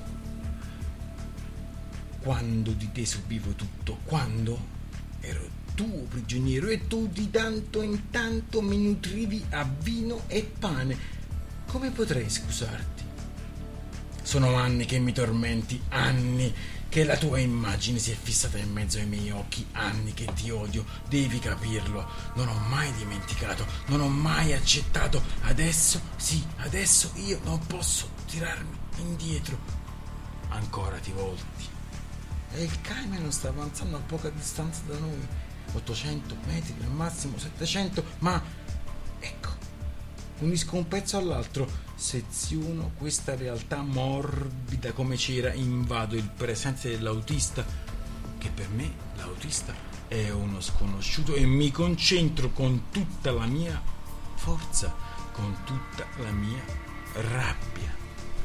quando di te subivo tutto, quando ero tuo prigioniero e tu di tanto in tanto mi nutrivi a vino e pane. Come potrei scusarti? Sono anni che mi tormenti, anni che la tua immagine si è fissata in mezzo ai miei occhi, anni che ti odio, devi capirlo. Non ho mai dimenticato, non ho mai accettato. Adesso, sì, adesso io non posso tirarmi indietro. Ancora ti volti. E il camion sta avanzando a poca distanza da noi, ottocento metri, al massimo settecento, ma ecco, unisco un pezzo all'altro, seziono questa realtà morbida come cera, invado il presente dell'autista, che per me l'autista è uno sconosciuto, e mi concentro con tutta la mia forza, con tutta la mia rabbia.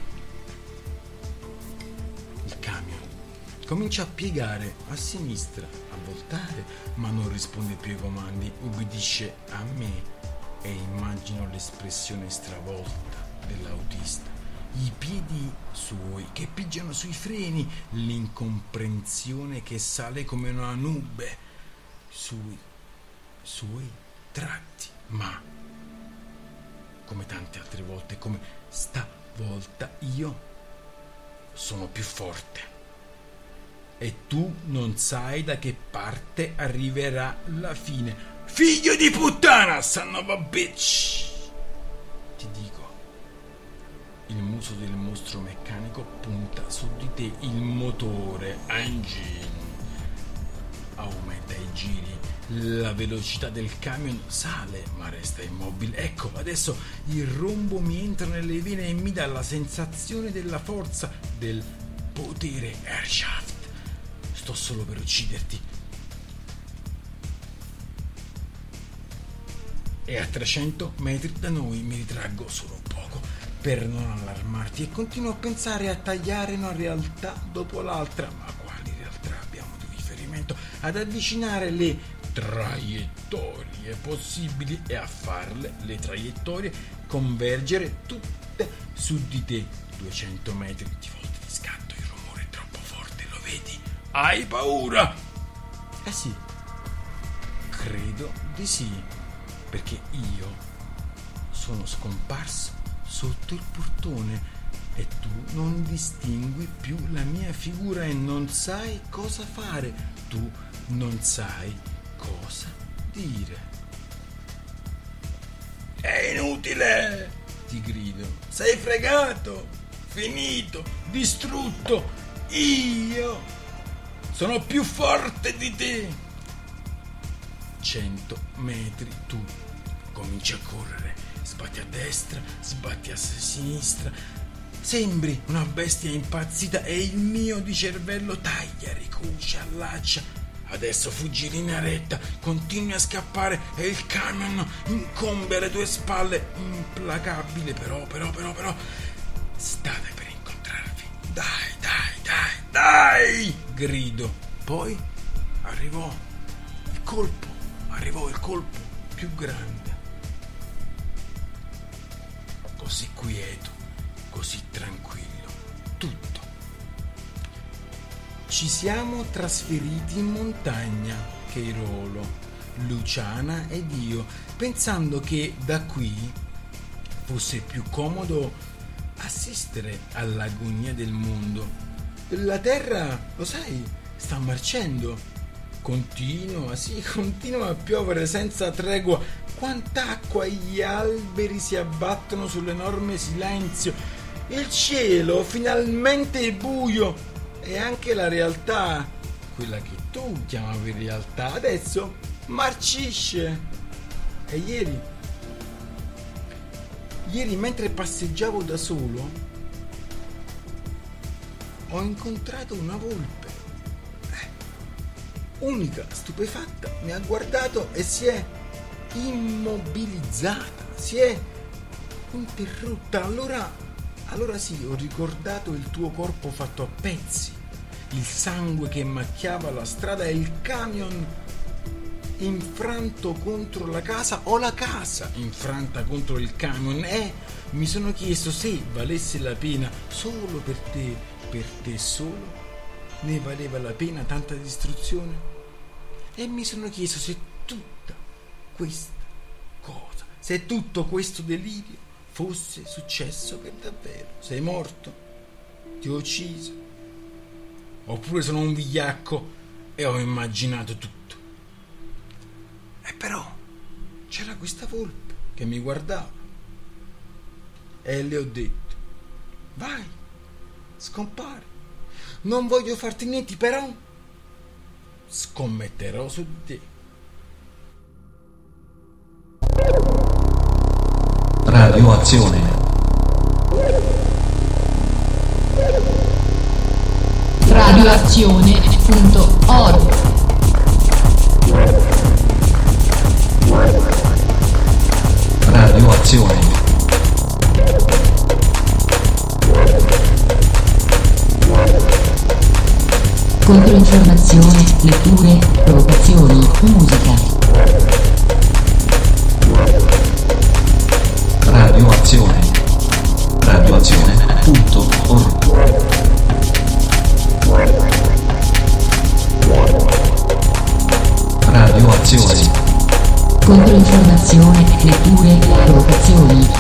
Il camion comincia a piegare a sinistra, a voltare, ma non risponde più ai comandi, ubbidisce a me e immagino l'espressione stravolta dell'autista, i piedi suoi che pigiano sui freni, l'incomprensione che sale come una nube sui suoi tratti, ma come tante altre volte, come stavolta, io sono più forte. E tu non sai da che parte arriverà la fine. Figlio di puttana, son of a bitch! Ti dico, il muso del mostro meccanico punta su di te, il motore, engine, aumenta i giri, la velocità del camion sale, ma resta immobile. Ecco, adesso il rombo mi entra nelle vene e mi dà la sensazione della forza, del potere. Airshot. Sto solo per ucciderti. e a trecento metri da noi. Mi ritraggo solo un poco per non allarmarti e continuo a pensare a tagliare una realtà dopo l'altra. Ma quali realtà abbiamo di riferimento? Ad avvicinare le traiettorie possibili e a farle, le traiettorie, convergere tutte su di te. duecento metri di volte di scatto, il rumore è troppo forte, lo vedi? Hai paura? Eh sì, credo di sì, perché io sono scomparso sotto il portone e tu non distingui più la mia figura e non sai cosa fare, tu non sai cosa dire. È inutile, ti grido, sei fregato, finito, distrutto, io sono più forte di te. Cento metri, tu cominci a correre, sbatti a destra, sbatti a sinistra, sembri una bestia impazzita e il mio di cervello taglia, ricuce, allaccia. Adesso fuggi in linea retta, continui a scappare e il camion incombe alle tue spalle, implacabile. Però, però, però, però, state per incontrarvi. Dai, dai, dai, dai! Grido. Poi arrivò il colpo, arrivò il colpo più grande. Così quieto, così tranquillo, tutto. Ci siamo trasferiti in montagna, Cheirolo, Luciana ed io, pensando che da qui fosse più comodo assistere all'agonia del mondo. La terra, lo sai, sta marcendo. Continua, sì, continua a piovere senza tregua. Quant'acqua e gli alberi si abbattono sull'enorme silenzio. Il cielo finalmente è buio. E anche la realtà, quella che tu chiamavi realtà, adesso marcisce. E ieri, ieri mentre passeggiavo da solo, ho incontrato una volpe. Eh, unica, stupefatta, mi ha guardato e si è immobilizzata, si è interrotta. Allora, allora sì, ho ricordato il tuo corpo fatto a pezzi, il sangue che macchiava la strada e il camion infranto contro la casa o la casa infranta contro il camion. E mi sono chiesto se valesse la pena solo per te, per te solo, ne valeva la pena tanta distruzione. E mi sono chiesto se tutta questa cosa, se tutto questo delirio fosse successo per davvero. Sei morto? Ti ho ucciso? Oppure sono un vigliacco e ho immaginato tutto? E però c'era questa volpe che mi guardava e le ho detto: vai, scompari, non voglio farti niente, però scommetterò su di te. Radioazione. radioazione punto org. Radioazione. Controinformazione, letture, provocazioni, musica. Radioazione. Radioazione punto org. Radioazione. Controinformazione, letture, provocazioni.